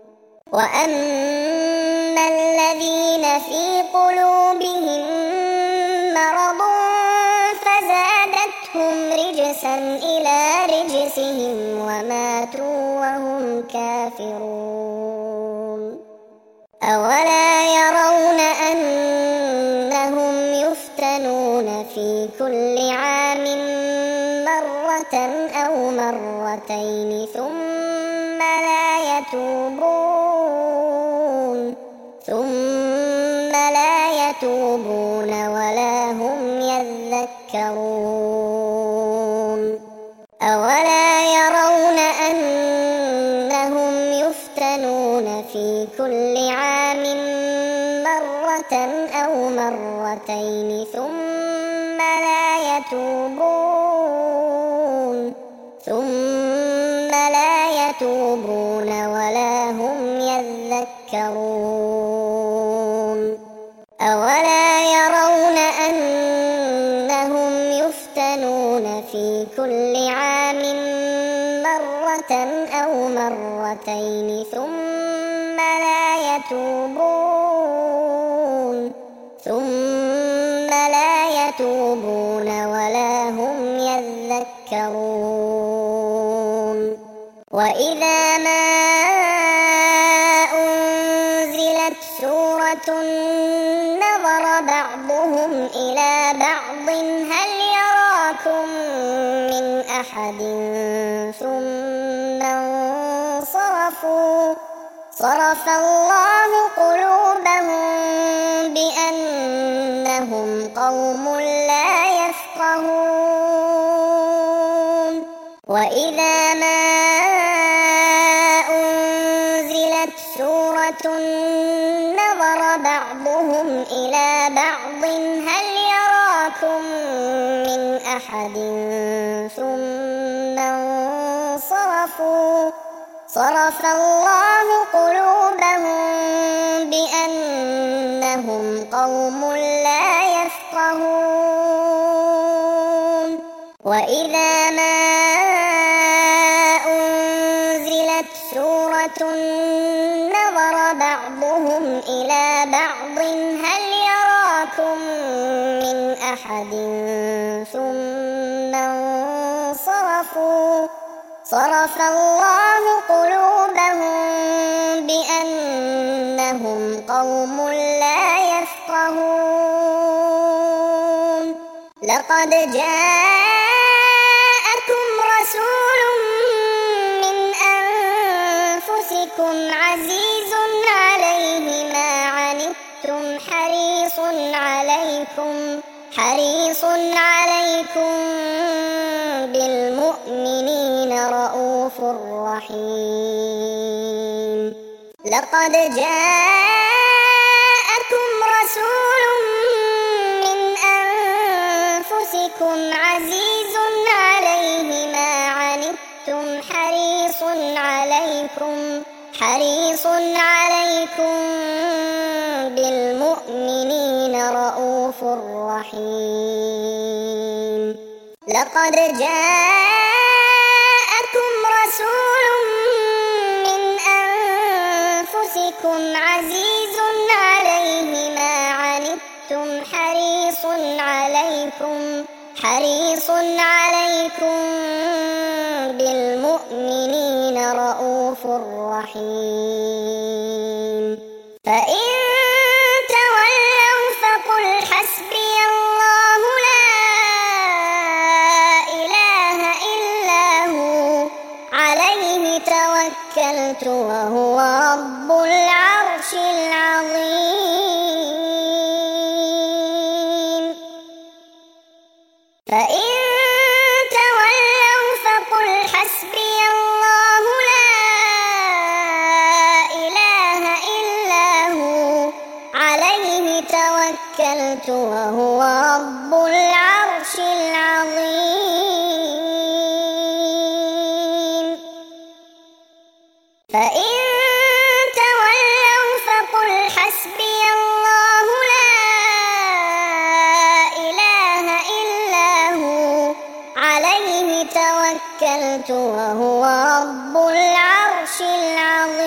وأما الذين في قلوبهم مرض فزادتهم رجسا إلى رجسهم وماتوا وهم كافرون أولا يرون أنهم يفتنون في كل عام مرة أو مرتين ثم لا يتوبون ولا هم يذكرون أولا يرون أنهم يفتنون في كل عام مرة أو مرتين ثم لا يتوبون ولا هم يذكرون أولا يرون أنهم يفتنون في كل عام مرة أو مرتين ثم لا يتوبون ولا هم يذكرون وإذا ما أنزلت سورة نظر بعضهم إلى بعض هل يراكم من أحد ثم انصرفوا صرف الله قلوبهم بأنهم قوم لا يفقهون وإذا ما أنزلت سورة نظر بعضهم إلى بعض هل يراكم من أحد ثم انصرفوا صرف الله قلوبهم بأنهم قوم لا يفقهون وإذا ما أنزلت سورة نظر بعضهم إلى بعض هل يراكم من أحد ثم انصرفوا صرف الله قلوبهم بأنهم قوم لا يفقهون لقد جاءكم رسول من أنفسكم عزيز عليه ما عنتم حريص عليكم بالمؤمنين رؤوف رحيم لقد جاءكم رسول من أنفسكم عزيز عليه ما عنتم حريص عليكم بالمؤمنين رؤوف رحيم لقد جاءكم حريص عليكم بالمؤمنين رؤوف رحيم فإن تولوا فقل حسبي الله لا إله إلا هو عليه توكلت وهو رب العرش العظيم فإن تولوا فقل حسبي الله لا إله إلا هو عليه توكلت وهو رب العرش العظيم فإن تولوا فقل حسبي الله لا إله إلا هو عليه توكلت وهو رب العرش العظيم